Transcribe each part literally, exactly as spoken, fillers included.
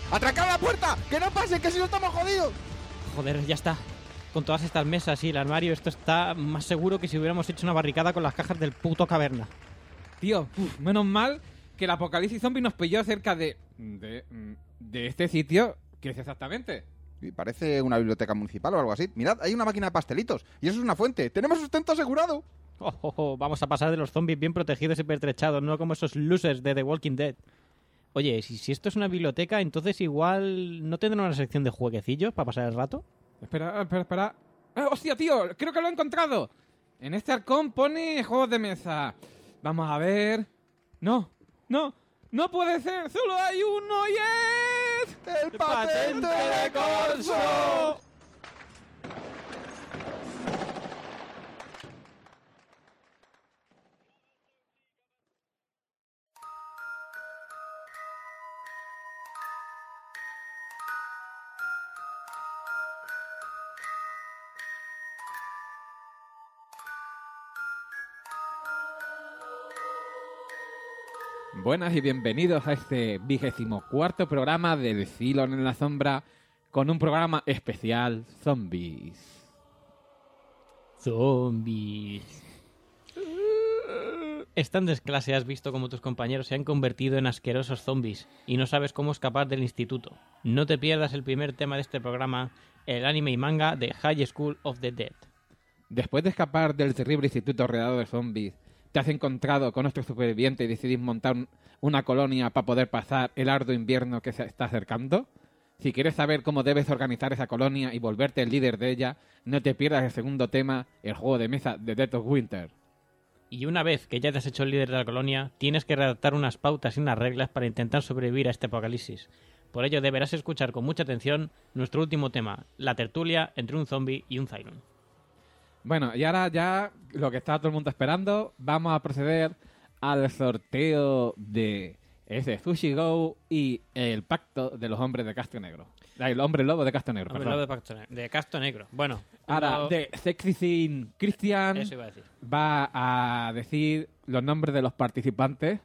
¡Atracad la puerta! ¡Que no pasen, que si no estamos jodidos! Joder, ya está. Con todas estas mesas y el armario, esto está más seguro que si hubiéramos hecho una barricada con las cajas del puto caverna. Tío, uf, menos mal que el apocalipsis zombie nos pilló cerca de... De, de este sitio. ¿Qué es exactamente? Y parece una biblioteca municipal o algo así. Mirad, hay una máquina de pastelitos. Y eso es una fuente. ¡Tenemos sustento asegurado! Oh, oh, oh, vamos a pasar de los zombies bien protegidos y pertrechados, no como esos losers de The Walking Dead. Oye, si, si esto es una biblioteca, entonces igual no tendrán una sección de jueguecillos para pasar el rato. Espera, espera, espera. ¡Eh, hostia, tío! Creo que lo he encontrado. En este arcón pone juegos de mesa. Vamos a ver. No, no, no puede ser. Solo hay uno y es... ¡El patente de corso! Buenas y bienvenidos a este vigésimo cuarto programa del Cylon en la Sombra, con un programa especial Zombies. Zombies. Están desclase, has visto cómo tus compañeros se han convertido en asquerosos zombies y no sabes cómo escapar del instituto. No te pierdas el primer tema de este programa, el anime y manga de High School of the Dead. Después de escapar del terrible instituto rodeado de zombies, te has encontrado con otro superviviente y decidís montar un- una colonia para poder pasar el arduo invierno que se está acercando. Si quieres saber cómo debes organizar esa colonia y volverte el líder de ella, no te pierdas el segundo tema, el juego de mesa de Dead of Winter. Y una vez que ya te has hecho el líder de la colonia, tienes que redactar unas pautas y unas reglas para intentar sobrevivir a este apocalipsis. Por ello deberás escuchar con mucha atención nuestro último tema, la tertulia entre un zombie y un Cylon. Bueno, y ahora ya lo que está todo el mundo esperando, vamos a proceder al sorteo de ese Sushi Go y el pacto de los hombres de Castro Negro. Ay, El hombre lobo de Castro Negro, Hombre, perdón. lo de, Pasto, de Casto Negro. Bueno, Ahora, lo- de Sexy Sin Christian eso iba a decir. va a decir los nombres de los participantes.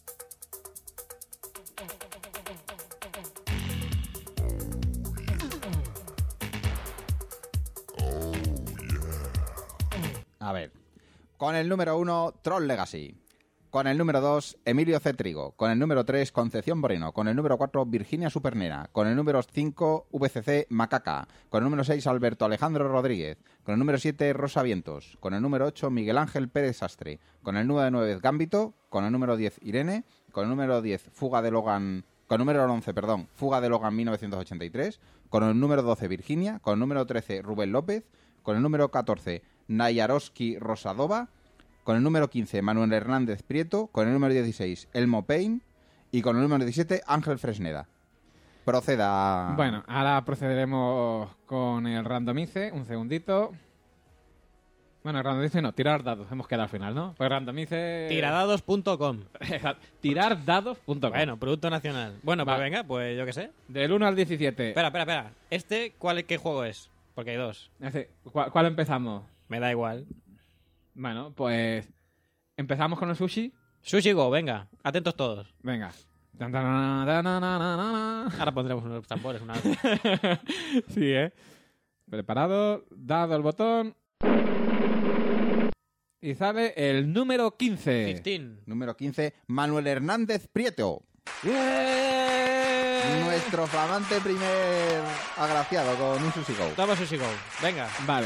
A ver. Con el número uno, Troll Legacy. Con el número dos, Emilio C. Trigo. Con el número tres, Concepción Moreno. Con el número cuatro, Virginia Supernera. Con el número cinco, V C C Macaca. Con el número seis, Alberto Alejandro Rodríguez. Con el número siete, Rosa Vientos. Con el número ocho, Miguel Ángel Pérez Sastre. Con el número nueve, Gambito. Con el número diez, Irene. Con el número diez, Fuga de Logan... Con el número once, perdón, Fuga de Logan mil novecientos ochenta y tres. Con el número doce, Virginia. Con el número trece, Rubén López. Con el número catorce, Nayaroski Rosadova. Con el número quince, Manuel Hernández Prieto. Con el número dieciséis, Elmo Payne. Y con el número diecisiete, Ángel Fresneda. Proceda. Bueno, ahora procederemos con el randomice. Un segundito. Bueno, el randomice no, tirar dados. Hemos quedado al final, ¿no? Pues randomice... Tiradados punto com. tirar dados punto com. Bueno, producto nacional. Bueno, pues Va. venga, pues yo qué sé. Del uno al diecisiete. Espera, espera, espera. ¿Este cuál, qué juego es? Porque hay dos. Ese, ¿cu- ¿Cuál empezamos? Me da igual. Bueno, pues... ¿Empezamos con el sushi? Sushi Go, venga. Atentos todos. Venga. Tan, tan, tan, tan, tan, tan, tan. Ahora pondremos unos tambores una vez. Sí, ¿eh? Preparado, dado el botón. Y sale el número quince. quince. Número quince, Manuel Hernández Prieto. ¡Bien! Nuestro flamante primer agraciado con un Sushi Go. Toma Sushi Go. Venga. Vale.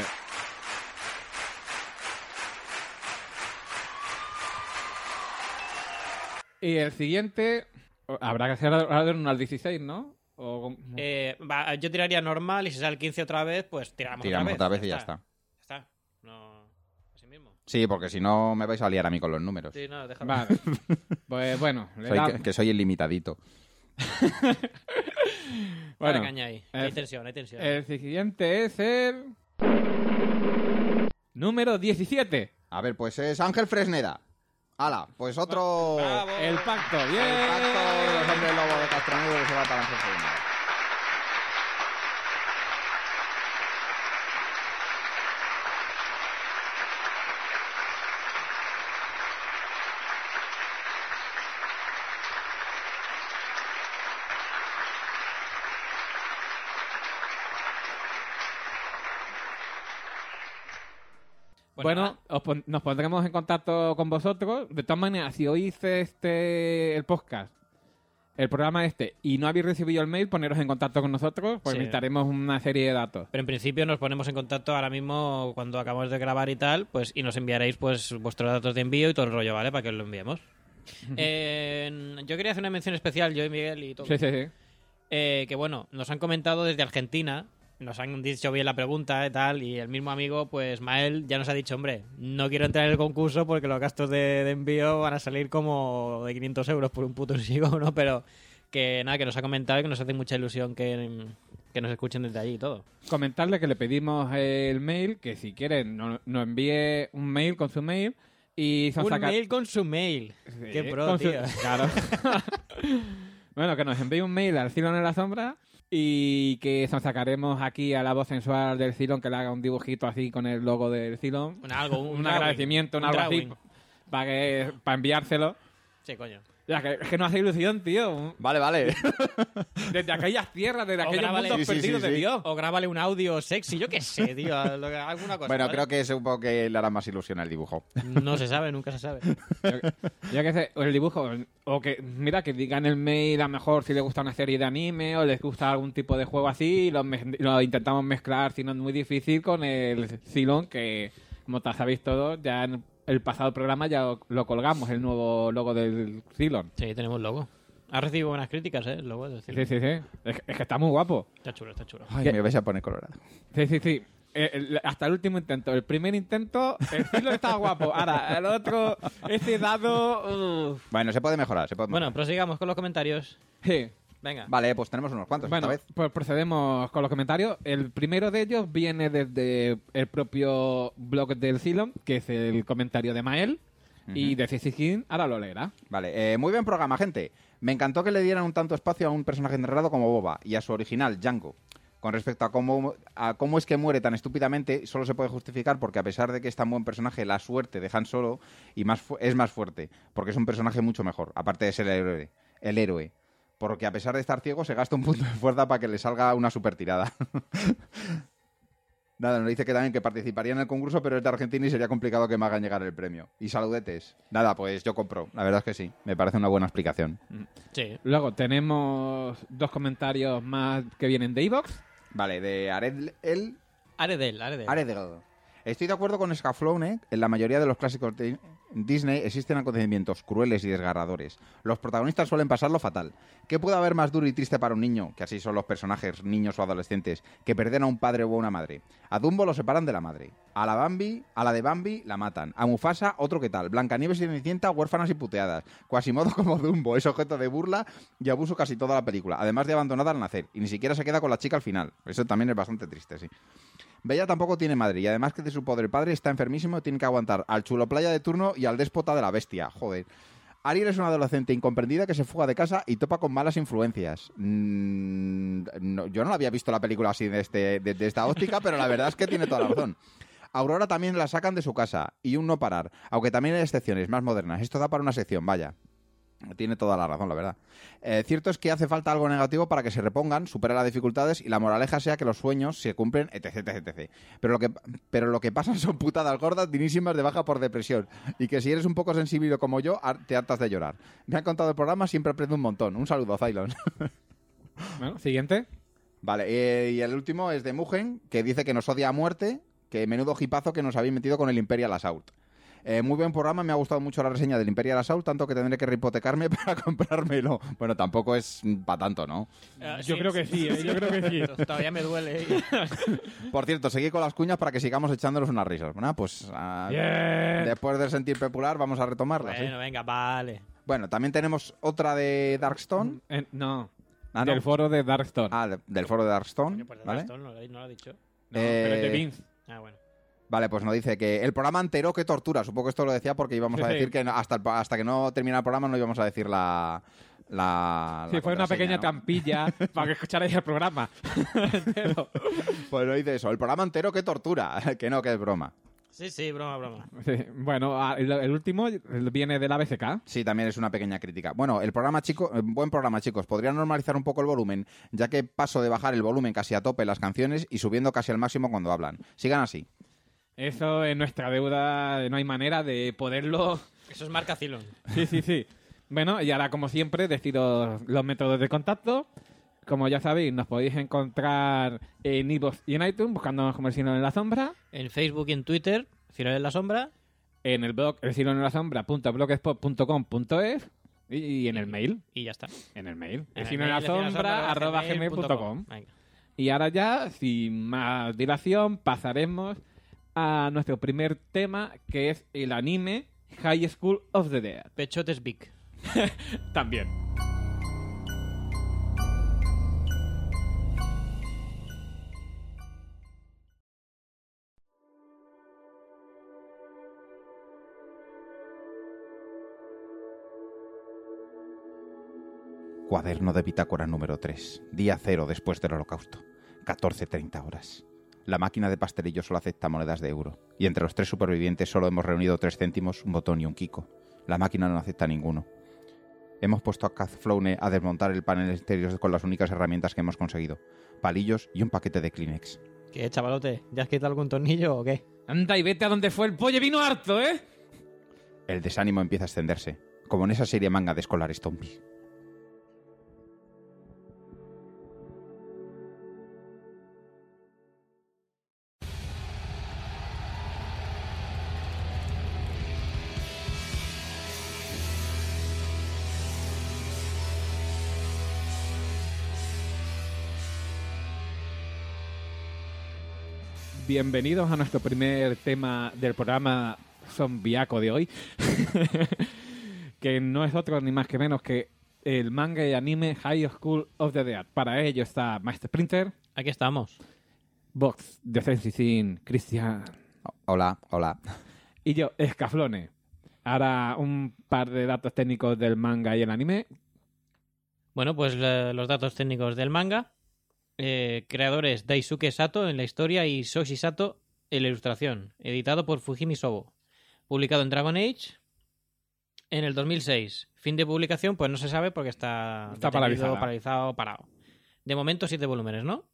Y el siguiente... Habrá que hacer ahora del uno al dieciséis, ¿no? O... Eh, va, yo tiraría normal y si sale el quince otra vez, pues tiramos, Tiramos otra otra vez. vez y ya está. Ya está. No... Así mismo. Sí, porque si no me vais a liar a mí con los números. Sí, no, déjalo. Vale. Pues bueno. Le Soy da- que, que soy el limitadito. Dale bueno, caña ahí. el- Hay tensión, hay tensión. el siguiente es el... Número diecisiete. A ver, pues es Ángel Fresneda. Hala, pues otro... Bravo. El pacto. Bien. El pacto de los hombres lobo de Castronegro que se va para Ángel Fresneda. Pues bueno, nada. os pon- nos pondremos en contacto con vosotros. De todas maneras, si oís este el podcast, el programa este, y no habéis recibido el mail, poneros en contacto con nosotros, pues Sí. necesitaremos una serie de datos. Pero en principio nos ponemos en contacto ahora mismo cuando acabamos de grabar y tal, pues y nos enviaréis pues vuestros datos de envío y todo el rollo, ¿vale? Para que os lo enviemos. Eh, yo quería hacer una mención especial, yo y Miguel y todo. Sí, sí, sí. Eh, que bueno, nos han comentado desde Argentina, nos han dicho bien la pregunta y tal, y el mismo amigo, pues Mael, ya nos ha dicho, hombre, no quiero entrar en el concurso porque los gastos de, de envío van a salir como de quinientos euros por un puto sigo, ¿no? Pero que nada, que nos ha comentado y que nos hace mucha ilusión que, que nos escuchen desde allí y todo. Comentarle que le pedimos el mail, que si quieren no- nos envíe un mail con su mail y son Un sacar- mail con su mail. Sí, Qué pro, con su- tío. Claro. Bueno, que nos envíe un mail al Cylon en la sombra y que nos sacaremos aquí a la voz sensual del Cylon, que le haga un dibujito así con el logo del Cylon. Un algo, un, Un, drawing. agradecimiento, un Un algo así, drawing. para que para enviárselo. Sí, coño. Ya, que, es que nos hace ilusión, tío. Vale, vale. Desde aquellas tierras, desde O aquellos grábale- mundos Sí, sí, perdidos sí, de sí. Dios. O grábale un audio sexy, yo qué sé, tío. lo que- Alguna cosa. Bueno, ¿vale? creo que es un poco que le hará más ilusión el dibujo. No se sabe, nunca se sabe. Ya que sé, o el dibujo, o que, mira, que digan el mail a lo mejor si les gusta una serie de anime o les gusta algún tipo de juego así, y lo, me- lo intentamos mezclar, si no es muy difícil, con el Cylon, que como te sabéis todos, ya en el pasado programa ya lo colgamos, el nuevo logo del Cylon. Sí, tenemos logo. Ha recibido buenas críticas, ¿eh? El logo del Sí, Cylon. sí, sí. Es, que- es que está muy guapo. Está chulo, está chulo. Ay, ¿Qué? me vais a poner colorado. Sí, sí, sí. Eh, el- hasta el último intento. El primer intento, el Cylon estaba guapo. Ahora, el otro, ese dado... uf. Bueno, se puede mejorar, se puede mejorar. Bueno, prosigamos con los comentarios. Sí. Venga. Vale, pues tenemos unos cuantos Bueno, esta vez. pues procedemos con los comentarios. El primero de ellos viene desde el propio blog del Cylon, que es el comentario de Mael, y de Cici King, ahora lo leerá. Vale, eh, muy buen programa, gente. Me encantó que le dieran un tanto espacio a un personaje enterrado como Boba y a su original, Django. Con respecto a cómo, a cómo es que muere tan estúpidamente, solo se puede justificar porque a pesar de que es tan buen personaje, la suerte de Han Solo y más fu- es más fuerte, porque es un personaje mucho mejor, aparte de ser el héroe. El héroe. Porque a pesar de estar ciego, se gasta un punto de fuerza para que le salga una super tirada. Nada, nos dice que también que participaría en el concurso, pero es de Argentina y sería complicado que me hagan llegar el premio. Y saludetes. Nada, pues yo compro. La verdad es que sí. Me parece una buena explicación. Sí. Luego tenemos dos comentarios más que vienen de iVoox. Vale, de Ared el Aredel, Aredel. Aredel. Estoy de acuerdo con Scaflowne. En la mayoría de los clásicos de Disney existen acontecimientos crueles y desgarradores. Los protagonistas suelen pasarlo fatal. ¿Qué puede haber más duro y triste para un niño, que así son los personajes, niños o adolescentes, que perder a un padre o a una madre? A Dumbo lo separan de la madre. A la Bambi, a la de Bambi la matan. A Mufasa, otro que tal. Blancanieves y Cenicienta, huérfanas y puteadas. Quasimodo como Dumbo, es objeto de burla y abuso casi toda la película, además de abandonada al nacer. Y ni siquiera se queda con la chica al final. Eso también es bastante triste, sí. Bella tampoco tiene madre y además que de su poder padre está enfermísimo y tiene que aguantar al chulo playa de turno y al déspota de la bestia. Joder. Ariel es una adolescente incomprendida que se fuga de casa y topa con malas influencias. Mm, no, yo no había visto la película así de, este, de, de esta óptica, pero la verdad es que tiene toda la razón. Aurora también la sacan de su casa y un no parar, aunque también hay excepciones más modernas. Esto da para una sección, vaya. Tiene toda la razón, la verdad. Eh, cierto es que hace falta algo negativo para que se repongan, superen las dificultades y la moraleja sea que los sueños se cumplen, etc, etc, etcétera. Pero lo que, pero lo que pasa son putadas gordas, dinísimas de baja por depresión. Y que si eres un poco sensible como yo, har- te hartas de llorar. Me han contado el programa, siempre aprendo un montón. Un saludo, Cylon. Bueno, siguiente. Vale, eh, y el último es de Mugen, que dice que nos odia a muerte, que menudo jipazo que nos habéis metido con el Imperial Assault. Eh, muy buen programa, me ha gustado mucho la reseña del Imperial Assault, tanto que tendré que rehipotecarme para comprármelo. Bueno, tampoco es para tanto, ¿no? Eh, Yo creo que sí, ¿eh? Yo creo que sí. Todavía me duele. ¿eh? Por cierto, seguid con las cuñas para que sigamos echándonos unas risas. Bueno, pues ah, Bien. después del sentir popular vamos a retomarlas. ¿sí? Bueno, venga, vale. Bueno, también tenemos otra de Darkstone. Eh, no. Ah, no. Del foro de Darkstone. Ah, de- del foro de Darkstone, Coño, pues de ¿vale? Darkstone, no, lo- no lo ha dicho. No, eh, pero es de Vince. Ah, bueno. Vale, pues nos dice que el programa entero que tortura. Supongo que esto lo decía porque íbamos Sí, a sí. decir que no- hasta, el- hasta que no termina el programa no íbamos a decir la... la Sí, la fue una contraseña, pequeña ¿no? trampilla para que escucharais el programa. Entero. Pues no dice eso. El programa entero que tortura. Que no, que es broma. Sí, sí, broma, broma. Sí, bueno, ah, el, el último viene de la B S K. Sí, también es una pequeña crítica. Bueno, el programa, chico, eh, buen programa, chicos. Podrían normalizar un poco el volumen, ya que paso de bajar el volumen casi a tope las canciones y subiendo casi al máximo cuando hablan. Sigan así. Eso es nuestra deuda, no hay manera de poderlo... Eso es marca Cylon. Sí, sí, sí. Bueno, y ahora, como siempre, deciros los métodos de contacto. Como ya sabéis, nos podéis encontrar en iVoox y en iTunes, buscándonos como El Cylon en la Sombra. En Facebook y en Twitter, Cylon en la Sombra. En el blog el cylon en la sombra punto blogspot punto com punto es y, y en el mail. Y ya está. En el mail. En el el cylon en la mail, el cylon en la sombra sombra, arroba gmail gmail punto punto com. com. Venga. Y ahora ya, sin más dilación, pasaremos a nuestro primer tema, que es el anime High School of the Dead. Pechotes Big. También. Cuaderno de bitácora número tres. Día cero después del holocausto. catorce treinta horas. La máquina de pastelillo solo acepta monedas de euro. Y entre los tres supervivientes solo hemos reunido tres céntimos, un botón y un kiko. La máquina no acepta ninguno. Hemos puesto a Kazflowne a desmontar el panel exterior con las únicas herramientas que hemos conseguido. Palillos y un paquete de Kleenex. ¿Qué, chavalote? ¿Ya has quitado algún tornillo o qué? Anda y vete a donde fue el pollo vino harto, ¿eh? El desánimo empieza a extenderse, como en esa serie manga de escolares zombies. Bienvenidos a nuestro primer tema del programa zombiaco de hoy, que no es otro ni más que menos que el manga y anime High School of the Dead. Para ello está Master Splinter, Aquí estamos. Vox de Sensicin, Cristian Hola, hola. y yo, Escaflone. Ahora un par de datos técnicos del manga y el anime. Bueno, pues le- los datos técnicos del manga. Eh, creadores Daisuke Sato en la historia y Soshi Sato en la ilustración. Editado por Fujimi Sobo. Publicado en Dragon Age en el dos mil seis. Fin de publicación, pues no se sabe porque está, Está detenido, paralizada. paralizado, parado. De momento, siete volúmenes, ¿no?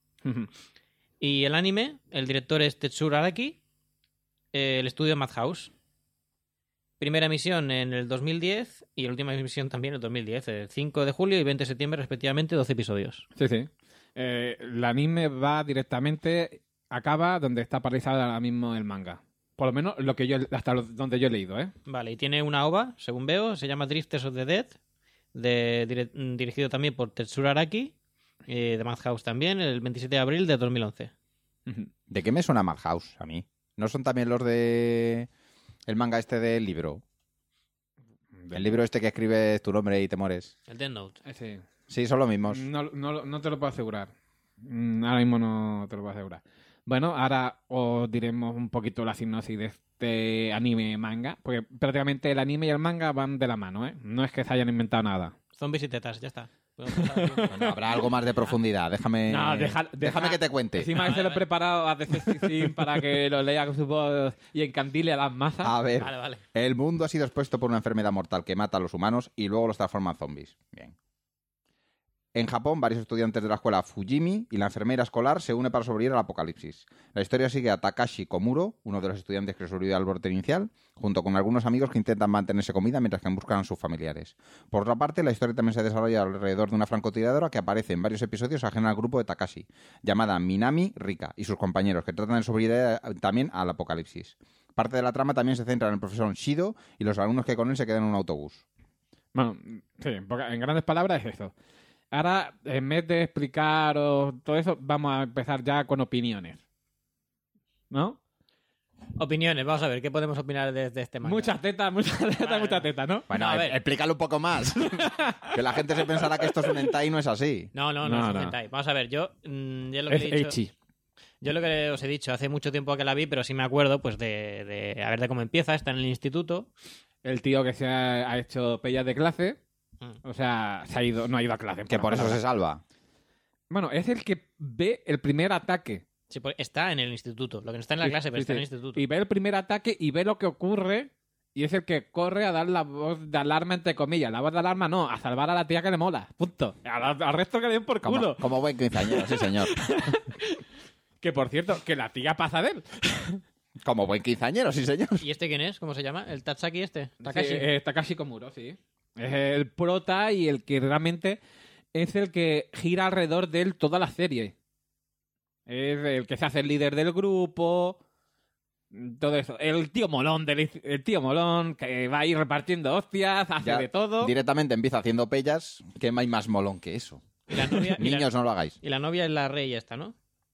Y el anime, el director es Tetsuro Araki, eh, el estudio Madhouse. Primera emisión en el dos mil diez y la última emisión también en el dos mil diez, el cinco de julio y veinte de septiembre respectivamente, doce episodios. Sí, sí. Eh, el anime va directamente, acaba donde está paralizado ahora mismo el manga. Por lo menos lo que yo hasta lo- donde yo he leído, ¿eh? Vale, y tiene una ova, según veo, se llama Drifters of the Dead, de, dire- mm, dirigido también por Tetsuro Araki, eh, de Madhouse también, el veintisiete de abril de dos mil once. ¿De qué me suena Madhouse a mí? ¿No son también los de el manga este del libro? El libro este que escribes tu nombre y te mueres. El Death Note. Eh, Sí. Sí, son los mismos. No, no, no te lo puedo asegurar. Mm, Ahora mismo no te lo puedo asegurar. Bueno, ahora os diremos un poquito la sinopsis de este anime manga, porque prácticamente el anime y el manga van de la mano, ¿eh? No es que se hayan inventado nada. Zombies y tetas, ya está. Podemos pasar al siguiente. Bueno, habrá algo más de profundidad. Déjame, No, deja- déjame deja- que te cuente. Encima Vale, que se lo he vale. preparado a The Sexy para que lo lea con su voz y encandile a las masas. A ver, Vale, vale. el mundo ha sido expuesto por una enfermedad mortal que mata a los humanos y luego los transforma en zombies. Bien. En Japón, varios estudiantes de la escuela Fujimi y la enfermera escolar se unen para sobrevivir al apocalipsis. La historia sigue a Takashi Komuro, uno de los estudiantes que sobrevivió al brote inicial, junto con algunos amigos que intentan mantenerse comida mientras que buscan a sus familiares. Por otra parte, la historia también se desarrolla alrededor de una francotiradora que aparece en varios episodios ajena al grupo de Takashi, llamada Minami Rika, y sus compañeros, que tratan de sobrevivir eh, también al apocalipsis. Parte de la trama también se centra en el profesor Shido y los alumnos que con él se quedan en un autobús. Bueno, sí, porque en grandes palabras es eso. Ahora, en vez de explicaros todo eso, vamos a empezar ya con opiniones. ¿No? Opiniones, vamos a ver, ¿qué podemos opinar de, de este manga? Muchas tetas, muchas tetas, Vale. muchas tetas, ¿no? Bueno, No, a e- ver. explícalo un poco más. Que la gente se pensará que esto es un hentai y no es así. No, no, no, No, es un no. hentai. Vamos a ver, yo, mm, yo lo que Es he dicho, ecchi. yo lo que os he dicho, hace mucho tiempo que la vi, pero sí me acuerdo, pues, de, de a ver de cómo empieza, está en el instituto. El tío que se ha, ha hecho pellas de clase, Mm. o sea, se ha ido, no ha ido a clase. Que por eso se salva. Bueno, es el que ve el primer ataque. Sí, pues, está en el instituto, lo que no está en la Sí, clase, pero sí, está en el sí. instituto. Y ve el primer ataque y ve lo que ocurre. Y es el que corre a dar la voz de alarma, entre comillas. La voz de alarma no, a salvar a la tía que le mola. Punto. Al, al resto que le den por Como, culo. como buen quinceañero, sí, señor. Que por cierto, que la tía pasa de él. Como buen quinceañero, sí señor. ¿Y este quién es? ¿Cómo se llama? ¿El Tatsaki este? Takashi. Sí, eh, Takashi Komuro, sí. Es el prota y el que realmente es el que gira alrededor de él toda la serie. Es el que se hace el líder del grupo, todo eso. El tío molón, del, el tío molón que va a ir repartiendo hostias, hace Ya de todo. Directamente empieza haciendo pellas. ¿Qué hay más molón que eso? Y la novia, y la- Niños, no lo hagáis. y la novia es la rey esta, ¿no?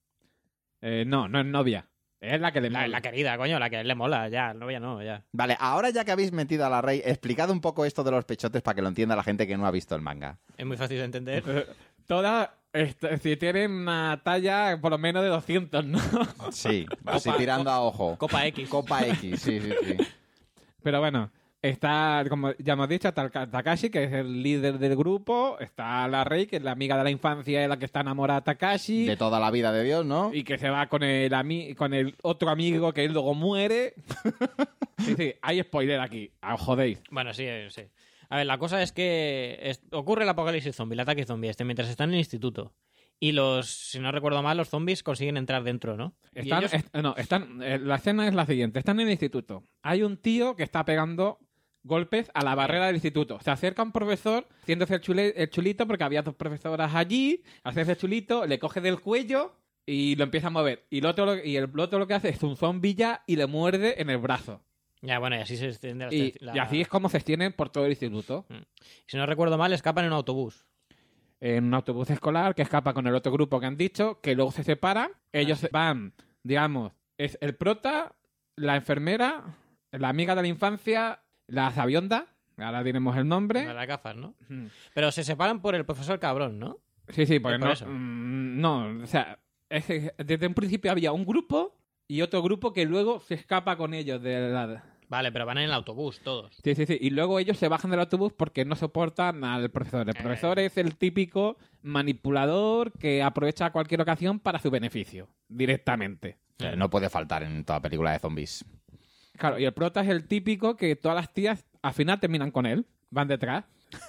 Eh, no, no es novia. Es la que le La, mola. la querida, coño, la que le mola, ya, la novia no, ya. Vale, ahora ya que habéis metido a la Rey, explicad un poco esto de los pechotes para que lo entienda la gente que no ha visto el manga. Es muy fácil de entender. Eh, Todas, este, si tienen una talla por lo menos de doscientos, ¿no? Sí, así Copa- tirando a ojo. Copa X. Copa X, sí, sí, sí. Pero bueno, está, como ya hemos dicho, está el Ka- Takashi, que es el líder del grupo. Está la Rei, que es la amiga de la infancia de la que está enamorada de Takashi. De toda la vida de Dios, ¿no? Y que se va con el, ami- con el otro amigo que él luego muere. Sí, sí, hay spoiler aquí. Ah, Os jodéis. Bueno, sí, eh, sí. A ver, la cosa es que es- ocurre el apocalipsis zombie, el ataque zombie este, mientras están en el instituto. Y los, si no recuerdo mal, los zombies consiguen entrar dentro, ¿no? Y Están, ellos- est- no, están, eh, la escena es la siguiente. Están en el instituto. Hay un tío que está pegando golpes a la barrera del instituto. Se acerca un profesor, haciéndose el, chule- el chulito, porque había dos profesoras allí, hace el chulito, le coge del cuello y lo empieza a mover. Y el otro, lo- y el otro lo que hace es un zombie ya y le muerde en el brazo. Ya, bueno, y así se extiende la- Y, la- y así es como se extienden por todo el instituto. Si no recuerdo mal, escapan en un autobús. En un autobús escolar que escapa con el otro grupo que han dicho, que luego se separan. Ellos van, digamos, es el prota, la enfermera, la amiga de la infancia, la sabionda, ahora diremos el nombre. De las gafas, ¿no? Ujú. Pero se separan por el profesor cabrón, ¿no? Sí, sí, porque Es por no, eso. mm, no, o sea, es que desde un principio había un grupo y otro grupo que luego se escapa con ellos de la... Vale, pero van en el autobús todos. Sí, sí, sí. Y luego ellos se bajan del autobús porque no soportan al profesor. El profesor es el típico manipulador que aprovecha cualquier ocasión para su beneficio, directamente. O sea, no puede faltar en toda película de zombies. Claro, y el prota es el típico que todas las tías al final terminan con él, van detrás.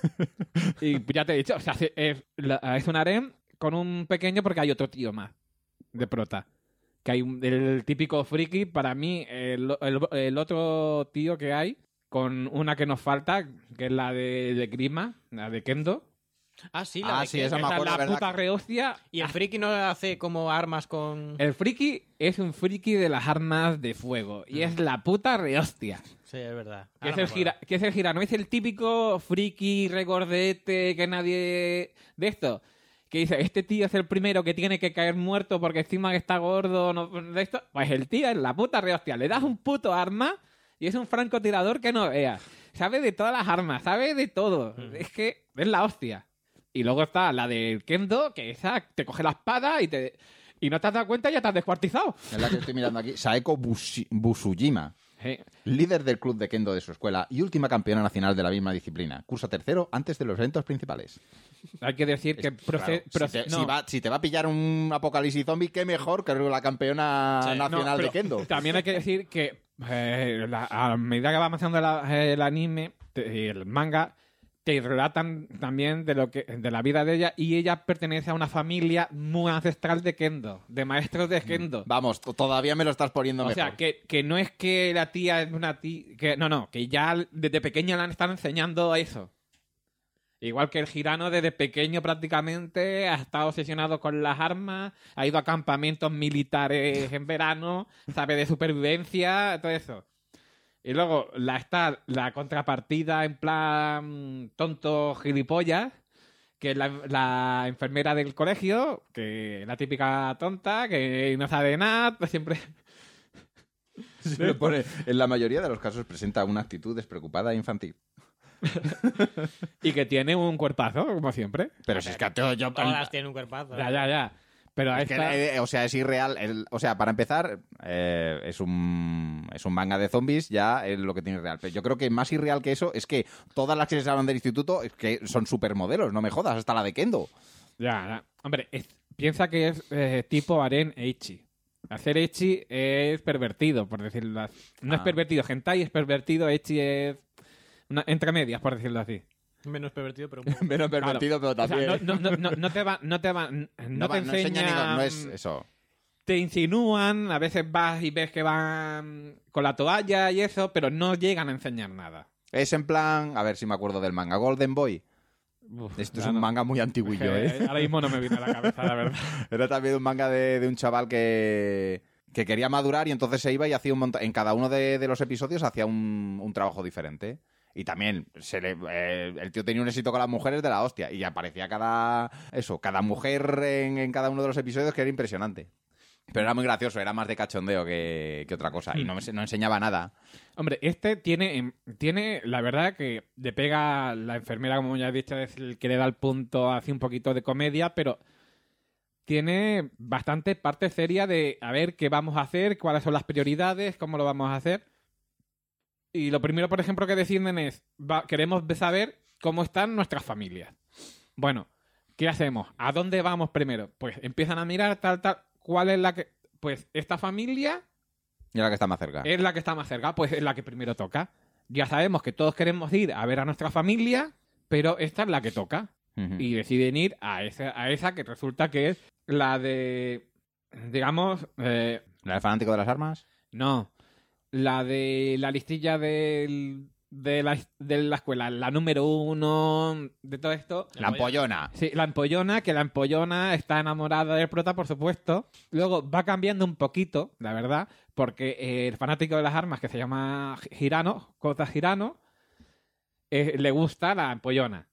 Y ya te he dicho, o sea, es, la- es un harem con un pequeño porque hay otro tío más de prota. Que hay un- el típico friki, para mí, el, el- el otro tío que hay, con una que nos falta, que es la de, de Grima, la de Kendo. Ah, sí, la Ah, de sí, que- esa me Esa es acuerdo, la ¿verdad? puta rehostia. Y el friki no hace como armas con... El friki es un friki de las armas de fuego. Y es la puta rehostia. Sí, es verdad. ¿Qué es, Ahora el me gira, acuerdo. ¿Qué es el girano? Es el típico friki regordete que nadie... De esto. Que dice, este tío es el primero que tiene que caer muerto porque encima que está gordo, no, de esto. Pues el tío es la puta rehostia. Le das un puto arma y es un francotirador que no veas. Sabe de todas las armas, sabe de todo. Mm. Es que es la hostia. Y luego está la del Kendo, que esa te coge la espada y te... Y no te has dado cuenta y ya te has descuartizado. Es la que estoy mirando aquí. Saeko Bushi- Busujima. Sí. Líder del club de kendo de su escuela y última campeona nacional de la misma disciplina. Cursa tercero antes de los eventos principales. Hay que decir que... Es- proce- claro, proce- si, te, no. si va- si te va a pillar un apocalipsis zombie, qué mejor que la campeona Sí, no, nacional No, de pero kendo. También hay que decir que eh, la- a medida que va avanzando la- el anime te- y el manga, te relatan también de lo que de la vida de ella y ella pertenece a una familia muy ancestral de kendo, de maestros de kendo. Vamos, t- todavía me lo estás poniendo O mejor. sea, que, que no es que la tía es una tía... Que, no, no, que ya desde pequeña le han estado enseñando eso. Igual que el girano desde pequeño prácticamente ha estado obsesionado con las armas, ha ido a campamentos militares en verano, sabe de supervivencia, todo eso. Y luego la está la contrapartida en plan tonto gilipollas, que es la, la enfermera del colegio, que la típica tonta, que no sabe nada, pues siempre... Se le pone- en la mayoría de los casos presenta una actitud despreocupada e infantil. Y que tiene un cuerpazo, como siempre. Pero si es que yo, yo- Todas tienen un cuerpazo. Ya, ya, ya. Pero a es que, esta... eh, o sea, es irreal. El- o sea, para empezar, eh, es un es un manga de zombies, ya es lo que tiene real. Pero yo creo que más irreal que eso es que todas las que se salvan del instituto es que son supermodelos, no me jodas, hasta la de Kendo. Ya, ya. Hombre, es- piensa que es eh, tipo Aren Eichi. Hacer Eichi es pervertido, por decirlo así. No es Ah. pervertido, hentai es pervertido, Eichi es una- entre medias, por decirlo así. Menos pervertido, pero... muy- Menos pervertido, pero O sea, también. no, no, no, no, no te va, no te va, no, No te va- no enseña enseña... ni- no es eso. te insinúan, a veces vas y ves que van con la toalla y eso, pero no llegan a enseñar nada. Es en plan, a ver si me acuerdo del manga, Golden Boy. Uf, Esto es ya un no- manga muy antiguillo, que ¿eh? Ahora mismo no me viene a la cabeza, la verdad. Era también un manga de, de un chaval que, que quería madurar y entonces se iba y hacía un montón... En cada uno de, de los episodios hacía un, un trabajo diferente. Y también se le, eh, el tío tenía un éxito con las mujeres de la hostia. Y aparecía cada... Eso, cada mujer en, en cada uno de los episodios que era impresionante. Pero era muy gracioso, era más de cachondeo que, que otra cosa. Y no, me- no enseñaba nada. Hombre, este tiene, em, tiene, la verdad que le pega la enfermera, como ya he dicho, es el que le da el punto así un poquito de comedia, pero tiene bastante parte seria de a ver qué vamos a hacer, cuáles son las prioridades, cómo lo vamos a hacer. Y lo primero, por ejemplo, que deciden es, va- queremos saber cómo están nuestras familias. Bueno, ¿qué hacemos? ¿A dónde vamos primero? Pues empiezan a mirar tal, tal, ¿cuál es la que...? Pues esta familia Y era la que está más cerca. es la que está más cerca, pues es la que primero toca. Ya sabemos que todos queremos ir a ver a nuestra familia, pero esta es la que toca. Ujú. Y deciden ir a esa, a esa que resulta que es la de, digamos, eh, ¿La del fanático de las armas? no, la de la listilla del- de, la, de la escuela, la número uno de todo esto. La ampollona. Sí, la empollona, que la empollona está enamorada del prota, por supuesto. Luego va cambiando un poquito, la verdad, porque eh, el fanático de las armas, que se llama Girano, Kota Girano, eh, le gusta la empollona.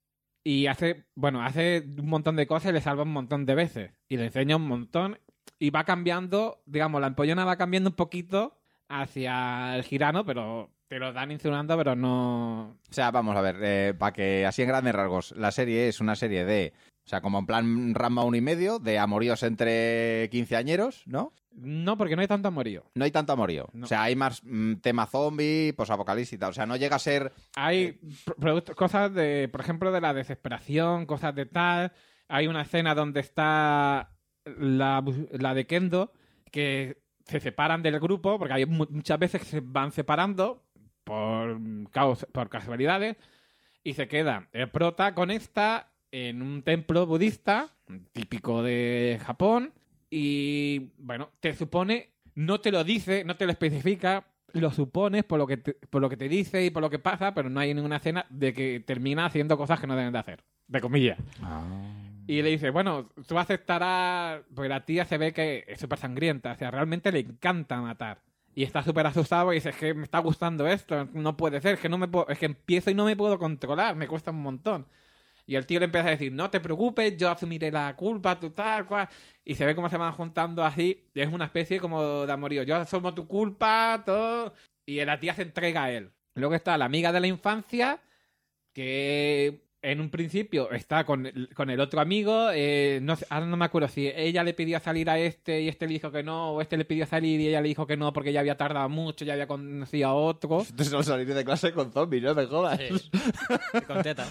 Y hace, bueno, hace un montón de cosas y le salva un montón de veces. Y le enseña un montón. Y va cambiando, digamos, la empollona va cambiando un poquito hacia el Girano, pero te lo dan insinuando, pero no... O sea, vamos a ver, eh, para que así en grandes rasgos, la serie es una serie de... O sea, como en plan Ranma uno y medio, de amoríos entre quinceañeros, ¿no? No, porque no hay tanto amorío. No hay tanto amorío. No. O sea, hay más mm, tema zombie, posapocalipsis y tal. O sea, no llega a ser... Hay pro- productos- cosas de, por ejemplo, de la desesperación, cosas de tal. Hay una escena donde está la, bu- la de Kendo, que se separan del grupo, porque hay mu- muchas veces que se van separando por, caos- por casualidades, y se queda el prota con esta en un templo budista, típico de Japón, y bueno, te supone, no te lo dice, no te lo especifica, lo supones por lo que te, por lo que te dice y por lo que pasa, pero no hay ninguna escena de que termina haciendo cosas que no deben de hacer, de comillas. Y le dice, bueno, tú aceptarás, porque la tía se ve que es súper sangrienta, o sea, realmente le encanta matar. Y está súper asustado y dice, es que me está gustando esto, no puede ser, es que, no me puedo, es que empiezo y no me puedo controlar, me cuesta un montón. Y el tío le empieza a decir, no te preocupes, yo asumiré la culpa, tú tal, cual. Y se ve cómo se van juntando así, y es una especie como de amorío. Yo asumo tu culpa, todo. Y la tía se entrega a él. Luego está la amiga de la infancia, que en un principio está con, el- con el otro amigo. Eh, no sé, ahora no me acuerdo si ella le pidió salir a este y este le dijo que no, o este le pidió salir y ella le dijo que no porque ya había tardado mucho, ya había conocido a otro. Esto es solo salir de clase con zombies, no me jodas. Sí. Con tetas.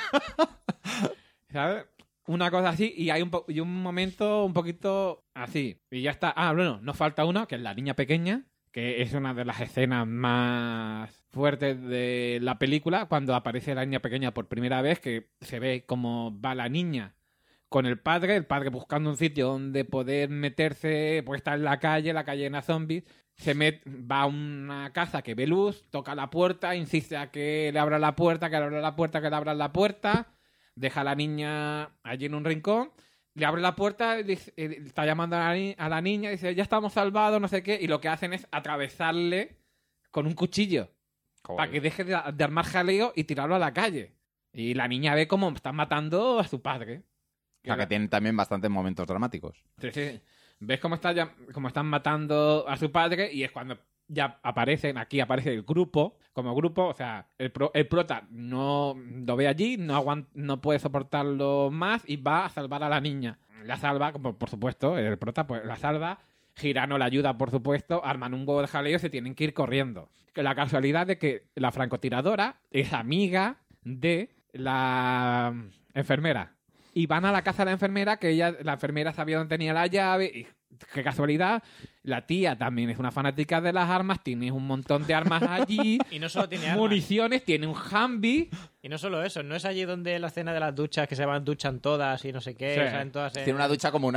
¿Sabes? Una cosa así, y hay un, po- y un momento un poquito así. Y ya está. Ah, bueno, nos falta uno, que es la niña pequeña, que es una de las escenas más fuertes de la película, cuando aparece la niña pequeña por primera vez, que se ve cómo va la niña con el padre, el padre buscando un sitio donde poder meterse, pues está en la calle, la calle llena de zombies, se met, va a una casa que ve luz, toca la puerta, insiste a que le abra la puerta, que le abra la puerta, que le abra la puerta, deja a la niña allí en un rincón, le abre la puerta, dice- eh, está llamando a la, ni- a la niña, dice, ya estamos salvados, no sé qué, y lo que hacen es atravesarle con un cuchillo, para que deje de, de armar jaleo y tirarlo a la calle. Y la niña ve cómo están matando a su padre. O sea, que tienen también bastantes momentos dramáticos. Sí, sí. Ves cómo, está ya, cómo están matando a su padre y es cuando ya aparecen, aquí aparece el grupo, como grupo, o sea, el, pro- el prota no lo ve allí, no, aguant- no puede soportarlo más y va a salvar a la niña. La salva, como por supuesto, el prota pues la salva, Girano la ayuda, por supuesto, arman un huevo de jaleo y se tienen que ir corriendo. Que la casualidad de que la francotiradora es amiga de la enfermera. Y van a la casa de la enfermera, que ella, la enfermera sabía dónde tenía la llave. Y qué casualidad, la tía también es una fanática de las armas, tiene un montón de armas allí. Y no solo tiene armas. Municiones, tiene un Humvee. Y no solo eso, no es allí donde la escena de las duchas que se van duchan todas y no sé qué, Sí. salen todas en... Tiene una ducha comunal.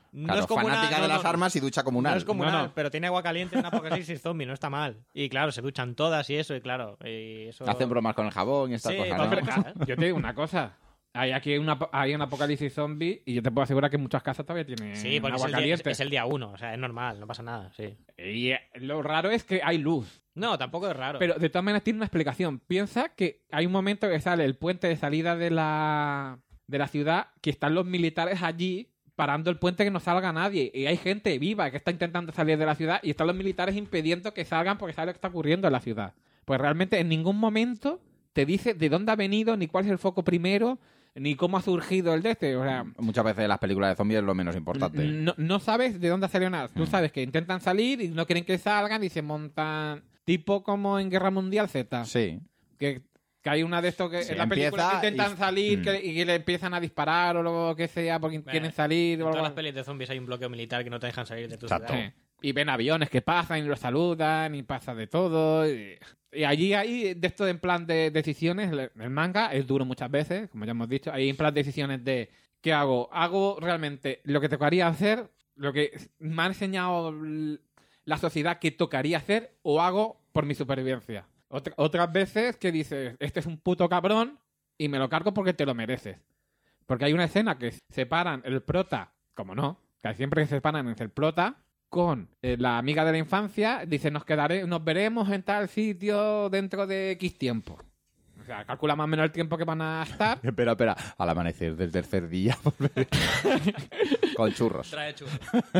No Claro, es comunal, fanática no, de las no, armas y ducha comunal. No es comunal, No, no. pero tiene agua caliente en una apocalipsis zombie, no está mal. Y claro, se duchan todas y eso, y claro. Y eso... Hacen bromas con el jabón y estas Sí, cosas, no, ¿no? pero- Claro. Yo te digo una cosa. Hay aquí una, hay un apocalipsis zombie y yo te puedo asegurar que muchas casas todavía tienen Sí, porque es agua el, día, es, caliente. es el día uno, o sea, es normal, no pasa nada, sí. Y eh, lo raro es que hay luz. No, tampoco es raro. Pero de todas maneras tiene una explicación. Piensa que hay un momento que sale el puente de salida de la, de la ciudad, que están los militares allí parando el puente que no salga nadie. Y hay gente viva que está intentando salir de la ciudad y están los militares impidiendo que salgan porque sabe lo que está ocurriendo en la ciudad. Pues realmente en ningún momento te dice de dónde ha venido, ni cuál es el foco primero, ni cómo ha surgido el de este. O sea, Muchas veces las películas de zombies es lo menos importante. no, no sabes de dónde ha salido nada. Tú Mm. sabes que intentan salir y no quieren que salgan y se montan... Tipo como en Guerra Mundial Z. Sí. Que, que hay una de estos que Sí, en la película empieza que intentan y- salir Mm. que- y que le empiezan a disparar o lo que sea porque Bueno, quieren salir. En o todas algo las pelis de zombies hay un bloqueo militar que no te dejan salir de tu Exacto. ciudad. así. Y ven aviones que pasan y los saludan y pasa de todo. Y, y allí hay de esto en plan de decisiones. El el manga es duro muchas veces, como ya hemos dicho. Hay en plan de decisiones de ¿qué hago? ¿Hago realmente lo que tocaría hacer? ¿Lo que me ha enseñado l- la sociedad que tocaría hacer? ¿O hago por mi supervivencia? Otra- otras veces que dices, este es un puto cabrón y me lo cargo porque te lo mereces. Porque hay una escena que separan el prota, como no, que siempre se separan entre el prota con eh, la amiga de la infancia, dice, nos quedaré, nos veremos en tal sitio dentro de X tiempo. O sea, calcula más o menos el tiempo que van a estar. Espera, espera. Al amanecer del tercer día. volveré. Con churros. Trae churros.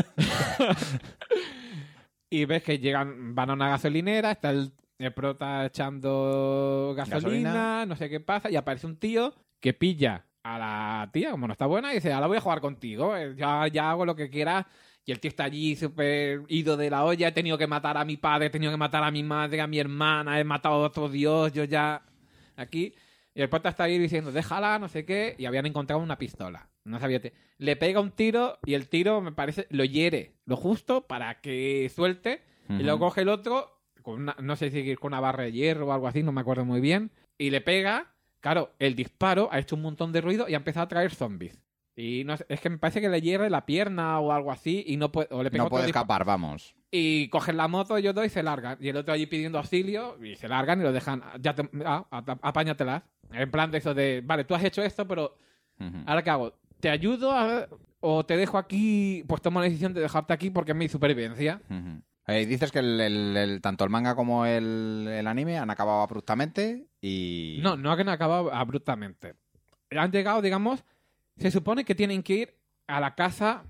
Y ves que llegan, van a una gasolinera, está el, el prota echando gasolina, Gasolina. no sé qué pasa, y aparece un tío que pilla a la tía, como no está buena, y dice, ahora voy a jugar contigo, eh, ya, ya hago lo que quieras. Y el tío está allí súper ido de la olla, he tenido que matar a mi padre, he tenido que matar a mi madre, a mi hermana, he matado a otro dios, yo ya... Aquí... Y el prota está ahí diciendo, déjala, no sé qué, y habían encontrado una pistola. No sabía. te- Le pega un tiro y el tiro, me parece, lo hiere lo justo para que suelte. Y Ujú. luego coge el otro, con una, no sé si con una barra de hierro o algo así, no me acuerdo muy bien. Y le pega. Claro, el disparo ha hecho un montón de ruido y ha empezado a traer zombies. Y no sé, es que me parece que le hierre la pierna o algo así y no puede... O le pega No otro puede disparo. escapar, vamos. Y cogen la moto ellos dos y se largan. Y el otro allí pidiendo auxilio y se largan y lo dejan. Ya te, ah, ap- apáñatelas. En plan de eso de, vale, tú has hecho esto, pero Ujú. ¿ahora qué hago? ¿Te ayudo a- o te dejo aquí? Pues tomo la decisión de dejarte aquí porque es mi supervivencia. Ujú. Eh, dices que el, el- el- tanto el manga como el, el anime han acabado abruptamente y... No, no han acabado abruptamente. Han llegado, digamos, se supone que tienen que ir a la casa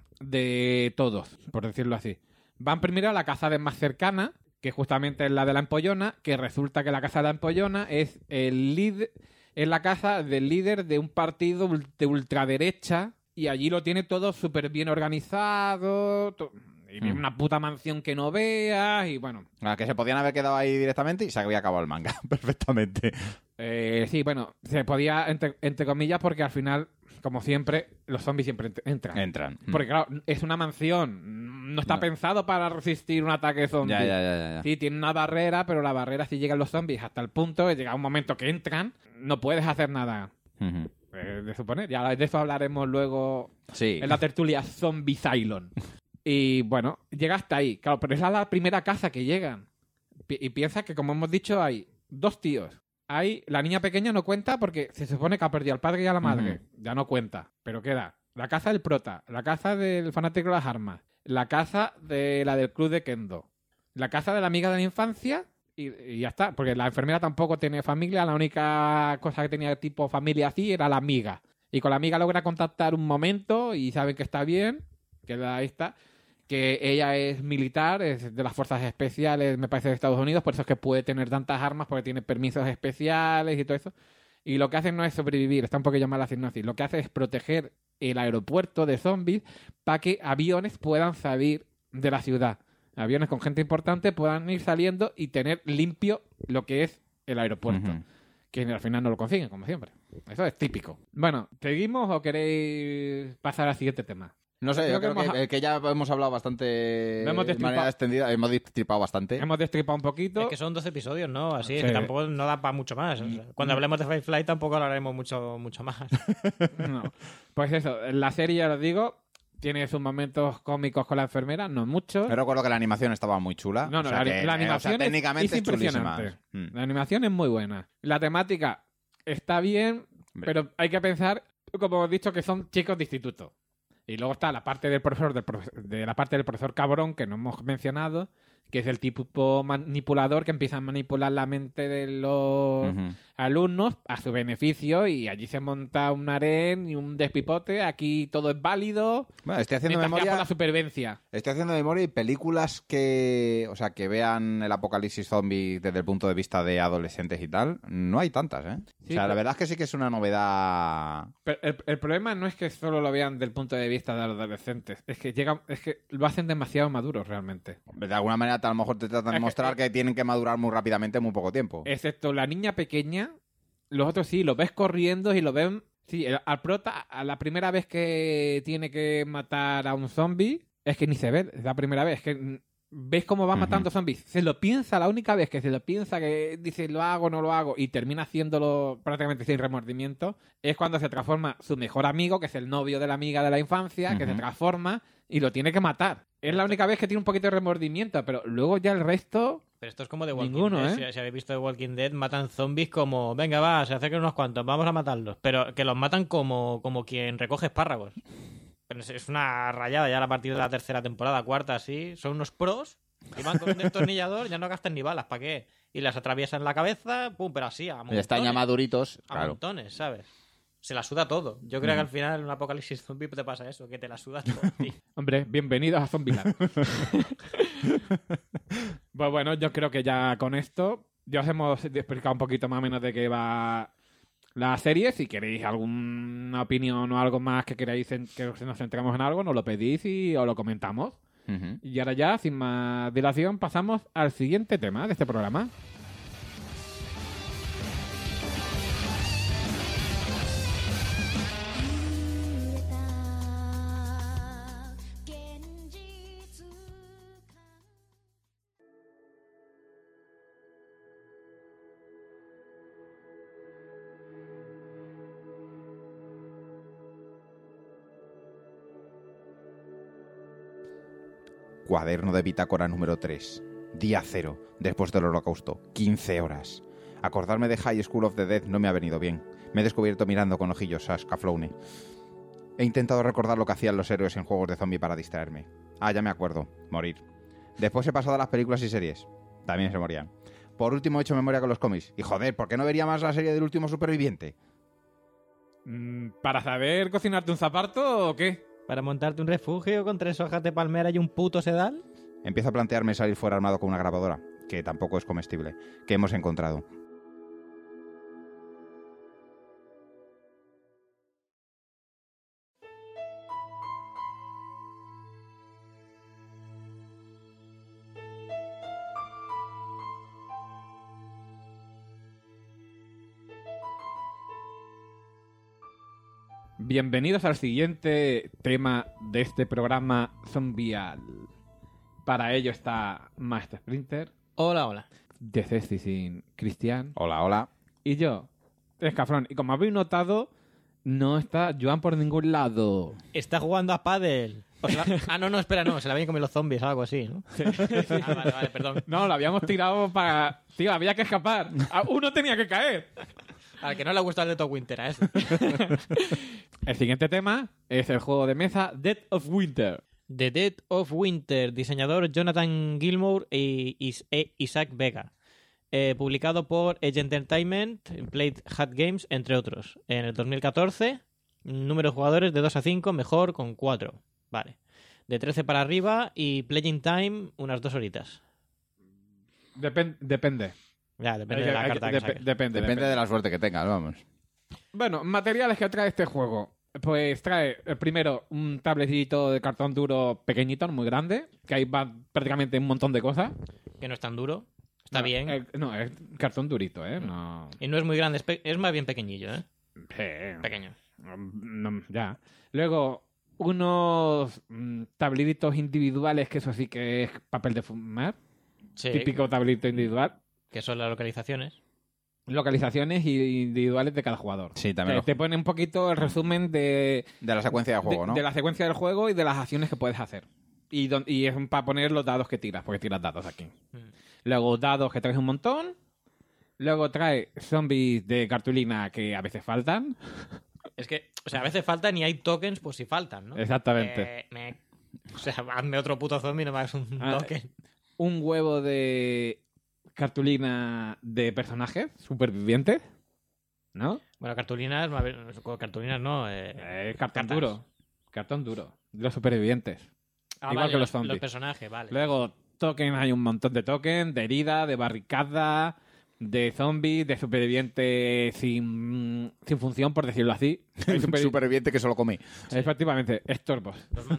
de todos, por decirlo así. Van primero a la casa de más cercana, que justamente es la de la empollona, que resulta que la casa de la empollona es el líder, es la casa del líder de un partido ul- de ultraderecha y allí lo tiene todo súper bien organizado to- y tiene Mm. una puta mansión que no veas y bueno. Ah, que se podían haber quedado ahí directamente y se había acabado el manga perfectamente. Eh, sí, bueno, se podía entre, entre comillas porque al final, como siempre, los zombies siempre ent- entran. Entran. Porque claro, es una mansión, no está No. pensado para resistir un ataque zombie. Ya, ya, ya, ya, ya. Sí, tiene una barrera, pero la barrera si llegan los zombies hasta el punto de llega un momento que entran, no puedes hacer nada. Ujú. eh, de suponer, ya de eso hablaremos luego Sí. en la tertulia Zombie Cylon. Y bueno, llega hasta ahí. Claro, pero esa es la primera casa que llegan. Pi- Y piensa que, como hemos dicho, hay dos tíos. Hay, la niña pequeña no cuenta porque se supone que ha perdido al padre y a la madre. Ya no cuenta. Pero queda la casa del prota, la casa del fanático de las armas, la casa de la del club de Kendo, la casa de la amiga de la infancia y, y ya está. Porque la enfermera tampoco tiene familia. La única cosa que tenía tipo familia así era la amiga. Y con la amiga logra contactar un momento y saben que está bien, que ahí está, que ella es militar, es de las fuerzas especiales, me parece, de Estados Unidos, por eso es que puede tener tantas armas, porque tiene permisos especiales y todo eso. Y lo que hace no es sobrevivir, está un poquillo mal la sinopsis, lo que hace es proteger el aeropuerto de zombies para que aviones puedan salir de la ciudad. Aviones con gente importante puedan ir saliendo y tener limpio lo que es el aeropuerto. Ujú. Que al final no lo consiguen, como siempre. Eso es típico. Bueno, ¿seguimos o queréis pasar al siguiente tema? No sé, Creo yo que creo hemos- que, que ya hemos hablado bastante Lo hemos de manera destripado. extendida, hemos destripado bastante. Hemos destripado un poquito. Es que son doce episodios, ¿no? Así es Sí. que tampoco no da para mucho más. O sea, cuando hablemos de Firefly tampoco hablaremos mucho, mucho más. No. Pues eso, la serie, ya os digo, tiene sus momentos cómicos con la enfermera, no muchos. Pero recuerdo que la animación estaba muy chula. No, no, o sea la, que, la eh, animación o sea, es- técnicamente es chulísima. impresionante. Mm. La animación es muy buena. La temática está bien, Hombre. pero hay que pensar, como he dicho, que son chicos de instituto. Y luego está la parte del profesor, del profe- de la parte del profesor cabrón, que no hemos mencionado, que es el tipo manipulador que empieza a manipular la mente de los Ujú. alumnos a su beneficio, y allí se monta un harén y un despipote. Aquí todo es válido. Bueno, estoy haciendo mientras que memoria. por la supervivencia. Estoy haciendo memoria y películas que, o sea, que vean el apocalipsis zombie desde el punto de vista de adolescentes y tal, no hay tantas, ¿eh? Sí, o sea, la pero- verdad es que sí que es una novedad. Pero el, el problema no es que solo lo vean del punto de vista de los adolescentes, es que llegan, es que lo hacen demasiado maduros realmente. De alguna manera, a lo mejor te tratan de Es que- mostrar que tienen que madurar muy rápidamente en muy poco tiempo. Excepto la niña pequeña, los otros sí, los ves corriendo y lo ven. Sí, el- al prota, a la primera vez que tiene que matar a un zombie, es que ni se ve, es la primera vez, que mm, ves cómo va Ujú. matando zombies. Se lo piensa la única vez que se lo piensa, que dice lo hago, no lo hago, y termina haciéndolo prácticamente sin remordimiento, es cuando se transforma su mejor amigo, que es el novio de la amiga de la infancia, que se Ujú. transforma y lo tiene que matar. Es la única vez que tiene un poquito de remordimiento, pero luego ya el resto... Pero esto es como The Walking Ninguno, Dead. ¿eh? Si, si habéis visto The Walking Dead, matan zombies como, venga, va, se acercan unos cuantos, vamos a matarlos. Pero que los matan como, como quien recoge espárragos. Pero es, es una rayada ya a partir de la tercera temporada, cuarta, así. Son unos pros y van con un destornillador, ya no gastan ni balas, ¿para qué? Y las atraviesan la cabeza, pum, pero así, a Ya montones. están ya maduritos, A claro. montones, ¿sabes? Se la suda todo. Yo creo Mm. que al final en un apocalipsis zombie te pasa eso, que te la suda todo. tío. Hombre, bienvenidos a Zombieland. Pues bueno, yo creo que ya con esto ya os hemos explicado un poquito más o menos de qué va la serie. Si queréis alguna opinión o algo más que queráis en- que nos centremos en algo, nos lo pedís y os lo comentamos. Ujú. Y ahora ya, sin más dilación, pasamos al siguiente tema de este programa. Cuaderno de bitácora número tres. Día cero, después del holocausto. quince horas. Acordarme de High School of the Dead no me ha venido bien. Me he descubierto mirando con ojillos a Scaflowne. He intentado recordar lo que hacían los héroes en juegos de zombie para distraerme. Ah, ya me acuerdo. Morir. Después he pasado a las películas y series. También se morían. Por último he hecho memoria con los cómics. Y joder, ¿por qué no vería más la serie del último superviviente? Mm, ¿Para saber cocinarte un zapato o qué? ¿Para montarte un refugio con tres hojas de palmera y un puto sedal? Empiezo a plantearme salir fuera armado con una grabadora, que tampoco es comestible, que hemos encontrado. Bienvenidos al siguiente tema de este programa Zombial. Para ello está Master Splinter, Hola, hola. de Ceci sin Cristian Hola, hola. y yo, Escafrón. Y como habéis notado, no está Joan por ningún lado. Está jugando a pádel. O se la- Ah, no, no, espera, no. Se la habían comido los zombies o algo así, ¿no? Ah, vale, vale, perdón. No, lo habíamos tirado para... Tío, había que escapar. A uno tenía que caer. Al que no le gusta el de Top Winter, a ese. El siguiente tema es el juego de mesa Dead of Winter. The Dead of Winter, diseñador Jonathan Gilmour e Is- e Isaac Vega. Eh, publicado por Edge Entertainment, Played Hat Games, entre otros. En el dos mil catorce, número de jugadores de dos a cinco, mejor con cuatro. Vale. De trece para arriba y playing time unas dos horitas. Depen- depende. Ya, depende Hay de que- la hay que- carta que dep- saques. depende, Depende depende. de la suerte que tengas, vamos. Bueno, materiales que trae este juego. Pues trae, eh, primero, un tabletito de cartón duro pequeñito, no muy grande, que ahí va prácticamente un montón de cosas. Que no es tan duro. Está No, bien. eh, no, es cartón durito, ¿eh? No... Y no es muy grande, es, pe- es más bien pequeñillo, ¿eh? Sí, Pequeño. no, ya. Luego, unos mm, tableritos individuales, que eso sí que es papel de fumar. Sí, Típico tablito individual. que son las localizaciones. localizaciones individuales de cada jugador. Sí, también. Te, Lo... te pone un poquito el resumen de, de la secuencia de juego, de, ¿no? de la secuencia del juego y de las acciones que puedes hacer. Y, don, y es para poner los dados que tiras, porque tiras dados aquí. Mm. Luego dados que traes un montón. Luego trae zombies de cartulina que a veces faltan. Es que, o sea, a veces faltan y hay tokens pues si faltan, ¿no? Exactamente. Eh, me... O sea, hazme otro puto zombie, no me hagas un ah, token. Un huevo de cartulina de personajes supervivientes, ¿no? Bueno, cartulinas, cartulinas no. Eh, eh, cartón cartas. duro. Cartón duro. De los supervivientes. Ah, Igual vale, que los zombies. Los personajes, vale. Luego, tokens, hay un montón de tokens, de herida, de barricada, de zombies, de superviviente sin, sin función, por decirlo así. Supervi... superviviente que solo come. Efectivamente, estorbos.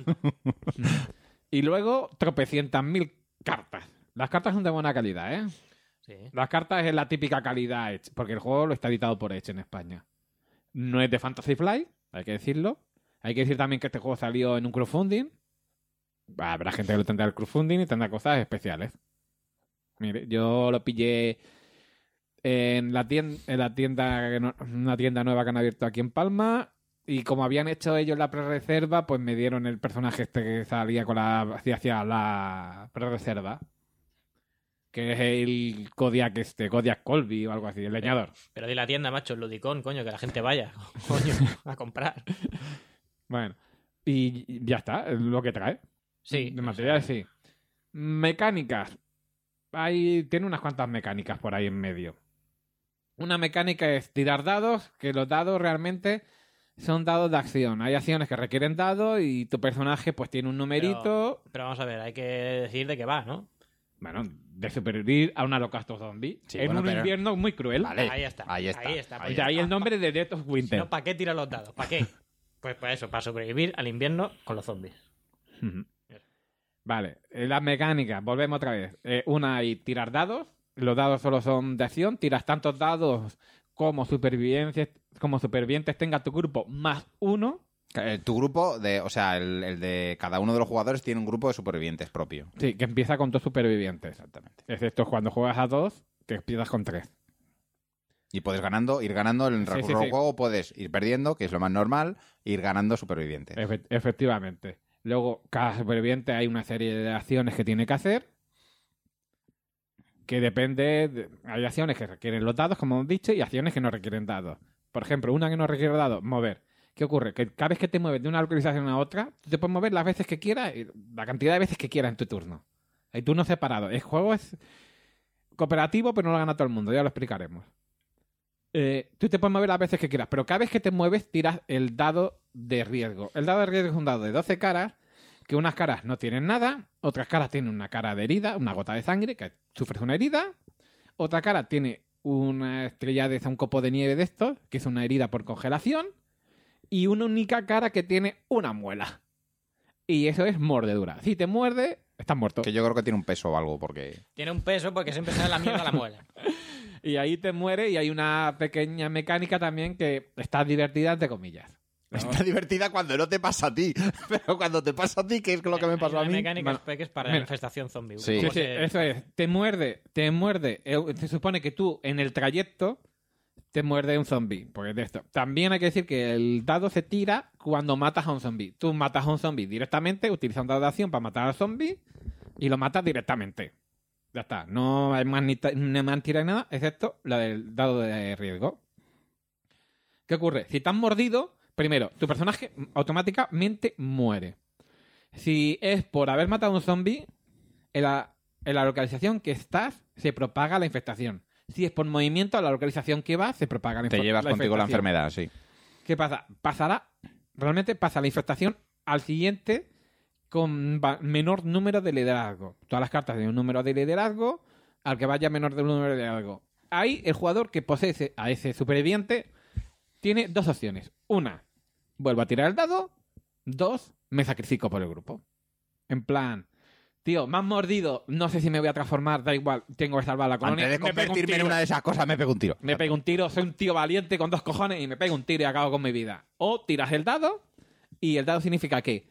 Y luego, tropecientas mil cartas. Las cartas son de buena calidad, ¿eh? Sí. Las cartas es la típica calidad Edge, porque el juego lo está editado por Edge en España. No es de Fantasy Flight, hay que decirlo. Hay que decir también que este juego salió en un crowdfunding. Habrá gente que lo tendrá el crowdfunding y tendrá cosas especiales. Mire, yo lo pillé en la tienda, en la tienda, una tienda nueva que han abierto aquí en Palma, y como habían hecho ellos la pre-reserva, pues me dieron el personaje este que salía con la hacia la pre-reserva, que es el Kodiak este, Kodiak Colby o algo así, el leñador. Pero, pero di la tienda, macho, el Ludicón, coño, que la gente vaya, coño, a comprar. Bueno, y ya está, es lo que trae. Sí. De materiales, sí. Mecánicas. Hay, tiene unas cuantas mecánicas por ahí en medio. Una mecánica es tirar dados, que los dados realmente son dados de acción. Hay acciones que requieren dados y tu personaje pues tiene un numerito. Pero, pero vamos a ver, hay que decir de qué va, ¿no? Bueno, de sobrevivir a un holocausto zombie. Sí, en bueno, un pero... invierno muy cruel. Vale, ahí está. Ahí está. Ahí está. Ahí, ahí el nombre de Death of Winter. Si no, ¿para qué tirar los dados? ¿Para qué? Pues para eso, para sobrevivir al invierno con los zombies. Uh-huh. Vale, las mecánicas, volvemos otra vez. Eh, una hay tirar dados. Los dados solo son de acción. Tiras tantos dados como supervivientes, como supervivientes tenga tu grupo más uno. Tu grupo, de, o sea, el, el de cada uno de los jugadores tiene un grupo de supervivientes propio. Sí, que empieza con dos supervivientes. Exactamente. Excepto cuando juegas a dos, que empiezas con tres. Y puedes ganando, ir ganando en el sí, recurso sí, del sí. juego, puedes ir perdiendo, que es lo más normal, e ir ganando supervivientes. Efe- efectivamente. Luego, cada superviviente hay una serie de acciones que tiene que hacer. Que depende. De... Hay acciones que requieren los dados, como hemos dicho, y acciones que no requieren dados. Por ejemplo, una que no requiere dados, mover. ¿Qué ocurre? Que cada vez que te mueves de una localización a otra, tú te puedes mover las veces que quieras, la cantidad de veces que quieras en tu turno. Hay turnos separados. El juego es cooperativo, pero no lo gana todo el mundo. Ya lo explicaremos. Eh, tú te puedes mover las veces que quieras, pero cada vez que te mueves tiras el dado de riesgo. El dado de riesgo es un dado de doce caras, que unas caras no tienen nada, otras caras tienen una cara de herida, una gota de sangre, que sufres una herida, otra cara tiene una estrella de un copo de nieve de estos, que es una herida por congelación, y una única cara que tiene una muela. Y eso es mordedura. Si te muerde, estás muerto. Que yo creo que tiene un peso o algo, porque... Tiene un peso porque siempre sale la mierda la muela. Y ahí te muere, y hay una pequeña mecánica también que está divertida, entre comillas. ¿No? Está divertida cuando no te pasa a ti. Pero cuando te pasa a ti, ¿qué es lo que me pasó a mí? La mecánica Bueno, es para mira. la infestación zombie. Sí. Sí, ¿Cómo sí, se- eso es. Te muerde, te muerde. eh, Se supone que tú, en el trayecto, te muerde un zombie. Porque de esto. También hay que decir que el dado se tira cuando matas a un zombie. Tú matas a un zombie directamente, utilizas un dado de acción para matar al zombie y lo matas directamente. Ya está. No hay más ni, ta- ni más tira ni nada, excepto la del dado de riesgo. ¿Qué ocurre? Si te han mordido, primero, tu personaje automáticamente muere. Si es por haber matado a un zombie, en la, en la localización que estás se propaga la infestación. Si es por movimiento, a la localización que vas se propaga la Te info- llevas la contigo la infestación. enfermedad, sí. ¿Qué pasa? Pasará, realmente pasa la infestación al siguiente con va- menor número de liderazgo. Todas las cartas tienen un número de liderazgo, al que vaya menor de un número de liderazgo. Ahí el jugador que posee ese- a ese superviviente tiene dos opciones. Una, vuelvo a tirar el dado. Dos, me sacrifico por el grupo. En plan, tío, me han mordido, no sé si me voy a transformar, da igual, tengo que salvar la colonia. Antes de me pego un convertirme en tiro. una de esas cosas, me pego un tiro. Me pego un tiro, soy un tío valiente con dos cojones y me pego un tiro y acabo con mi vida. O tiras el dado y el dado significa que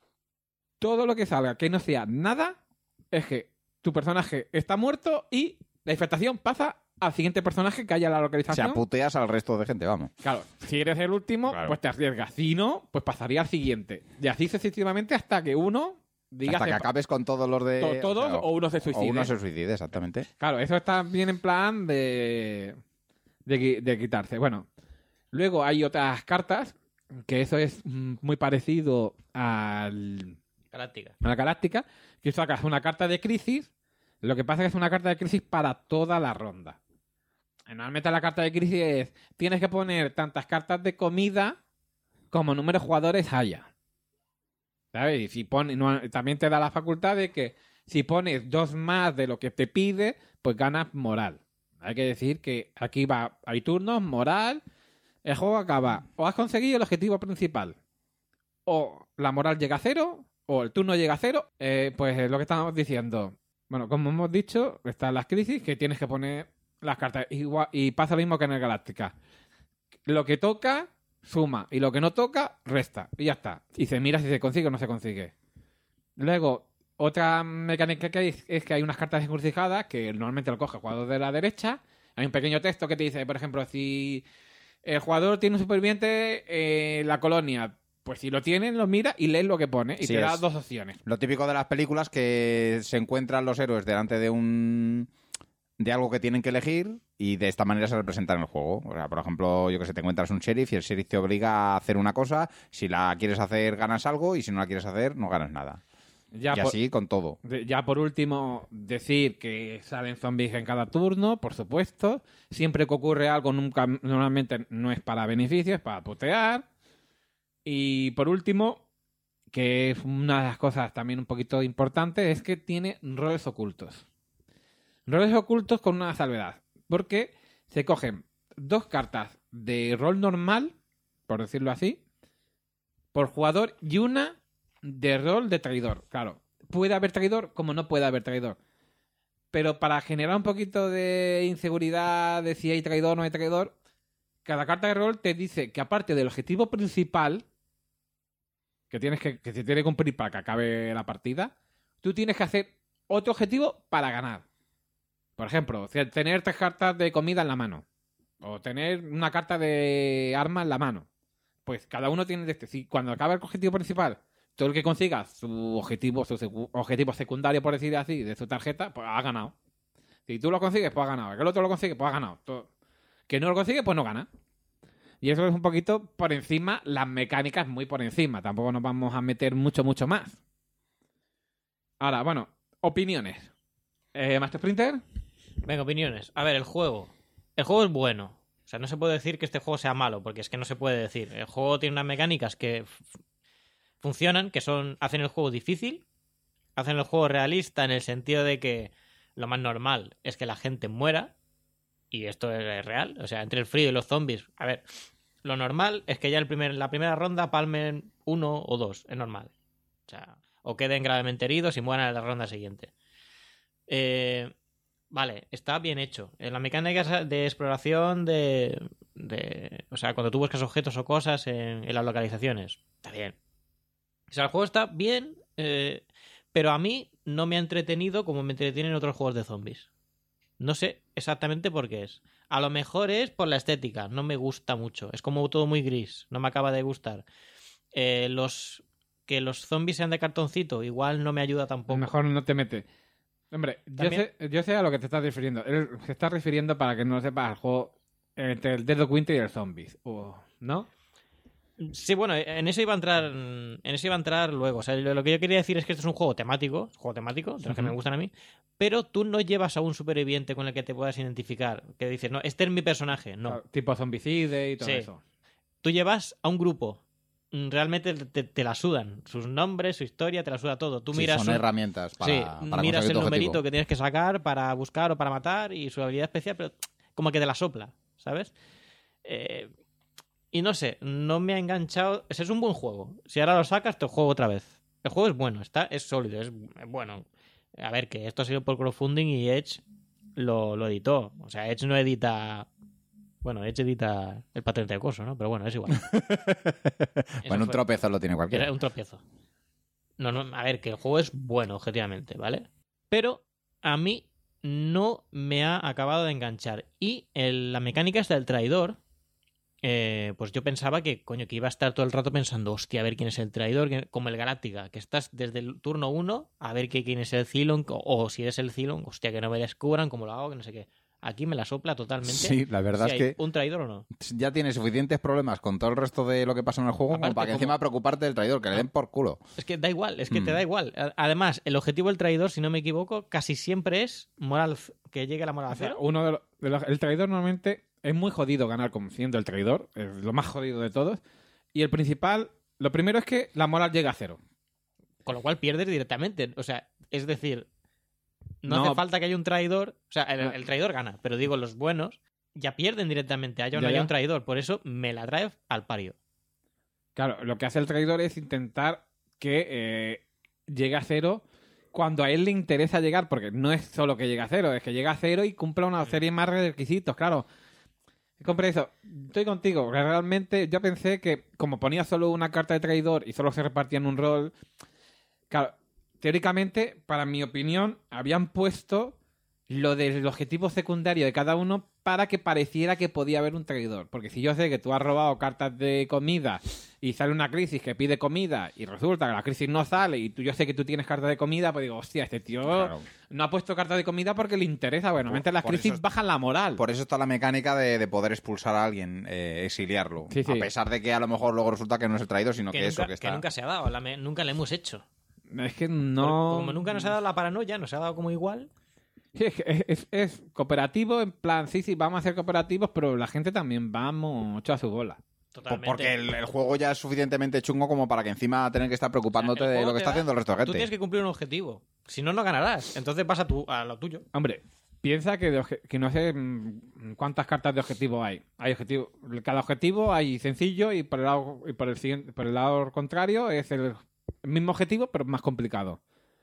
todo lo que salga que no sea nada es que tu personaje está muerto y la infestación pasa al siguiente personaje que haya en la O sea, localización. puteas al resto de gente, vamos. Claro, si eres el último, Claro. pues te arriesgas. Si no, pues pasaría al siguiente. Y así sucesivamente hasta que uno diga... Hasta que sepa- acabes con todos los de... To- todos o uno se suicide. O uno se suicide, exactamente. Claro, eso está bien en plan de, de, qui- de quitarse. Bueno, luego hay otras cartas, que eso es mm, muy parecido al, Galáctica. a la Galáctica, que sacas una carta de crisis, lo que pasa es que es una carta de crisis para toda la ronda. Normalmente la carta de crisis es, tienes que poner tantas cartas de comida como número de jugadores haya. ¿Sabes? Y si pone, no- también te da la facultad de que si pones dos más de lo que te pide, pues ganas moral. Hay que decir que aquí va, hay turnos, moral, el juego acaba. O has conseguido el objetivo principal, o la moral llega a cero, o el turno llega a cero. Eh, pues es lo que estamos diciendo. Bueno, como hemos dicho, están las crisis que tienes que poner las cartas. Igual, y pasa lo mismo que en el Galáctica. Lo que toca, suma. Y lo que no toca, resta. Y ya está. Y se mira si se consigue o no se consigue. Luego, otra mecánica que hay es que hay unas cartas encrucijadas que normalmente lo coge el jugador de la derecha. Hay un pequeño texto que te dice, por ejemplo, si el jugador tiene un superviviente en la colonia, pues si lo tienen, lo mira y lees lo que pone. Y Sí, te da es. dos opciones. Lo típico de las películas que se encuentran los héroes delante de un de algo que tienen que elegir y de esta manera se representa en el juego. O sea, por ejemplo, yo que sé, te encuentras un sheriff y el sheriff te obliga a hacer una cosa. Si la quieres hacer, ganas algo y si no la quieres hacer, no ganas nada. Ya y por- así con todo. De- Ya por último, decir que salen zombies en cada turno, por supuesto. Siempre que ocurre algo, nunca, normalmente no es para beneficio, es para putear. Y por último, que es una de las cosas también un poquito importantes, es que tiene roles ocultos. Roles ocultos con una salvedad. Porque se cogen dos cartas de rol normal, por decirlo así, por jugador y una de rol de traidor. Claro, puede haber traidor como no puede haber traidor. Pero para generar un poquito de inseguridad de si hay traidor o no hay traidor, cada carta de rol te dice que aparte del objetivo principal que tienes que, que se tiene que cumplir para que acabe la partida, tú tienes que hacer otro objetivo para ganar. Por ejemplo, tener tres cartas de comida en la mano. O tener una carta de arma en la mano. Pues cada uno tiene de este. Si cuando acaba el objetivo principal, todo el que consiga su objetivo, su secu- objetivo secundario, por decir así, de su tarjeta, pues ha ganado. Si tú lo consigues, pues ha ganado. Que el otro lo consigue, pues ha ganado. Todo. Que no lo consigue, pues no gana. Y eso es un poquito por encima, las mecánicas muy por encima. Tampoco nos vamos a meter mucho, mucho más. Ahora, bueno, opiniones. Eh, Master Sprinter. Venga, opiniones. A ver, el juego. El juego es bueno. O sea, no se puede decir que este juego sea malo, porque es que no se puede decir. El juego tiene unas mecánicas que f- funcionan, que son hacen el juego difícil, hacen el juego realista en el sentido de que lo más normal es que la gente muera, y esto es real. O sea, entre el frío y los zombies, a ver, lo normal es que ya el primer, la primera ronda palmen uno o dos, es normal. O sea, o queden gravemente heridos y mueran en la ronda siguiente. Eh... Vale, está bien hecho. En las mecánicas de exploración de, de... O sea, cuando tú buscas objetos o cosas en, en las localizaciones. Está bien. O sea, el juego está bien, eh, pero a mí no me ha entretenido como me entretienen otros juegos de zombies. No sé exactamente por qué es. A lo mejor es por la estética. No me gusta mucho. Es como todo muy gris. No me acaba de gustar. Eh, los... Que los zombies sean de cartoncito igual no me ayuda A tampoco. lo mejor no te mete. Hombre, yo También- sé, yo sé a lo que te estás refiriendo. Él se está refiriendo, para que no lo sepas, al juego entre el Dead of Winter y el Zombies. O- ¿No? Sí, bueno, en eso iba a entrar, en eso iba a entrar luego. O sea, lo, lo que yo quería decir es que esto es un juego temático, juego temático, de los que Ujú. me gustan a mí, pero tú no llevas a un superviviente con el que te puedas identificar, que dices, no, este es mi personaje, no. Claro, tipo zombicide y todo Sí. eso. Tú llevas a un grupo, mm, realmente te, te la sudan, sus nombres, su historia, te la suda todo. Tú Sí, miras, son un- herramientas para, sí, para miras conseguir el tu numerito objetivo. que tienes que sacar para buscar o para matar y su habilidad especial, pero como que te la sopla, ¿sabes? Eh, y no sé, no me ha enganchado. Ese es un buen juego. Si ahora lo sacas, te juego otra vez. El juego es bueno, está, es sólido, es bueno. A ver, que esto ha sido por crowdfunding y Edge lo, lo editó. O sea, Edge no edita. Bueno, Edge edita el patente de coso, ¿no? Pero bueno, es igual. Bueno, un fue- tropezzo lo tiene cualquiera. Era un tropiezo. No, no, a ver, que el juego es bueno, objetivamente, ¿vale? Pero a mí no me ha acabado de enganchar. Y el- la mecánica esta del traidor, eh, pues yo pensaba que, coño, que iba a estar todo el rato pensando, hostia, a ver quién es el traidor, quién- como el Galáctica, que estás desde el turno uno a ver que- quién es el Cylon, o, o si eres el Cylon, hostia, que no me descubran, cómo lo hago, que no sé qué. Aquí me la sopla totalmente. Sí, la verdad si es hay que un traidor o no. ya tienes suficientes problemas con todo el resto de lo que pasa en el juego como Aparte, para que como- encima preocuparte del traidor, que le den por culo. Es que da igual, es que te Mm. da igual. A- Además, el objetivo del traidor, si no me equivoco, casi siempre es moral c- que llegue la moral O sea, cero. uno de los, de los- el traidor normalmente es muy jodido ganar como siendo el traidor, es lo más jodido de todos. Y el principal, lo primero es que la moral llega a cero. Con lo cual pierdes directamente. O sea, es decir, no, No. hace falta que haya un traidor. O sea, el, Ah. el traidor gana, pero digo, los buenos ya pierden directamente. Haya o no Ya, haya ya. un traidor. Por eso me la trae al pario. Claro, lo que hace el traidor es intentar que eh, llegue a cero cuando a él le interesa llegar, porque no es solo que llegue a cero, es que llega a cero y cumpla una serie más de requisitos, claro. Compré eso. Estoy contigo, porque realmente yo pensé que como ponía solo una carta de traidor y solo se repartían un rol, claro, teóricamente, para mi opinión, habían puesto lo del objetivo secundario de cada uno para que pareciera que podía haber un traidor. Porque si yo sé que tú has robado cartas de comida y sale una crisis que pide comida y resulta que la crisis no sale y tú, yo sé que tú tienes cartas de comida, pues digo, hostia, este tío Claro. no ha puesto cartas de comida porque le interesa. Bueno, normalmente las por crisis eso- bajan la moral. Por eso está la mecánica de, de poder expulsar a alguien, eh, exiliarlo. Sí, sí. A pesar de que a lo mejor luego resulta que no es el traidor, sino que, Que, eso, nunca, que está... que nunca se ha dado. la me- nunca le hemos hecho. Es que Porque no... Como nunca nos ha dado la paranoia, nos ha dado como igual. Sí, es, es- es- es cooperativo, en plan, sí, sí, vamos a ser cooperativos, pero la gente también va mucho a su bola. Totalmente. Porque el, el juego ya es suficientemente chungo como para que encima tener que estar preocupándote O sea, el de lo juego que te está da- haciendo el resto de Tú gente. tienes que cumplir un objetivo. Si no, no ganarás. Entonces vas a, tu, a lo tuyo. Hombre, piensa que, de obje- que no sé mm, cuántas cartas de objetivo hay. Hay objetivo, cada objetivo hay sencillo y por el lado, y por el siguiente, por el lado contrario es el mismo objetivo pero más complicado.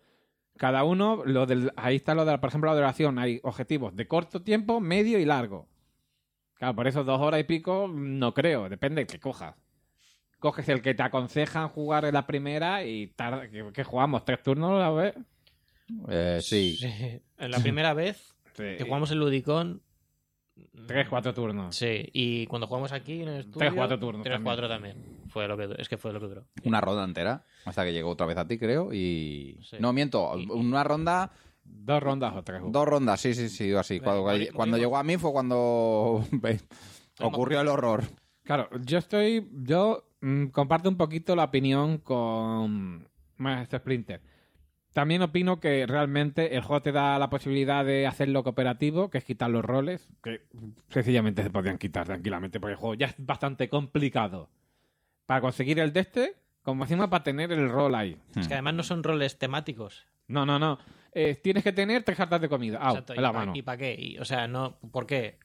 Cada uno, lo del, ahí está lo de, por ejemplo, la duración. Hay objetivos de corto tiempo, medio y largo. Claro, por eso dos horas y pico no creo, depende del que cojas. Coges el que te aconsejan jugar en la primera y tarda, que, que jugamos tres turnos a ver. Eh, sí. En la primera vez Sí. que jugamos el Ludicon. Tres, cuatro turnos. Sí, y cuando jugamos aquí en el estudio. Tres, cuatro turnos Tres, también. cuatro también. Fue lo que, es que fue lo que duró. Una ronda entera, hasta que llegó otra vez a ti, creo, y... Sí. No, miento, Y- una ronda, Dos rondas o tres. dos rondas, sí, sí, sí, así. Cuando, Morí- cuando morimos. llegó a mí fue cuando ocurrió el horror. Claro, yo estoy. Yo mm, comparto un poquito la opinión con Maestro Splinter. También opino que realmente el juego te da la posibilidad de hacerlo cooperativo, que es quitar los roles, que sencillamente se podrían quitar tranquilamente, porque el juego ya es bastante complicado. Para conseguir el de este, como encima para tener el rol ahí. Es que además no son roles temáticos. No, no, no. Eh, tienes que tener tres cartas de comida. Au, Exacto, en la ¿y pa- mano. ¿Y para qué? Y, o sea, no. ¿Por qué?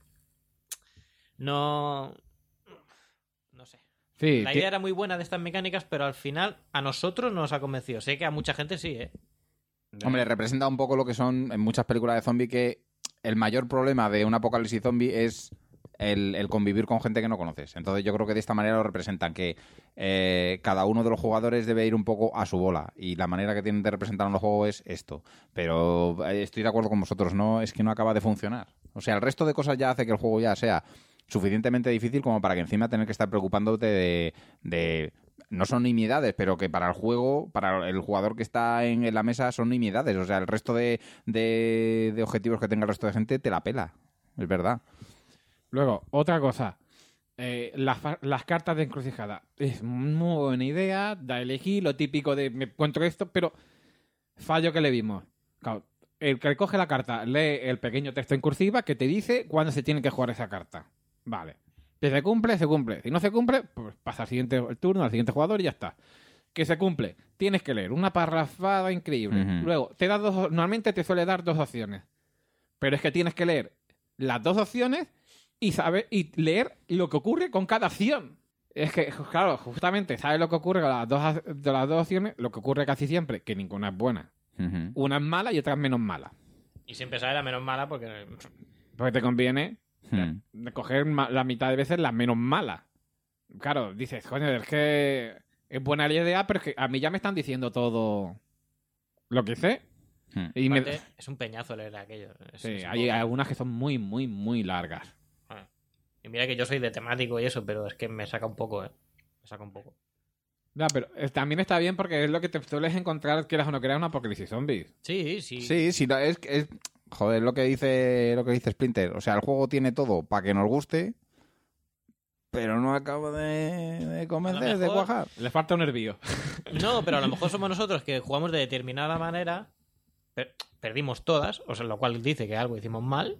No. No sé. Sí, La ti- idea era muy buena de estas mecánicas, pero al final a nosotros no nos ha convencido. Sé que a mucha gente sí, ¿eh? Hombre, representa un poco lo que son en muchas películas de zombie, que el mayor problema de un apocalipsis zombie es el, el convivir con gente que no conoces. Entonces yo creo que de esta manera lo representan, que eh, cada uno de los jugadores debe ir un poco a su bola, y la manera que tienen de representar en los juegos es esto. Pero eh, estoy de acuerdo con vosotros, no es que no acaba de funcionar. O sea, el resto de cosas ya hace que el juego ya sea suficientemente difícil como para que encima tener que estar preocupándote de... de no son nimiedades, pero que para el juego, para el jugador que está en, en la mesa, son nimiedades. O sea, el resto de, de, de objetivos que tenga el resto de gente te la pela. Es verdad. Luego, otra cosa. Eh, las, fa- las cartas de encrucijada. Es muy buena idea. Da elegir lo típico de me encuentro esto, pero fallo que le vimos. Claro, el que coge la carta lee el pequeño texto en cursiva que te dice cuándo se tiene que jugar esa carta. Vale. Si se cumple, se cumple. Si no se cumple, pues pasa al siguiente el turno, al siguiente jugador y ya está. Que se cumple. Tienes que leer una parrafada increíble. Ujú. Luego, te da dos, normalmente te suele dar dos opciones. Pero es que tienes que leer las dos opciones y saber y leer lo que ocurre con cada acción. Es que, claro, justamente sabes lo que ocurre con las dos, de las dos opciones, lo que ocurre casi siempre, que ninguna es buena. Ujú. Una es mala y otra es menos mala. Y siempre sale la menos mala porque. Porque te conviene Hmm. de coger ma- la mitad de veces las menos malas. Claro, dices, coño, es que es buena la idea, pero es que a mí ya me están diciendo todo lo que sé. Hmm. Y me- Aparte, es un peñazo leer aquello. Es- sí, es un hay poco- algunas que son muy, muy, muy largas. Ah. Y mira que yo soy de temático y eso, pero es que me saca un poco, ¿eh? Me saca un poco. Ya, pero eh, también está bien porque es lo que te sueles encontrar, quieras o no quieras, una apocalipsis zombies. Sí, sí. Sí, sí, no, es, es joder, lo que dice lo que dice Splinter. O sea, el juego tiene todo para que nos guste, pero no acaba de, de convencer, de mejor- cuajar. Le falta un hervío. No, pero a lo mejor somos nosotros que jugamos de determinada manera, per- perdimos todas, o sea, lo cual dice que algo hicimos mal.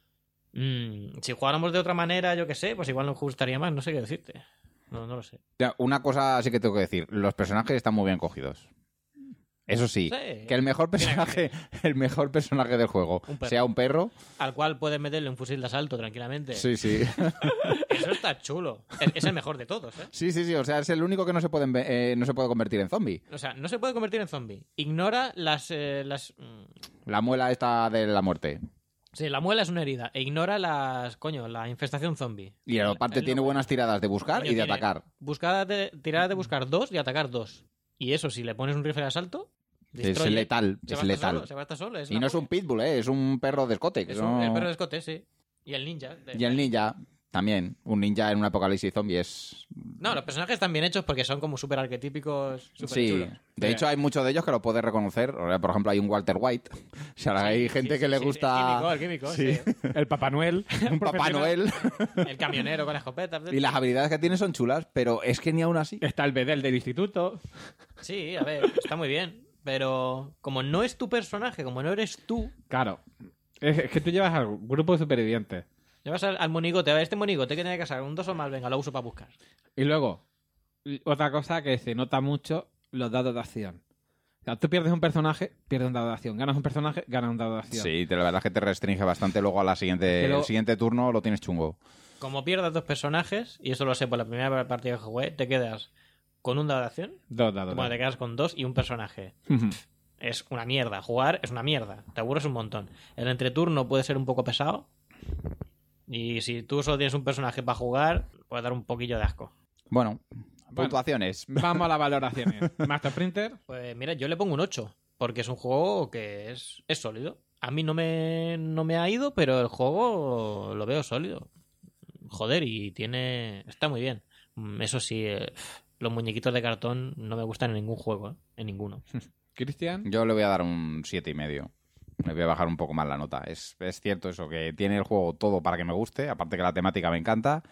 Mm, si jugáramos de otra manera, yo qué sé, pues igual nos gustaría más, no sé qué decirte. No, no lo sé. Ya, una cosa sí que tengo que decir, los personajes están muy bien cogidos. Eso sí, Sí. que el mejor personaje, el mejor personaje del juego Un perro. sea un perro. Al cual puedes meterle un fusil de asalto tranquilamente. Sí, sí. Eso está chulo. Es es el mejor de todos, ¿eh? Sí, sí, sí. O sea, es el único que no se puede, enve- eh, no se puede convertir en zombie. O sea, no se puede convertir en zombie. Ignora las... eh, las mm, La muela esta de la muerte. sí, la muela es una herida. E ignora las... Coño, la infestación zombie. Y aparte Es lo tiene bueno. buenas tiradas de buscar Coño, y de tiene atacar. Buscada de, tirada de buscar dos y atacar dos. Y eso, si le pones un rifle de asalto... Es destruye. letal, Se es va hasta letal. Solo, se va hasta solo. Es Y una no es un polla. pitbull, ¿eh? Es un perro de escote. que Es no- un, el perro de escote, sí. Y el ninja. de- Y el ninja, también. Un ninja en un apocalipsis zombie es... No, los personajes están bien hechos porque son como súper arquetípicos, súper Sí, chulos. de hecho hay muchos de ellos que lo puedes reconocer. O sea, por ejemplo, hay un Walter White. O sea, hay gente Sí, que sí, le sí, gusta El químico, el químico, Sí. sí. El Papá Noel. un Papá Noel. El camionero con la escopeta. Y las habilidades que tiene son chulas, pero es que ni aún así. Está el bedel del instituto. Sí, a ver, está muy bien. Pero como no es tu personaje, como no eres tú, Claro. Es, es que tú llevas al grupo de supervivientes. llevas al, al monigote. A ver, este monigote que tiene que sacar un dos o más, venga, lo uso para buscar. Y luego, y otra cosa que se nota mucho, los dados de acción. O sea, tú pierdes un personaje, pierdes un dado de acción. Ganas un personaje, ganas un dado de acción. Sí, te- la verdad es que te restringe bastante. Luego a la siguiente, Pero- el siguiente turno lo tienes chungo. Como pierdas dos personajes, y eso lo sé por la primera partida que jugué, te quedas con un dado de acción. Dos dados. Bueno, te quedas con dos y un personaje. Ujú. Es una mierda. Jugar es una mierda. Te aburres un montón. El entreturno puede ser un poco pesado. Y si tú solo tienes un personaje para jugar, puede dar un poquillo de asco. Bueno, Bueno. puntuaciones. Vamos a las valoraciones. Master Printer, Pues mira, yo le pongo un ocho. Porque es un juego que es, es sólido. A mí no me, no me ha ido, pero el juego lo veo sólido. Joder, y tiene... Está muy bien. Mm, Eso sí, eh, los muñequitos de cartón no me gustan en ningún juego, ¿eh? En ninguno. Cristian. Yo le voy a dar un siete y medio. Le voy a bajar un poco más la nota. Es, es cierto eso, que tiene el juego todo para que me guste, aparte que la temática me encanta,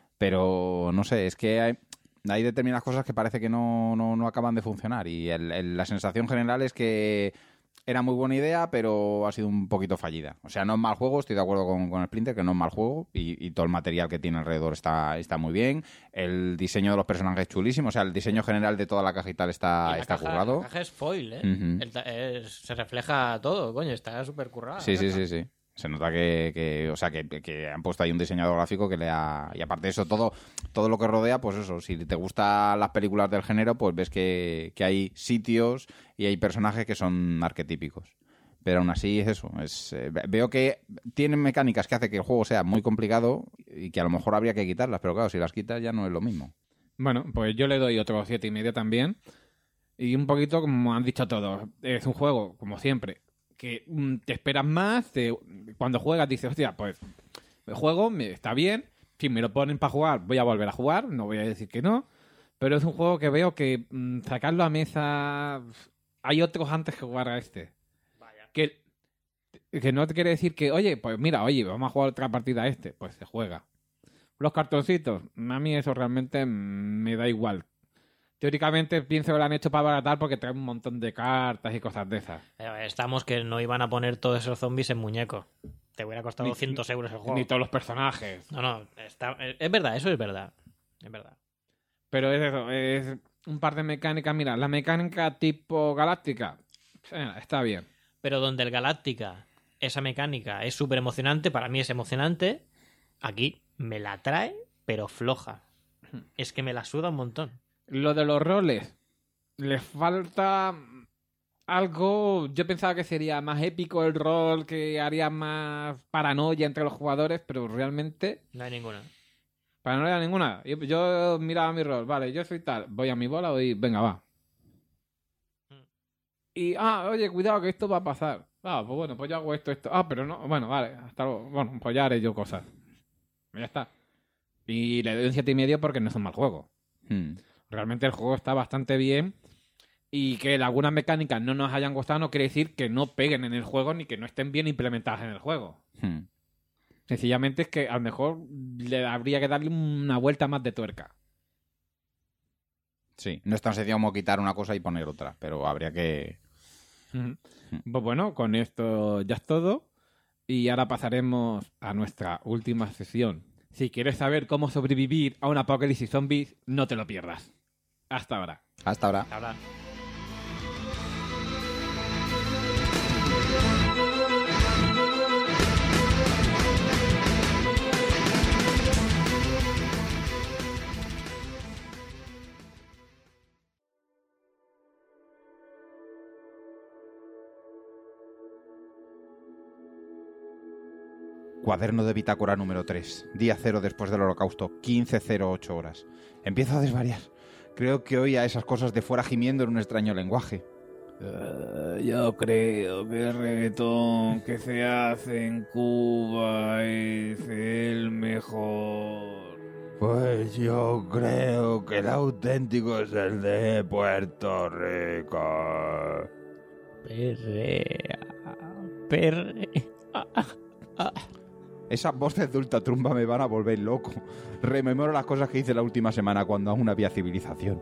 pero no sé, es que hay, hay determinadas cosas que parece que no, no, no acaban de funcionar y el- el- la sensación general es que era muy buena idea, pero ha sido un poquito fallida. O sea, no es mal juego, estoy de acuerdo con, con Splinter, que no es mal juego y, y todo el material que tiene alrededor está, está muy bien. El diseño de los personajes es chulísimo, o sea, el diseño general de toda la caja y tal Y está, la está caja- currado. La caja es foil, ¿eh? Ujú. El ta- es- se refleja todo, coño, está súper currada. Sí, la sí, caja. sí, sí. Se nota que, que o sea, que, que han puesto ahí un diseñador gráfico que le ha... Y aparte de eso, todo, todo lo que rodea, pues eso, si te gustan las películas del género, pues ves que, que hay sitios y hay personajes que son arquetípicos. Pero aún así es eso. Es, eh, veo que tienen mecánicas que hace que el juego sea muy complicado y que a lo mejor habría que quitarlas, pero claro, si las quitas ya no es lo mismo. Bueno, pues yo le doy otro siete y medio también. Y un poquito como han dicho todos. Es un juego, como siempre, que mm, te esperas más. Te- cuando juegas dices, hostia, pues el juego me, está bien. Si me lo ponen para jugar, voy a volver a jugar. No voy a decir que no. Pero es un juego que veo que mm, sacarlo a mesa... Hay otros antes que jugar a este. Que, que no te quiere decir que, oye, pues mira, oye, vamos a jugar otra partida a este. Pues se juega. Los cartoncitos, a mí eso realmente me da igual. Teóricamente pienso que lo han hecho para abaratar porque trae un montón de cartas y cosas de esas. Eh, Estamos que no iban a poner todos esos zombies en muñeco. Te hubiera costado Ni- doscientos euros el juego. Ni todos los personajes. No, no, está, es verdad, eso es verdad. Es verdad. Pero es eso, es un par de mecánicas. Mira, la mecánica tipo galáctica, eh, está bien. Pero donde el Galáctica, esa mecánica es súper emocionante, para mí es emocionante, aquí me la trae, pero floja. Es que me la suda un montón. Lo de los roles, les falta algo. Yo pensaba que sería más épico el rol, que haría más paranoia entre los jugadores, pero realmente No hay ninguna. paranoia ninguna. Yo, yo miraba mi rol, vale, yo soy tal, voy a mi bola y venga, va. Y, ah, oye, cuidado que esto va a pasar. Ah, pues bueno, pues yo hago esto, esto. Ah, pero no, bueno, vale, hasta luego. Bueno, pues ya haré yo cosas. Y ya está. Y le doy un siete y medio porque no es un mal juego. Hmm. Realmente el juego está bastante bien. Y que algunas mecánicas no nos hayan gustado no quiere decir que no peguen en el juego ni que no estén bien implementadas en el juego. Hmm. Sencillamente es que a lo mejor le habría que darle una vuelta más de tuerca. Sí, no es tan sencillo como quitar una cosa y poner otra, pero habría que... Ujú. Pues bueno, con esto ya es todo. Y ahora pasaremos a nuestra última sesión. Si quieres saber cómo sobrevivir a un apocalipsis zombies, no te lo pierdas. Hasta ahora. Hasta ahora. Ahora. Cuaderno de bitácora número tres. Día cero después del holocausto. quince cero ocho horas. Empiezo a desvariar. Creo que oía esas cosas de fuera gimiendo en un extraño lenguaje. Uh, yo creo que el reggaetón que se hace en Cuba es el mejor. Pues yo creo que el auténtico es el de Puerto Rico. Perrea. Perrea. Esas voces de ultratumba me van a volver loco. Rememoro las cosas que hice la última semana cuando aún había civilización.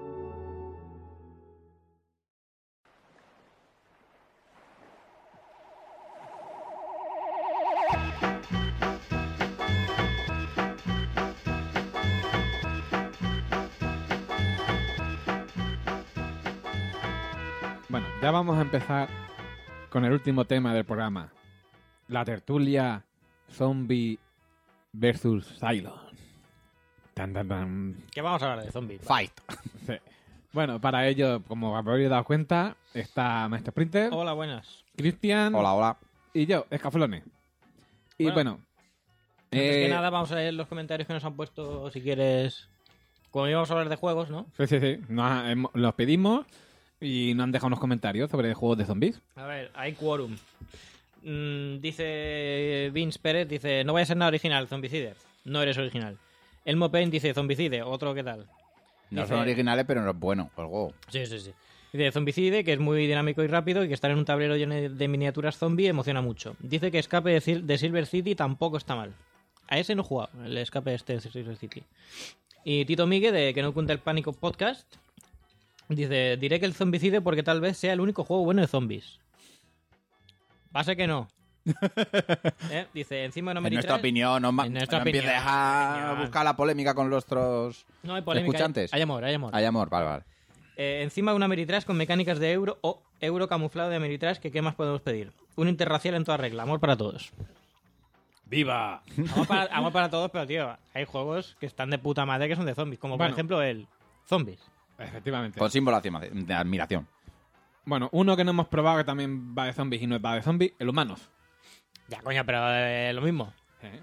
Bueno, ya vamos a empezar con el último tema del programa. La tertulia zombie versus Cylon. Tan, tan, tan. ¿Qué vamos a hablar de zombies? Fight. Sí. Bueno, para ello, como habréis dado cuenta, está Maestro Sprinter, Hola, buenas. Cristian Hola, hola. y yo, Escaflone. Y Bueno, bueno, Antes eh, que nada, vamos a leer los comentarios que nos han puesto, si quieres. Como íbamos a hablar de juegos, ¿no? sí, sí, sí, nos, ha- hemos- los pedimos y nos han dejado unos comentarios sobre juegos de zombies. A ver, hay quórum. Mm, dice Vince Pérez, dice, no vaya a ser nada original, Zombicide. No eres original. Elmo Payne dice, Zombicide, otro qué tal. No Dice- son originales, pero no es bueno el juego. Sí, sí, sí. Dice Zombicide, que es muy dinámico y rápido y que estar en un tablero lleno de miniaturas zombie emociona mucho. Dice que Escape de, Sil- de Silver City tampoco está mal. A ese no he jugado, el Escape este de Silver City. Y Tito Migue, de Que no cuenta el pánico podcast, dice, diré que el Zombicide porque tal vez sea el único juego bueno de zombies. Va a ser que no. ¿Eh? Dice, encima no me En nuestra opinión, no, ma- En nuestra no empieces opinión, a opinión. buscar la polémica con nuestros No hay polémica. escuchantes. Hay amor, hay amor. Hay amor, vale, vale. Eh, encima una Ameritrash con mecánicas de euro o euro camuflado de Ameritrash, que qué más podemos pedir. Un interracial en toda regla, amor para todos. ¡Viva! Amor para, amor para todos, pero tío, hay juegos que están de puta madre que son de zombies, como Bueno. por ejemplo el Zombies. Efectivamente. Con símbolo de admi- de admiración. Bueno, uno que no hemos probado que también va de zombies y no es va de zombies, el Humanos. Ya, coño, pero eh, lo mismo. ¿Eh?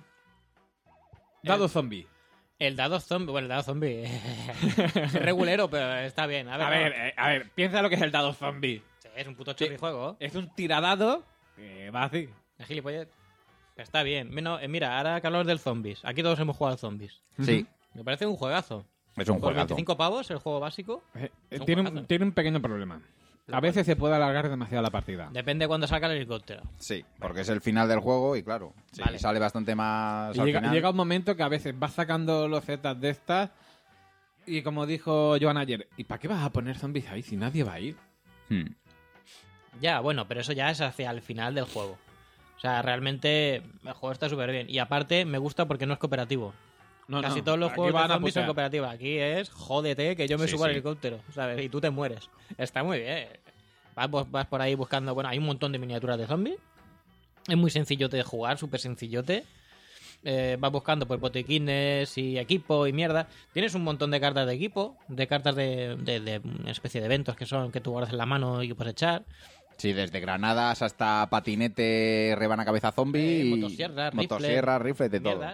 Dado zombie. El dado zombie, bueno, el dado zombie es regulero, pero está bien. A ver, A ver, eh, a ver, piensa lo que es el dado zombie. sí, es un puto chorrijuego. Es un tiradado que va así. Es gilipollas. Está bien. Mira, eh, mira, ahora que hablamos del zombies. Aquí todos hemos jugado zombies. Sí, Me parece un juegazo. es un Por juegazo. veinticinco pavos el juego básico. Eh, Es un tiene, un, juegazo. tiene un pequeño problema. A veces se puede alargar demasiado la partida. Depende de cuándo salga el helicóptero. Sí, porque es el final del juego y claro, sí, Vale. sale bastante más Y al llega, final. llega un momento que a veces vas sacando los zetas de estas y como dijo Joan ayer, ¿y para qué vas a poner zombies ahí si nadie va a ir? Hmm. Ya, bueno, pero eso ya es hacia el final del juego. O sea, realmente el juego está súper bien. Y aparte, me gusta porque no es cooperativo. No, Casi no, todos los aquí juegos van de a zombies son putear. cooperativos. Aquí es jódete que yo me Sí, subo al sí. helicóptero, ¿sabes? Y tú te mueres. Está muy bien. Vas, vos- vas por ahí buscando... Bueno, hay un montón de miniaturas de zombies. Es muy sencillote de jugar, súper sencillote. Eh, vas buscando pues botiquines y equipo y mierda. Tienes un montón de cartas de equipo, de cartas de, de, de una especie de eventos que son que tú guardas en la mano y que puedes echar. Sí, desde granadas hasta patinete, rebana cabeza zombie, Eh, y motosierras, rifles, motosierras, rifles, de todo. Mierdas.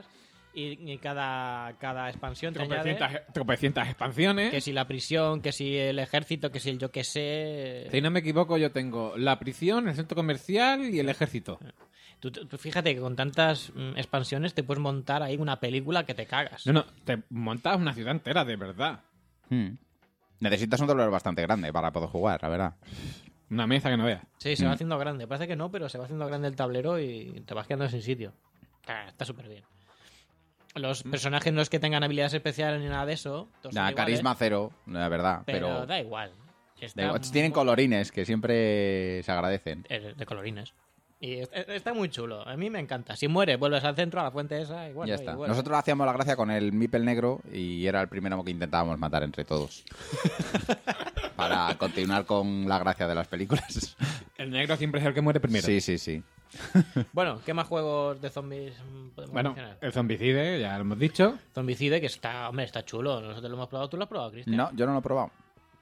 y, y cada, cada expansión te Tropecientas, añade tropecientas expansiones. que si la prisión, que si el ejército, que si el yo que sé... Si no me equivoco, yo tengo la prisión, el centro comercial y el ejército. Tú, tú fíjate que con tantas mm, expansiones te puedes montar ahí una película que te cagas. No, no, te montas una ciudad entera, de verdad. Hmm. Necesitas un tablero bastante grande para poder jugar, la verdad. Una mesa que no veas. Sí, se va Mm. haciendo grande. Parece que no, pero se va haciendo grande el tablero y te vas quedando sin sitio. Ah, está súper bien. Los personajes no es que tengan habilidades especiales ni nada de eso. todos son Nah, iguales, carisma cero, la verdad. pero, Pero, da igual. Está da igual. Tienen muy- colorines que siempre se agradecen. eh, de colorines. Y está, está muy chulo. A mí me encanta. Si muere, vuelves al centro, a la fuente esa y bueno. ya y está. bueno. Nosotros hacíamos la gracia con el Mipel negro y era el primero que intentábamos matar entre todos. Para continuar con la gracia de las películas. El negro siempre es el que muere primero. Sí, sí, sí. Bueno, ¿qué más juegos de zombies mm, podemos Bueno, mencionar? el zombicide, ya lo hemos dicho. Zombicide, que está, hombre, está chulo. Nosotros lo hemos probado. ¿Tú lo has probado, Cristian? No, yo no lo he probado.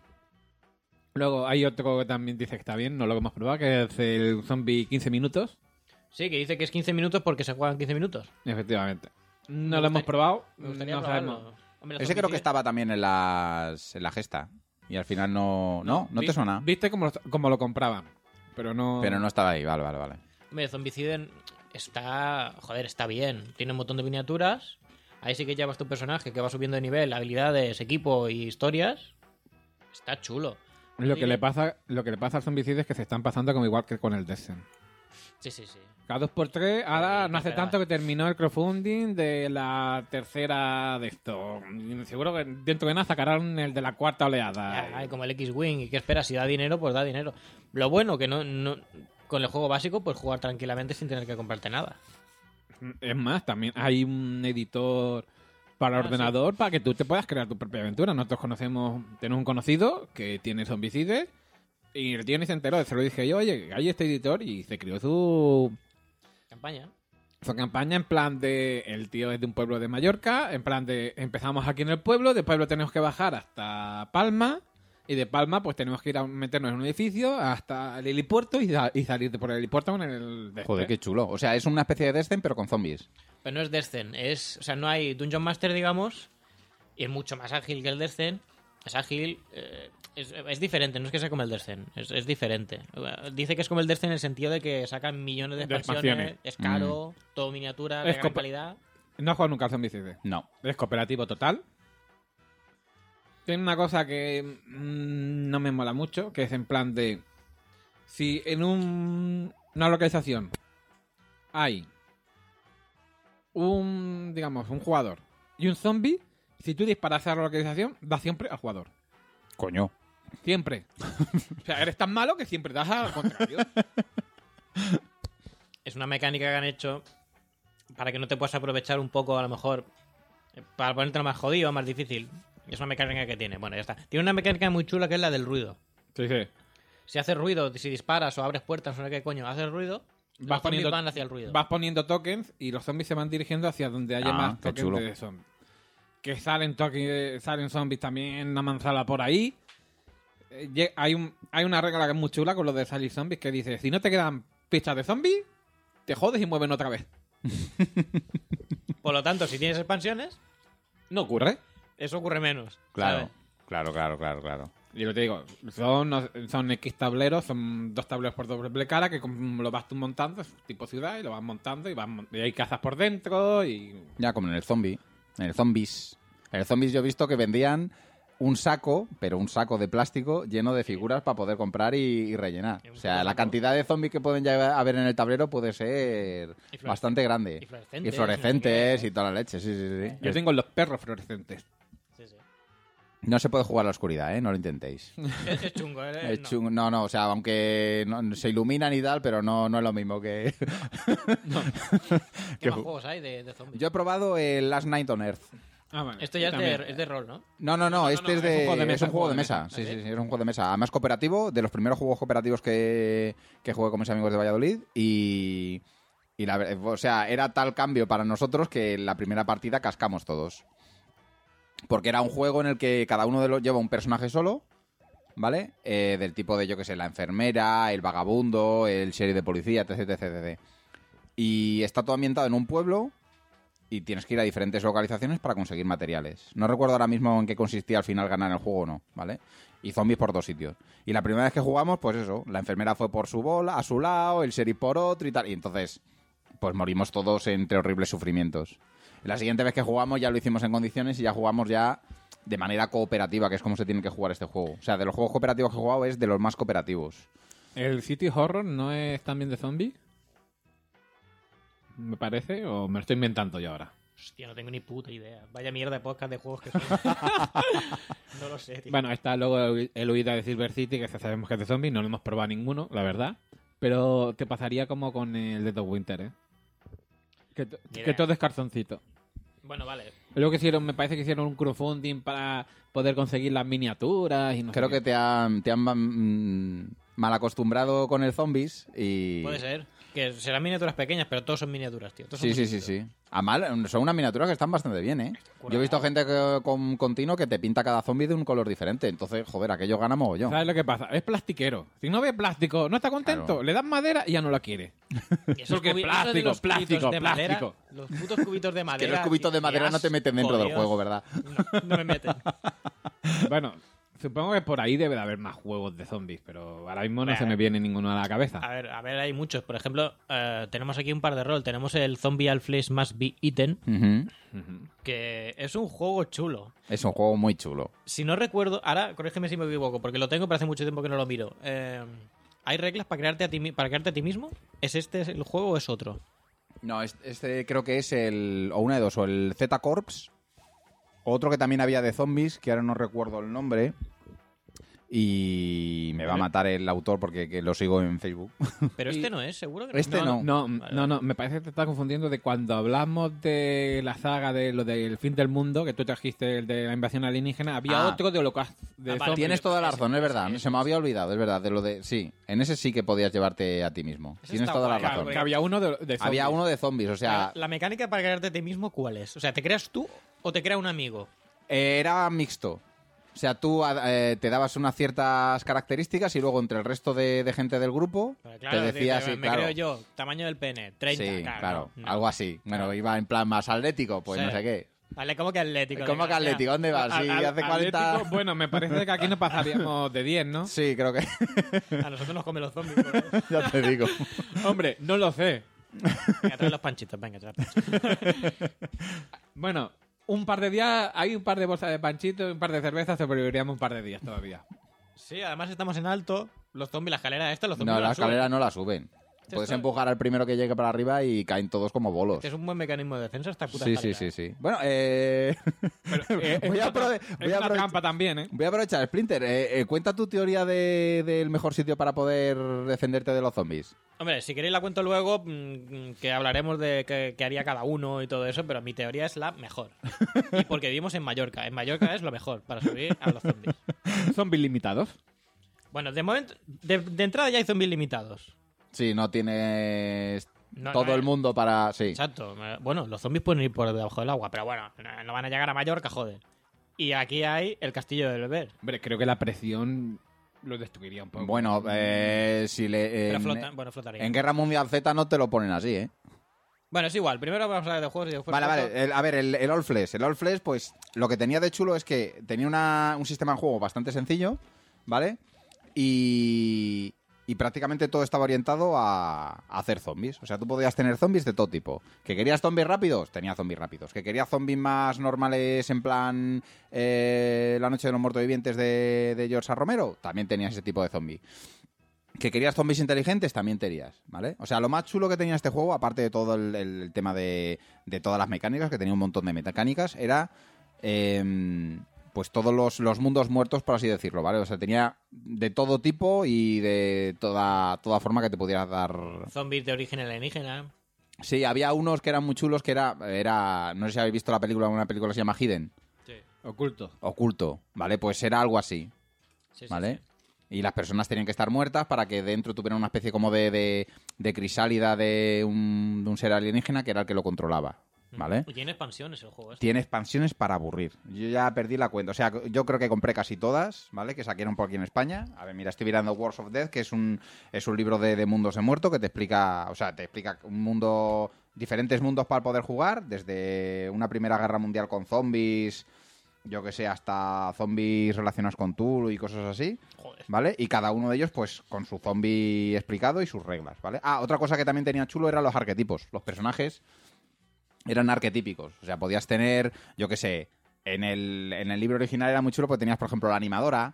Luego hay otro que también dice que está bien, no lo hemos probado, que es el zombie quince minutos. Sí, que dice que es quince minutos porque se juegan quince minutos. Efectivamente. No Me lo gustaría- hemos probado. Me gustaría no probarlo. sabemos. Hombre, el Ese creo que zombicide- estaba también en, las, en la gesta. Y al final no... ¿No? ¿No te Vi- suena? Viste cómo lo, cómo lo compraban, pero no... Pero no estaba ahí. Vale, vale, vale. Hombre, Zombicide está... Joder, está bien. Tiene un montón de miniaturas. Ahí sí que llevas tu personaje que va subiendo de nivel, habilidades, equipo y historias. Está chulo. Lo que, Sí. le pasa, lo que le pasa al zombicide es que se están pasando como igual que con el Descent. Sí, sí, sí. Cada dos por tres, ahora Sí, no hace esperaba. tanto que terminó el crowdfunding de la tercera de esto. Seguro que dentro de nada sacarán el de la cuarta oleada. Ya, hay como el X-Wing. ¿Y qué esperas? Si da dinero, pues da dinero. Lo bueno que no, no... Con el juego básico puedes jugar tranquilamente sin tener que comprarte nada. Es más, también hay un editor para Ah, ordenador para que tú te puedas crear tu propia aventura. Nosotros conocemos, tenemos un conocido que tiene zombicides y el tío ni se enteró. Se lo dije yo, oye, hay este editor y se creó su, Campaña. su campaña en plan de, el tío es de un pueblo de Mallorca, en plan de, empezamos aquí en el pueblo, de pueblo tenemos que bajar hasta Palma y de Palma pues tenemos que ir a meternos en un edificio hasta el helipuerto y, da- y salir de por el helipuerto con el... de Joder, este. qué chulo. O sea, es una especie de Descent, pero con zombies. Pero no es Descent, es, o sea, no hay Dungeon Master, digamos, y es mucho más ágil que el Descent. Es ágil, eh, es, es diferente, no es que sea como el Descent, es, es diferente. Dice que es como el Descent en el sentido de que sacan millones de De expansiones, expansiones. es caro, todo miniatura, de Es gran copa- calidad. No he jugado nunca al zombicide. No. Es cooperativo total. Tiene una cosa que mm, no me mola mucho, que es en plan de... Si en un, una localización hay un, digamos, un jugador y un zombie, si tú disparas a la localización, da siempre al jugador. Coño. Siempre. O sea, eres tan malo que siempre das al contrario. Es una mecánica que han hecho para que no te puedas aprovechar un poco, a lo mejor, eh, para ponértelo más jodido, más difícil. Es una mecánica que tiene. Bueno, ya está. Tiene una mecánica muy chula que es la del ruido. Sí, sí. Si haces ruido, si disparas o abres puertas o no sé qué coño, haces ruido, los Vas zombies poniendo, van hacia el ruido. vas poniendo tokens y los zombies se van dirigiendo hacia donde haya Ah, más qué tokens chulo. de zombies. Que salen, toque- salen zombies también, una manzana por ahí. Eh, lle- Hay, un, hay una regla que es muy chula con los de salir zombies que dice, si no te quedan pistas de zombies, te jodes y mueven otra vez. Por lo tanto, si tienes expansiones, No ocurre. eso ocurre menos. Claro. ¿sabes? Claro, claro, claro, claro. Y lo te digo, son, son X tableros, son dos tableros por doble cara que como lo vas tú montando, es tipo ciudad, y lo vas montando y, vas, mon- y hay cazas por dentro y... Ya como en el zombie. En el zombies. En el zombies yo he visto que vendían un saco, pero un saco de plástico lleno de figuras para poder comprar y, y rellenar. Y un O sea, puto la saco. cantidad de zombies que pueden llegar a haber en el tablero puede ser Y fluorescentes. bastante grande. Y fluorescentes, Y fluorescentes no sé qué. y toda la leche, sí, sí, sí. Yo Es- tengo los perros fluorescentes. Sí, sí. No se puede jugar a la oscuridad, ¿eh? No lo intentéis. Es, es chungo, ¿eh? Es No. chungo. No, no, o sea, aunque no- se iluminan y tal, pero no, no es lo mismo que... ¿Qué que más ju- juegos hay de, de zombies? Yo he probado el Last Night on Earth. Ah, vale. Esto ya es También. de, es de rol, ¿no? No, no, no, no, este no, es, de, es un juego de mesa, es un juego de mesa. mesa. Sí, ¿Ah, sí, sí? sí, es un juego de mesa. Además cooperativo, de los primeros juegos cooperativos que, que jugué con mis amigos de Valladolid. Y, y la, ver- o sea, era tal cambio para nosotros que en la primera partida cascamos todos. Porque era un juego en el que cada uno de los lleva un personaje solo, ¿vale? Eh, del tipo de, yo que sé, la enfermera, el vagabundo, el sheriff de policía, etc, etc, etcétera. Y está todo ambientado en un pueblo y tienes que ir a diferentes localizaciones para conseguir materiales. No recuerdo ahora mismo en qué consistía al final ganar el juego o no, ¿vale? Y zombies por dos sitios. Y la primera vez que jugamos, pues eso, la enfermera fue por su bola, a su lado, el sheriff por otro y tal. Y entonces, pues morimos todos entre horribles sufrimientos. La siguiente vez que jugamos ya lo hicimos en condiciones y ya jugamos ya de manera cooperativa, que es como se tiene que jugar este juego. O sea, de los juegos cooperativos que he jugado es de los más cooperativos. ¿El City Horror no es también de zombies? ¿Me parece? ¿O me lo estoy inventando yo ahora? Hostia, no tengo ni puta idea. Vaya mierda de podcast de juegos que son. No lo sé, tío. Bueno, está luego el Huida de Silver City, que sabemos que es de zombies, no lo hemos probado ninguno, la verdad. Pero te pasaría como con el Dead of Winter, ¿eh? Que, to- Mira. que todo es cartoncito. Bueno, vale. Luego que hicieron, me parece que hicieron un crowdfunding para poder conseguir las miniaturas y no sé Creo qué. que te han, te han mm, mal acostumbrado con el zombies y... Puede ser. Que serán miniaturas pequeñas, pero todos son miniaturas, tío. Todos son Sí, sí, muy sí, chiquitos. sí. Además, son unas miniaturas que están bastante bien, ¿eh? Yo he visto gente que, con continuo que te pinta cada zombie de un color diferente. Entonces, joder, aquello gana mogollón. ¿Sabes lo que pasa? Es plastiquero. Si no ve plástico, no está contento, Claro. le das madera y ya no la quiere. Y esos Porque cubi- plástico, eso de los cubitos plástico, de madera, plástico. los putos cubitos de madera. Que los cubitos de tío, madera qué no te meten dentro asco, del Dios. juego, ¿verdad? No, no me meten. Bueno, supongo que por ahí debe de haber más juegos de zombies, pero ahora mismo no Bueno. se me viene ninguno a la cabeza. A ver, a ver, hay muchos. Por ejemplo, eh, tenemos aquí un par de rol. Tenemos el Zombie All Flesh Must Be Eaten, Ujú. Ujú. que es un juego chulo. Es un juego muy chulo. Si no recuerdo, ahora corrígeme si me equivoco, porque lo tengo, pero hace mucho tiempo que no lo miro. Eh, ¿Hay reglas para crearte a ti, mi- para crearte a ti mismo? ¿Es este el juego o es otro? No, es- este creo que es el... O una de dos, o el Z-Corps. Otro que también había de zombies, que ahora no recuerdo el nombre. Y me va a matar el autor porque que lo sigo en Facebook. Pero Y- este no es, seguro que no. Este No, no, Vale, no, no, me parece que te estás confundiendo de cuando hablamos de la saga de lo del fin del mundo, que tú trajiste el de la invasión alienígena, había Ah. otro de holocausto. De Ah, vale. zombies. Tienes toda la ese, razón, es verdad. ese, Se me ese. había olvidado, es verdad. De lo de sí, en ese sí que podías llevarte a ti mismo. Ese Tienes está toda la guay, Claro, razón. porque había uno de, de zombies. Había uno de zombies, o sea, la, la mecánica para crearte a ti mismo, ¿cuál es? O sea, ¿te creas tú o te crea un amigo? eh, era mixto. O sea, tú eh, te dabas unas ciertas características y luego entre el resto de, de gente del grupo Pero claro, te decía dice, así, me claro. creo yo, tamaño del pene, treinta, Sí, claro. claro, no, no. algo así. Bueno, iba en plan más atlético, pues Sí. no sé qué. Vale, ¿cómo que atlético? ¿Cómo que Venga, atlético? ¿Dónde vas? Al- Sí, al- hace cuarenta... Atlético, bueno, me parece que aquí no pasaríamos de diez, ¿no? Sí, creo que... ya. A nosotros nos comen los zombies. por eso. ya te digo. Hombre, no lo sé. Venga, trae los panchitos, venga, trae los panchitos. Bueno, un par de días, hay un par de bolsas de panchito y un par de cervezas, sobreviviríamos un par de días todavía. Sí, además estamos en alto. Los zombies, la escalera esta, los zombies No, la la suben. escalera no la suben. Puedes esto- empujar al primero que llegue para arriba y caen todos como bolos. Este es un buen mecanismo de defensa esta puta Sí, sí, escalera, sí, ¿eh? sí. Bueno, eh... Eh, es voy, a una tra- aprove- es voy a una aprovech- trampa también, ¿eh? voy a aprovechar, Splinter. eh, eh, cuenta tu teoría de- del mejor sitio para poder defenderte de los zombies. Hombre, si queréis la cuento luego, mm, que hablaremos de qué, qué haría cada uno y todo eso, pero mi teoría es la mejor. Y porque vivimos en Mallorca. En Mallorca es lo mejor para sobrevivir a los zombies. Zombies limitados. Bueno, de momento, de, de entrada ya hay zombies limitados. Sí, no tienes No, todo no, el mundo para... Sí. Exacto. Eh, Bueno, los zombies pueden ir por debajo del agua, pero bueno, no, no van a llegar a Mallorca, joder. Y aquí hay el castillo del beber. Hombre, creo que la presión lo destruiría un poco. Bueno, eh, si le... Pero en- flota, bueno, flotaría. En Guerra Mundial Z no te lo ponen así, ¿eh? Bueno, es igual. Primero vamos a hablar de juegos y después... Vale, foto. vale. El- a ver, el, el All Flesh. El All Flesh, pues, lo que tenía de chulo es que tenía una- un sistema de juego bastante sencillo, ¿vale? Y, y prácticamente todo estaba orientado a, a hacer zombies. O sea, tú podías tener zombies de todo tipo. ¿Que querías zombies rápidos? Tenía zombies rápidos. ¿Que querías zombies más normales en plan eh, La Noche de los Muertos Vivientes de, de George A. Romero? También tenías ese tipo de zombie. ¿Que querías zombies inteligentes? También tenías, ¿vale? O sea, lo más chulo que tenía este juego, aparte de todo el, el tema de, de todas las mecánicas, que tenía un montón de mecánicas, era eh, pues todos los, los mundos muertos, por así decirlo, ¿vale? O sea, tenía de todo tipo y de toda, toda forma que te pudieras dar. Zombies de origen alienígena. Sí, había unos que eran muy chulos, que era, era no sé si habéis visto la película, una película que se llama Hidden, Sí, Oculto. Oculto, ¿vale? Pues era algo así. sí, sí, ¿Vale? sí. Y las personas tenían que estar muertas para que dentro tuvieran una especie como de, de, de crisálida de un, de un ser alienígena que era el que lo controlaba. ¿vale? Y tiene expansiones el juego. Este. Tiene expansiones para aburrir. Yo ya perdí la cuenta. O sea, yo creo que compré casi todas, ¿vale? Que saquieron por aquí en España. A ver, mira, estoy mirando Wars of Death, que es un, es un libro de, de mundos de muerto que te explica, o sea, te explica un mundo, diferentes mundos para poder jugar, desde una primera guerra mundial con zombies, yo que sé, hasta zombies relacionados con Cthulhu y cosas así, Joder. ¿vale? Y cada uno de ellos, pues, con su zombie explicado y sus reglas, ¿vale? Ah, otra cosa que también tenía chulo eran los arquetipos. Los personajes eran arquetípicos. O sea, podías tener, yo qué sé, en el, en el libro original era muy chulo porque tenías, por ejemplo, la animadora,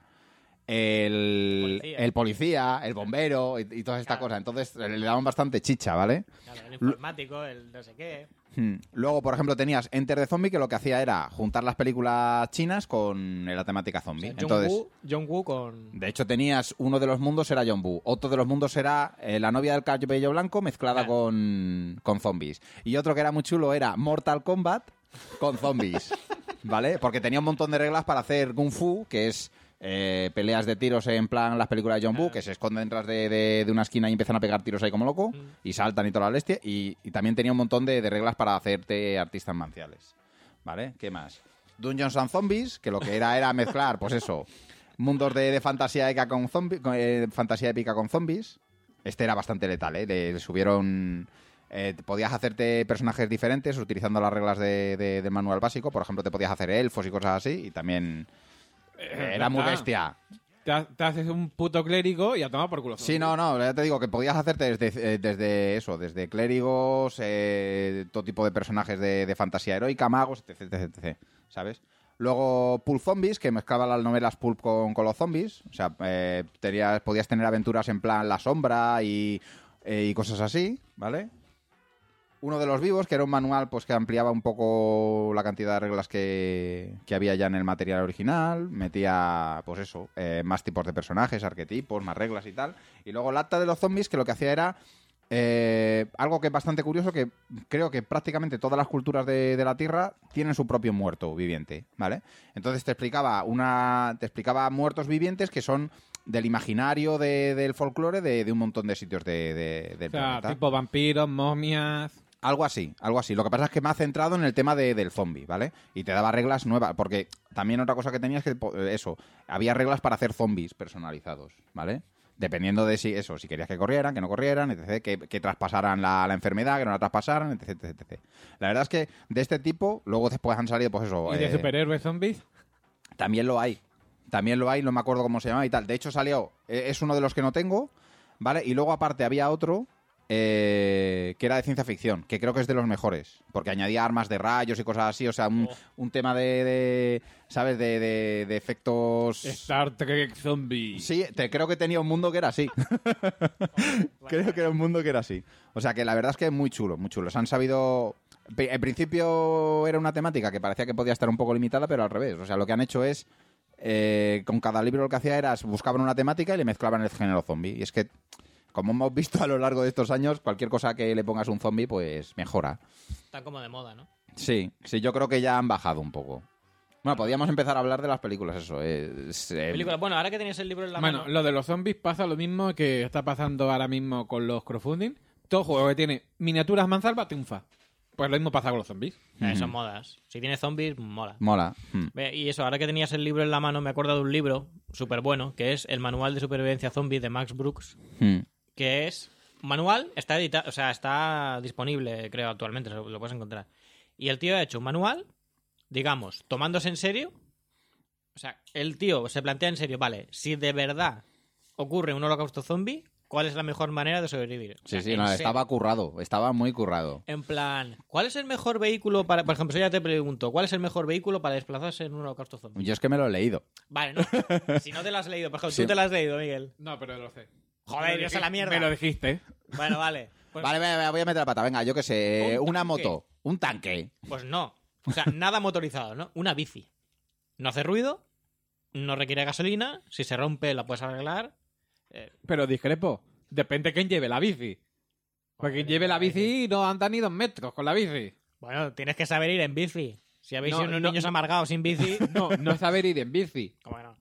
el Policía. el policía, el bombero y, y todas estas Claro. cosas. Entonces le daban bastante chicha, ¿vale? Claro, el informático, el no sé qué. Hmm. Luego, por ejemplo, tenías Enter the Zombie, que lo que hacía era juntar las películas chinas con la temática O zombie. sea, John, Entonces, Woo, John Woo con... de hecho, tenías uno de los mundos era John Woo, otro de los mundos era eh, la novia del cabello blanco mezclada Claro. con, con zombies. Y otro que era muy chulo era Mortal Kombat con zombies, ¿vale? Porque tenía un montón de reglas para hacer Kung Fu, que es eh, peleas de tiros en plan las películas de John Woo, Claro. que se esconden detrás de, de- de una esquina y empiezan a pegar tiros ahí como loco, Mm. y saltan y toda la bestia. Y, y también tenía un montón de, de reglas para hacerte artistas marciales, ¿vale? ¿Qué más? Dungeons and Zombies, que lo que era era mezclar, pues eso, mundos de, de fantasía épica con zombies, fantasía épica con zombies. Este era bastante letal, ¿eh? Le, le subieron... eh, podías hacerte personajes diferentes utilizando las reglas de, de- del manual básico. Por ejemplo, te podías hacer elfos y cosas así. Y también eh, era muy ¿verdad? bestia. Te, ha- te haces un puto clérigo y a tomar por culo. Sí, no, no, ya te digo que podías hacerte desde, eh, desde eso, desde clérigos, eh, todo tipo de personajes de, de fantasía heroica, magos, etc, etc, etcétera, ¿sabes? Luego Pulp Zombies, que mezclaba las novelas Pulp con, con los zombies. O sea, eh, tenías- podías tener aventuras en plan La Sombra y, eh, y cosas así, ¿vale? Uno de los vivos, que era un manual pues que ampliaba un poco la cantidad de reglas que, que había ya en el material original. Metía, pues eso, eh, más tipos de personajes, arquetipos, más reglas y tal. Y luego el acta de los zombies, que lo que hacía era eh, algo que es bastante curioso, que creo que prácticamente todas las culturas de, de la Tierra tienen su propio muerto viviente, ¿vale? Entonces te explicaba una te explicaba muertos vivientes que son del imaginario de- del folclore de, de un montón de sitios de, de- del O sea, planeta. tipo vampiros, momias... Algo así, algo así. Lo que pasa es que me ha centrado en el tema de- del zombie, ¿vale? Y te daba reglas nuevas, porque también otra cosa que tenías que, po- eso, había reglas para hacer zombies personalizados, ¿vale? Dependiendo de si, eso, si querías que corrieran, que no corrieran, etcétera, que, que traspasaran la, la enfermedad, que no la traspasaran, etcétera, etcétera. La verdad es que de este tipo, luego después han salido, pues eso... ¿Y de eh, superhéroes zombies? también lo hay. También lo hay, no me acuerdo cómo se llama y tal. De hecho salió, eh, es uno de los que no tengo, ¿vale? Y luego aparte había otro eh, que era de ciencia ficción, que creo que es de los mejores, porque añadía armas de rayos y cosas así, o sea, un, Oh. un tema de, de, ¿sabes? De, de- de efectos... Star Trek Zombie. Sí, te, creo que tenía un mundo que era así. Creo que era un mundo que era así. O sea que la verdad es que es muy chulo, muy chulo. Se han sabido... Pe- En principio era una temática que parecía que podía estar un poco limitada, pero al revés. O sea, lo que han hecho es... eh, con cada libro lo que hacía era buscaban una temática y le mezclaban el género zombie. Y es que, como hemos visto a lo largo de estos años, cualquier cosa que le pongas un zombie, pues mejora. Está como de moda, ¿no? Sí, sí, yo creo que ya han bajado un poco. Bueno, podríamos empezar a hablar de las películas, eso. Es, eh, Película. Bueno, ahora que tenías el libro en la Bueno, mano... lo de los zombies pasa lo mismo que está pasando ahora mismo con los crowdfunding. Todo juego que tiene miniaturas mansalva triunfa. Pues lo mismo pasa con los zombies. Eh, Ujú. son modas. Si tienes zombies, mola. Mola. Mm. Ve, Y eso, ahora que tenías el libro en la mano, me acuerdo de un libro súper bueno, que es el Manual de Supervivencia Zombie de Max Brooks, Mm. que es... Manual está editado, o sea, está disponible, creo, actualmente, lo, lo puedes encontrar. Y el tío ha hecho un manual, digamos, tomándose en serio. O sea, el tío se plantea en serio, vale, si de verdad ocurre un holocausto zombie, ¿cuál es la mejor manera de sobrevivir? O sea, Sí, sí, en no, serio. estaba currado, estaba muy currado. En plan, ¿cuál es el mejor vehículo para... Por ejemplo, si ya te pregunto, ¿cuál es el mejor vehículo para desplazarse en un holocausto zombie? Yo es que me lo he leído. Vale, no. Si no te lo has leído, por ejemplo, Sí. tú te lo has leído, Miguel. No, pero lo sé. Joder, Me lo yo sé la dijiste- mierda. Me lo dijiste. Bueno, vale. Pues, Vale, vale, vale, voy a meter la pata. Venga, yo qué sé, Un una tanque. moto, un tanque. pues no. O sea, nada motorizado, ¿no? Una bici. No hace ruido, no requiere gasolina, si se rompe la puedes arreglar. Eh, Pero discrepo. Depende quién lleve la bici. Porque quien lleve la bici no anda ni dos metros con la bici. bueno, tienes que saber ir en bici. Si habéis No, sido unos no, niños no. amargados sin bici... No, no es saber ir en bici. ¿Cómo que no?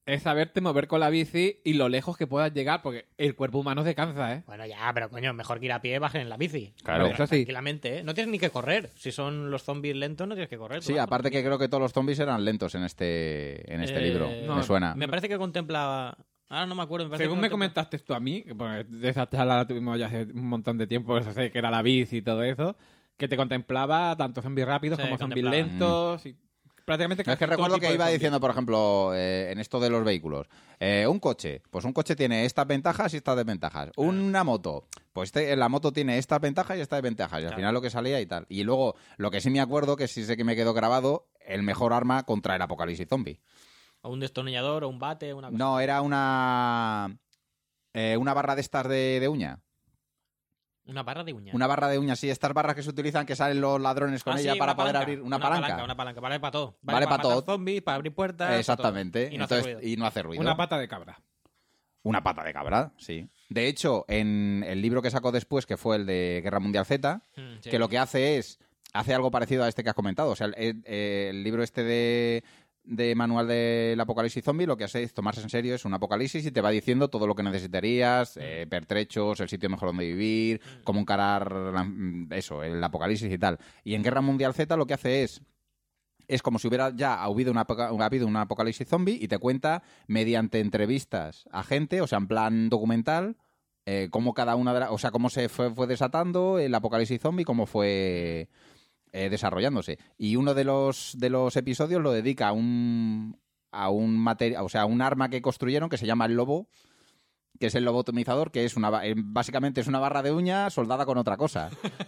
es saberte mover con la bici y lo lejos que puedas llegar, porque el cuerpo humano se cansa, ¿eh? Bueno, ya, pero coño, mejor que ir a pie, bajen en la bici. Claro. Pero Eso sí. Tranquilamente, ¿eh? No tienes ni que correr. Si son los zombies lentos, no tienes que correr. tú Sí, vas aparte que tranquilo. creo que todos los zombies eran lentos en este, en este Eh, libro. no, me suena. Me parece que contemplaba... Ahora no me acuerdo. Me parece Según que me contempla- comentaste tú a mí, que pues, de esa charla la tuvimos ya hace un montón de tiempo, eso sé, que era la bici y todo eso, que te contemplaba tanto zombies rápidos Sí, como zombies contemplaba. lentos y prácticamente Es que casi todo recuerdo tipo que de iba zombies. diciendo, por ejemplo, eh, en esto de los vehículos. Eh, un coche, pues un coche tiene estas ventajas y estas desventajas. Una moto, pues este- la moto tiene estas ventajas y estas desventajas. Y al Claro. final lo que salía y tal. Y luego, lo que sí me acuerdo, que sí sé que me quedó grabado, el mejor arma contra el apocalipsis zombie. O un destornillador, o un bate, una cosa. No, era una... eh, una barra de estas de, de uña. Una barra de uña. Una barra de uña, sí, estas barras que se utilizan que salen los ladrones con Ah, ella sí, para una poder palanca. abrir una, palanca. Una palanca, vale para todo. Vale para pa' todo. matar zombies, para abrir puertas. pa' Exactamente. todo. Y no hace Entonces, ruido. y no hace ruido. Una pata de cabra. Una pata de cabra, sí. De hecho, en el libro que sacó después, que fue el de Guerra Mundial Z, Mm, sí. que lo que hace es, hace algo parecido a este que has comentado. O sea, el, el- el libro este de, de manual del apocalipsis zombie, lo que hace es tomarse en serio, es un apocalipsis y te va diciendo todo lo que necesitarías, eh, pertrechos, el sitio mejor donde vivir, cómo encarar la- eso, el apocalipsis y tal. Y en Guerra Mundial Z lo que hace es es como si hubiera ya habido, una, apoca- habido un apocalipsis zombie y te cuenta mediante entrevistas a gente, o sea, en plan documental, eh, cómo cada una de las, o sea, cómo se fue, fue desatando el apocalipsis zombie, cómo fue eh, desarrollándose. Y uno de los de los episodios lo dedica a un a un material, o sea, a un arma que construyeron que se llama el lobo, que es el lobotomizador, que es una ba- eh, básicamente es una barra de uña soldada con otra cosa.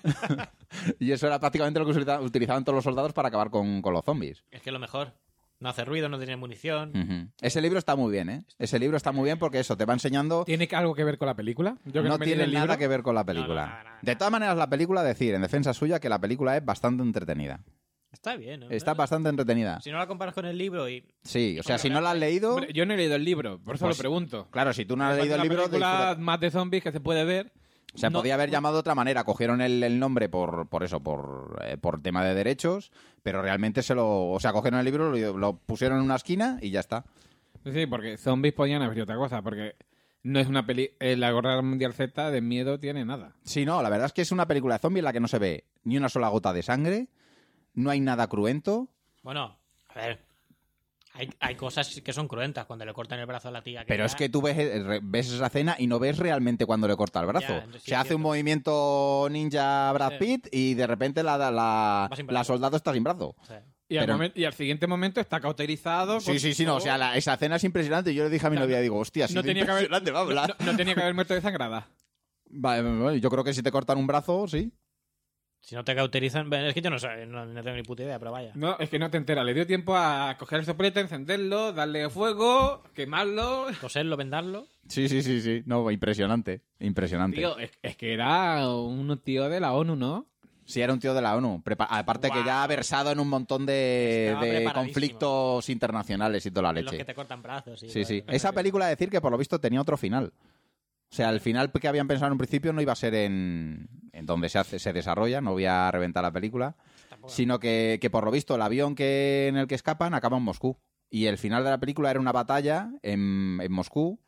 Y eso era prácticamente lo que utiliza- utilizaban todos los soldados para acabar con, con los zombies. Es que lo mejor. No hace ruido, no tiene munición. Ujú. Ese libro está muy bien, ¿eh? Ese libro está muy bien porque eso, te va enseñando... ¿Tiene algo que ver con la película? Yo que No me leí tiene el nada libro. que ver con la película. No, no, no, no. De todas maneras, la película, decir, en defensa suya, que la película es bastante entretenida. Está bien, ¿no? Está bastante entretenida. Si no la comparas con el libro y... Sí, o sea, si no la has leído... Hombre, yo no he leído el libro, por eso Pues- lo pregunto. Claro, si tú no has Me leído el parece libro... una película disfruta- más de zombies que se puede ver. Se No- podía haber llamado de otra manera. Cogieron el, el nombre por, por eso, por, eh, por tema de derechos, pero realmente se lo... O sea, cogieron el libro, lo, lo pusieron en una esquina y ya está. Sí, porque zombies podían haber sido otra cosa, porque no es una peli... eh, la Guerra Mundial Z de miedo tiene nada. Sí, no, la verdad es que es una película de zombies en la que no se ve ni una sola gota de sangre, no hay nada cruento. Bueno, a ver... Hay, hay cosas que son cruentas cuando le cortan el brazo a la tía. Pero ya- es que tú ves, eh, re- ves esa escena y no ves realmente cuando le corta el brazo. Ya, entonces sí Se es hace un cierto. movimiento ninja Brad Sí. Pitt y de repente la, la, la, Va sin la brazo. soldado está sin brazo. O sea, Y, al Pero- momen- y al siguiente momento está cauterizado. Sí, con sí, sí, no, o sea, la- esa escena es impresionante. Yo le dije a mi Claro, novia, digo, hostia, no es tenía que haber, impresionante, vamos, no, la- no- no tenía que haber muerto desangrada. Vale, vale, vale, yo creo que si te cortan un brazo, sí. si no te cauterizan... bueno, es que yo no sé, no, no tengo ni puta idea, pero vaya. No, es que no te enteras. Le dio tiempo a coger el soplete, encenderlo, darle fuego, quemarlo. Coserlo, vendarlo... Sí, sí, sí, sí. No, impresionante, impresionante. Tío, es, es que era un tío de la ONU, ¿no? Sí, era un tío de la ONU. Prepa- aparte que Guau. ya ha versado en un montón de, Estaba de preparadísimo. conflictos internacionales y toda la En los leche. que te cortan brazos. Y Sí, sí. bueno, Esa película, decir que por lo visto tenía otro final. O sea, el final que habían pensado en un principio no iba a ser en, en donde se hace, se desarrolla, no voy a reventar la película, tampoco- sino que, que por lo visto el avión que en el que escapan acaba en Moscú. Y el final de la película era una batalla en, en Moscú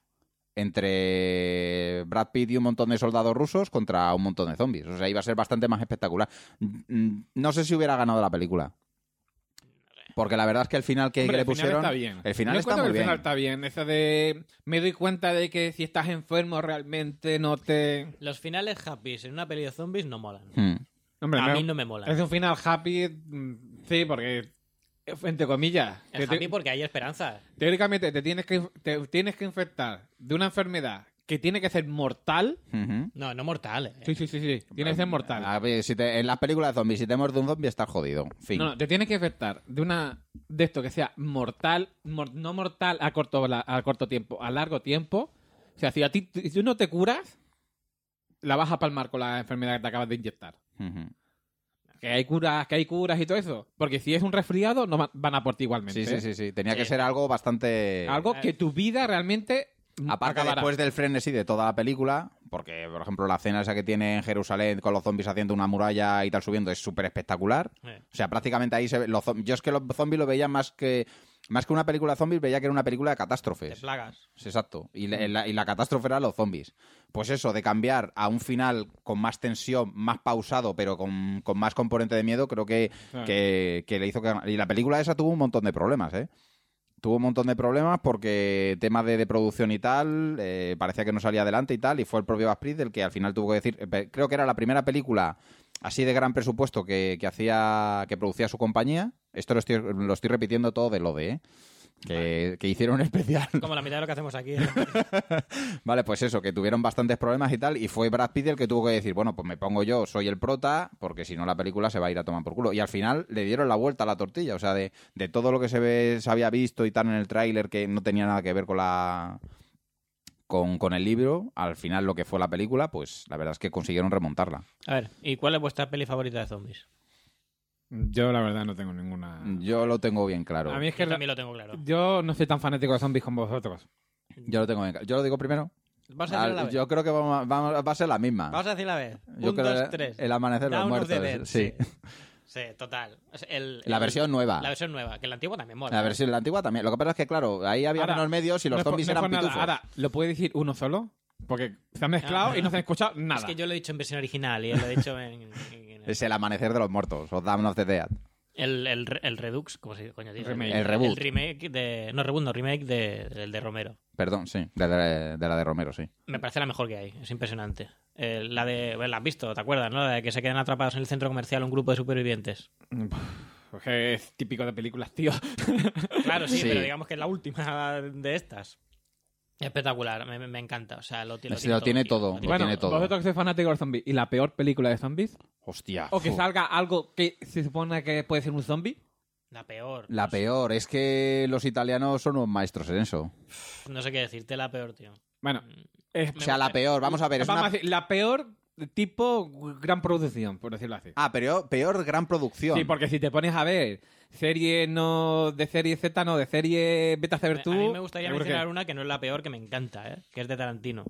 entre Brad Pitt y un montón de soldados rusos contra un montón de zombies. O sea, iba a ser bastante más espectacular. Mm, No sé si hubiera ganado la película. Porque la verdad es que el final que, Hombre, que le el final pusieron... está bien. El final Yo está encuentro muy que el final bien. está bien. Eso de... Me doy cuenta de que si estás enfermo realmente no te... Los finales happy en una peli de zombies no molan. Hmm. Hombre, A me- mí no me molan. Es un final happy, mm, sí, porque... Entre comillas. Es que te- happy porque hay esperanza. Teóricamente te tienes, que, te tienes que infectar de una enfermedad que tiene que ser mortal. Ujú. No, no mortal. eh. Sí, sí, sí, sí. Tiene que ser mortal. A ver, si te- en las películas de zombies, si te muerde un zombie, estás jodido. Fin. No, no, te tienes que infectar de una de esto que sea mortal, mor- no mortal a corto, la- a corto tiempo, a largo tiempo. O sea, si a ti si tú no te curas, la vas a palmar con la enfermedad que te acabas de inyectar. Ujú. Que hay curas, que hay curas y todo eso. Porque si es un resfriado, no va- van a por ti igualmente. Sí, sí, sí, sí. Tenía que Sí. ser algo bastante... Algo que tu vida realmente Aparte, acabará. después del frenesí de toda la película, porque, por ejemplo, la escena esa que tiene en Jerusalén con los zombies haciendo una muralla y tal subiendo es súper espectacular. Eh. O sea, prácticamente ahí se ve... Los, zom- yo es que los zombies lo veía más que... Más que una película de zombies, veía que era una película de De catástrofes. plagas. Exacto. Y la, la- y la catástrofe era los zombies. Pues eso, de cambiar a un final con más tensión, más pausado, pero con, con más componente de miedo, creo que, Claro. que, que le hizo que... Y la película esa tuvo un montón de problemas, ¿eh? Tuvo un montón de problemas porque temas de, de producción y tal, eh, parecía que no salía adelante y tal, y fue el propio Asprith el que al final tuvo que decir... eh, Creo que era la primera película así de gran presupuesto que, que hacía que producía su compañía. Esto lo estoy, lo estoy repitiendo todo de lo de, ¿eh? Que, que hicieron un especial. Como la mitad de lo que hacemos aquí. ¿eh? Vale, pues eso, que tuvieron bastantes problemas y tal, y fue Brad Pitt el que tuvo que decir, bueno, pues me pongo yo, soy el prota, porque si no la película se va a ir a tomar por culo. Y al final le dieron la vuelta a la tortilla, o sea, de, de todo lo que se, ve, se había visto y tal en el tráiler que no tenía nada que ver con la... Con, con el libro, al final lo que fue la película, pues la verdad es que consiguieron remontarla. A ver, ¿y cuál es vuestra peli favorita de zombies? Yo, la verdad, no tengo ninguna... Yo lo tengo bien claro. A mí es que Yo también lo tengo claro. yo no soy tan fanático de zombies como vosotros. Yo lo tengo bien claro. ¿Yo lo digo primero? Vamos a decirlo a la Ah, vez. yo creo que vamos a- vamos- va a ser la misma. Vamos a decir la vez. Yo Un, creo dos, que tres. el amanecer de los Dawn of the muertos, Dead, sí. Sí, total. O sea, el- La el- versión nueva. La versión nueva, que la antigua también mola. La ¿eh? versión, la antigua también. Lo que pasa es que, claro, ahí había Ahora, menos medios y los no es por- zombies no es eran por nada. pitufos. Ahora, ¿lo puede decir uno solo? Porque se han mezclado Ah, y no se han escuchado nada. Es que yo lo he dicho en versión original y él lo he dicho en... en- en- Es el amanecer de los muertos, o Dawn of the Dead. el, el, re- el Redux, ¿cómo se coño dice? Remake. El reboot. El remake de... No, reboot, no, remake de, del de Romero. Perdón, sí, de, de- de la de Romero, sí. Me parece la mejor que hay, es impresionante. Eh, la de... Bueno, la has visto, ¿te acuerdas, no? La de que se quedan atrapados en el centro comercial un grupo de supervivientes. Porque es típico de películas, tío. Claro, sí, Sí. pero digamos que es la última de estas. Espectacular, me, me- me encanta. O sea, lo, ti- lo Sí, tiene lo tiene tío, todo. lo tiene Bueno, tiene todo. vosotros que sois fanáticos de los zombies, ¿y la peor película de zombies? Hostia. ¿O que fu. salga algo que se supone que puede ser un zombie? La peor. La No sé- peor, es que los italianos son unos maestros en eso. No sé qué decirte, la peor, tío. Bueno, es, O sea, la peor, vamos a ver, es vamos una... a decir, la peor tipo gran producción, por decirlo así. Ah, peor, peor gran producción. Sí, porque si te pones a ver serie no de serie Z, no de serie Beta A Saber tú. mí me gustaría seguro que- mencionar una que no es la peor, que me encanta, ¿eh? Que es de Tarantino.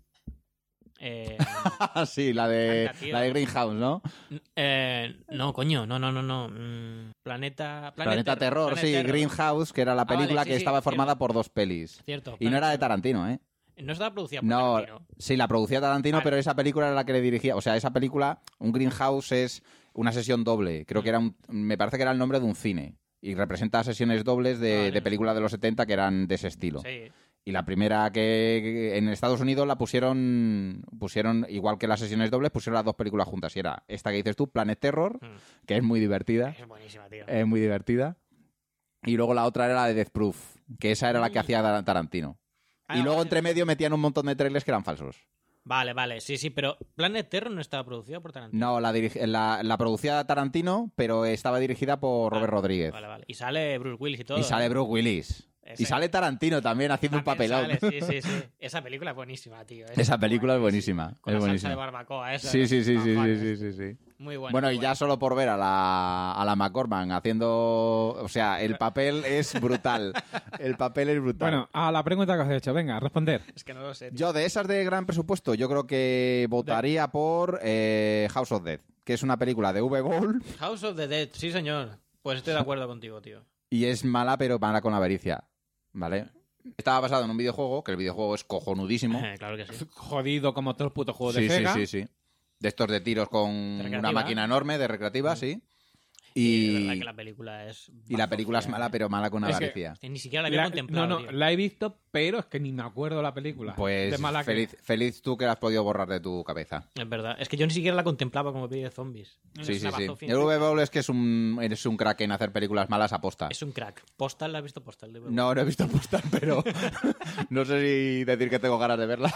Eh, sí, la de, Encanta, tío. la de Greenhouse, ¿no? eh, no, coño, no, no, no, no. Mm, Planeta... Planeta Terror, Planet sí, Terror. Greenhouse, que era la Ah, vale, película sí, que sí, estaba formada cierto. por dos pelis. Cierto. Y no era de Planet Tarantino, ¿eh? Terror. No estaba producida por No, Tarantino. sí, la producía Tarantino, Vale. pero esa película era la que le dirigía. O sea, esa película, un Greenhouse es una sesión doble. Creo que era un. Me parece que era el nombre de un cine. Y representa sesiones dobles de, Vale. de películas de los setenta que eran de ese estilo. Sí. Y la primera que, que en Estados Unidos la pusieron, pusieron, igual que las sesiones dobles, pusieron las dos películas juntas. Y era esta que dices tú, Planet Terror, Mm. que es muy divertida. Es buenísima, tío. Es muy divertida. Y luego la otra era la de Death Proof, que esa era la que hacía Tar- Tarantino. Ah, Y luego vale. entre medio metían un montón de trailers que eran falsos. Vale, vale, sí, sí, pero Planet Terror no estaba producida por Tarantino. No, la, dirig- la, la producía Tarantino, pero estaba dirigida por Robert Ah, Rodríguez. Vale, vale. Y sale Bruce Willis y todo. Y sale ¿eh? Bruce Willis. Ese- Y sale Tarantino también haciendo un También papelón. sale, sí, sí, sí. Esa película es buenísima, tío. Esa película es buenísima. Con Es la salsa buenísima. de barbacoa esa. Sí, ¿no? sí, sí, sí, Fanfarres. sí, sí, sí, sí. Muy bueno. Bueno, muy y bueno. ya solo por ver a la, a la McCorman haciendo... O sea, el papel es brutal. El papel es brutal. Bueno, a la pregunta que os he hecho, venga, responder. Es que no lo sé. tío. Yo de esas de gran presupuesto, yo creo que votaría por eh, House of Dead, que es una película de V. Gold House of the Dead, sí, señor. Pues estoy de acuerdo contigo, tío. y es mala, pero mala con avaricia. ¿Vale? Estaba basado en un videojuego, que el videojuego es cojonudísimo. Eh, claro que sí. Jodido como todos los putos juegos Sí, de sí, Sega. sí, sí. De estos de tiros con De recreativa. una máquina enorme de recreativa, sí. Y de Y, verdad que la película es. y la película es bazofia, mala, eh. pero mala con Es que- avaricia. Que ni siquiera la había La- contemplado. no, no, tío. la he visto, pero es que ni me acuerdo la película. Pues De mala que- feliz, feliz tú que la has podido borrar de tu cabeza. Es verdad. Es que yo ni siquiera la contemplaba como peli de zombies. Sí, Es sí, una sí. bazofia El V. Gold es que es un, eres un crack en hacer películas malas aposta. Es un crack. ¿Postal la has visto? Postal de No, no he visto Postal, pero no sé si decir que tengo ganas de verla.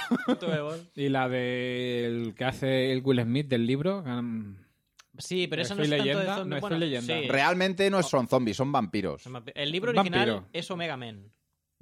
Y la del que hace el Will Smith del libro. um, Sí, pero ¿No eso es no es Soy tanto de Leyenda? zombies. ¿No es Bueno, Soy Leyenda? sí. Realmente no son zombies, son vampiros. El libro Un original vampiro. es Omega Men.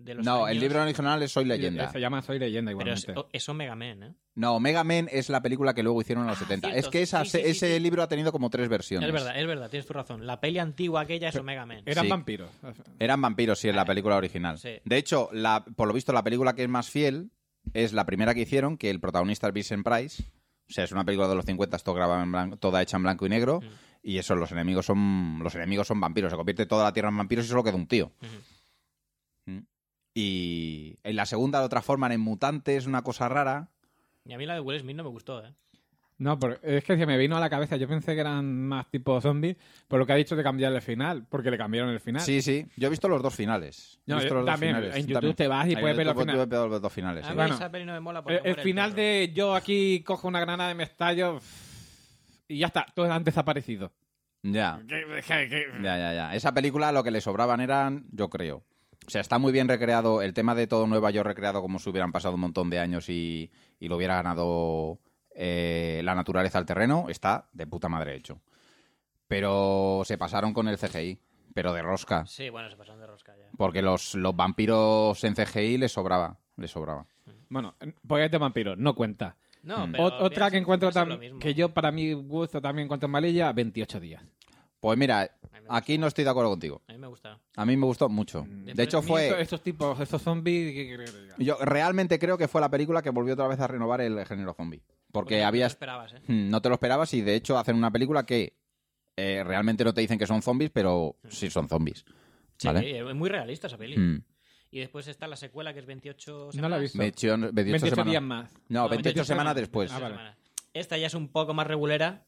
de los No, años... el libro original es Soy Leyenda. Se llama Soy Leyenda Pero igualmente. es, es Omega Men, ¿eh? No, Omega Men es la película que luego hicieron en los Ah, setenta. cierto, Es que esa, sí, sí, sí, ese sí. libro ha tenido como tres versiones. Es verdad, es verdad, tienes tu razón. La peli antigua aquella es Omega Men. Eran Sí. vampiros. Eran vampiros, sí, en la película original. Sí. De hecho, la, por lo visto, la película que es más fiel es la primera que hicieron, que el protagonista es Vincent Price. O sea, es una película de los cincuenta, todo grabado en blanco, toda hecha en blanco y negro. Mm. Y eso, los enemigos son los enemigos son vampiros. Se convierte toda la tierra en vampiros y solo queda un tío. Ujú. Mm. Y en la segunda lo transforman en mutantes, una cosa rara. Y a mí la de Will Smith no me gustó, ¿eh? No, pero es que se me vino a la cabeza. Yo pensé que eran más tipo zombies, por lo que ha dicho de cambiar el final, porque le cambiaron el final. Sí, sí. Yo he visto los dos finales. He No, visto yo los dos también, finales. en YouTube También. te vas y En puedes ver los YouTube finales. puedes ver los dos finales. A sí. mí Bueno, esa peli no me mola porque El, el muere final perro. de yo aquí cojo una granada de mestallo y ya está, todos han desaparecido. Ya. Que- que- que- Ya, ya, ya. Esa película lo que le sobraban eran, yo creo. O sea, está muy bien recreado. El tema de todo Nueva York recreado como si hubieran pasado un montón de años y, y lo hubiera ganado eh, la naturaleza al terreno. Está de puta madre hecho. Pero se pasaron con el C G I. Pero de rosca. Sí, bueno, se pasaron de rosca ya. Porque los, los vampiros en C G I les sobraba. Les sobraba. Bueno, porque es de vampiros, no cuenta. No, Mm. pero Ot- Otra piensa- que encuentro piensa lo tam- mismo. que yo para mi gusto también encuentro malilla, veintiocho días. Pues mira, A mí me gusta. aquí no estoy de acuerdo contigo. A mí me gusta. A mí me gustó mucho. De hecho, A mí fue... estos, estos tipos, estos zombies... ¿qué quieres que te diga? Yo realmente creo que fue la película que volvió otra vez a renovar el género zombie. Porque Porque no te había... lo esperabas, ¿eh? Mm, No te lo esperabas y de hecho hacen una película que eh, realmente no te dicen que son zombies, pero sí son zombies. Sí, ¿Vale? es muy realista esa peli. Mm. Y después está la secuela que es veintiocho No la he semanas. visto. veintiocho, veintiocho veintiocho semanas. días más. No, No, veintiocho veintiocho semanas semanas, después. Ah, veintiocho vale. semanas. Esta ya es un poco más regulera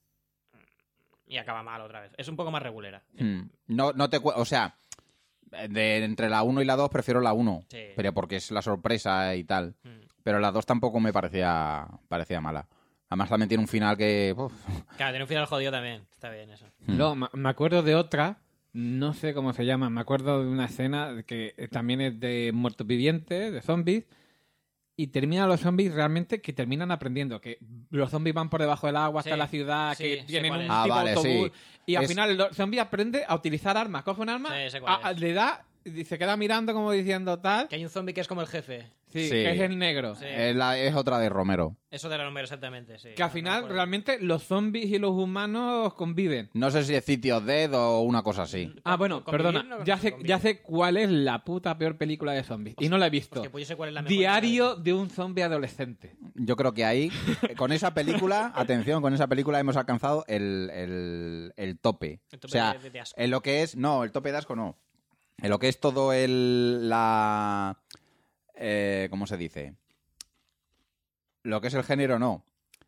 y acaba mal otra vez. Es un poco más regulera. Mm. No, no te... cu- O sea, de entre la uno y la dos prefiero la uno. Sí. Pero porque es la sorpresa y tal. Mm. Pero la dos tampoco me parecía, parecía mala. Además también tiene un final que... uf. Claro, tiene un final jodido también. Está bien eso. Mm. Luego, ma- me acuerdo de otra, no sé cómo se llama, me acuerdo de una escena que eh, también es de muertos vivientes, de zombies, y terminan los zombies realmente que terminan aprendiendo, que los zombies van por debajo del agua hasta Sí, la ciudad, sí, que sé tienen cuál un es. Ah, tipo vale, autobús, sí. y al Es- final el zombie aprende a utilizar armas, coge un arma, Sí, sé cuál a- a- es. le da, y se queda mirando como diciendo tal, Que hay un zombie que es como el jefe. sí, Sí. que es el negro. Sí. Es, la- es otra de Romero. Eso de la número exactamente, sí. Que al No, no me final acuerdo. realmente los zombies y los humanos conviven. No sé si es City of Dead o una cosa así. Ah, bueno, Convivir perdona. no Ya sé, sé, convivir. ya sé cuál es la puta peor película de zombies. Y no la he visto. Hostia, pues yo sé cuál es la mejor. Diario de un zombie adolescente. Yo creo que ahí, con esa película, atención, con esa película hemos alcanzado el, el- el tope. El tope O sea, de- de asco. en lo que es... No, el tope de asco no. En lo que es todo el... la... eh, ¿Cómo se dice? Lo que es el género, no.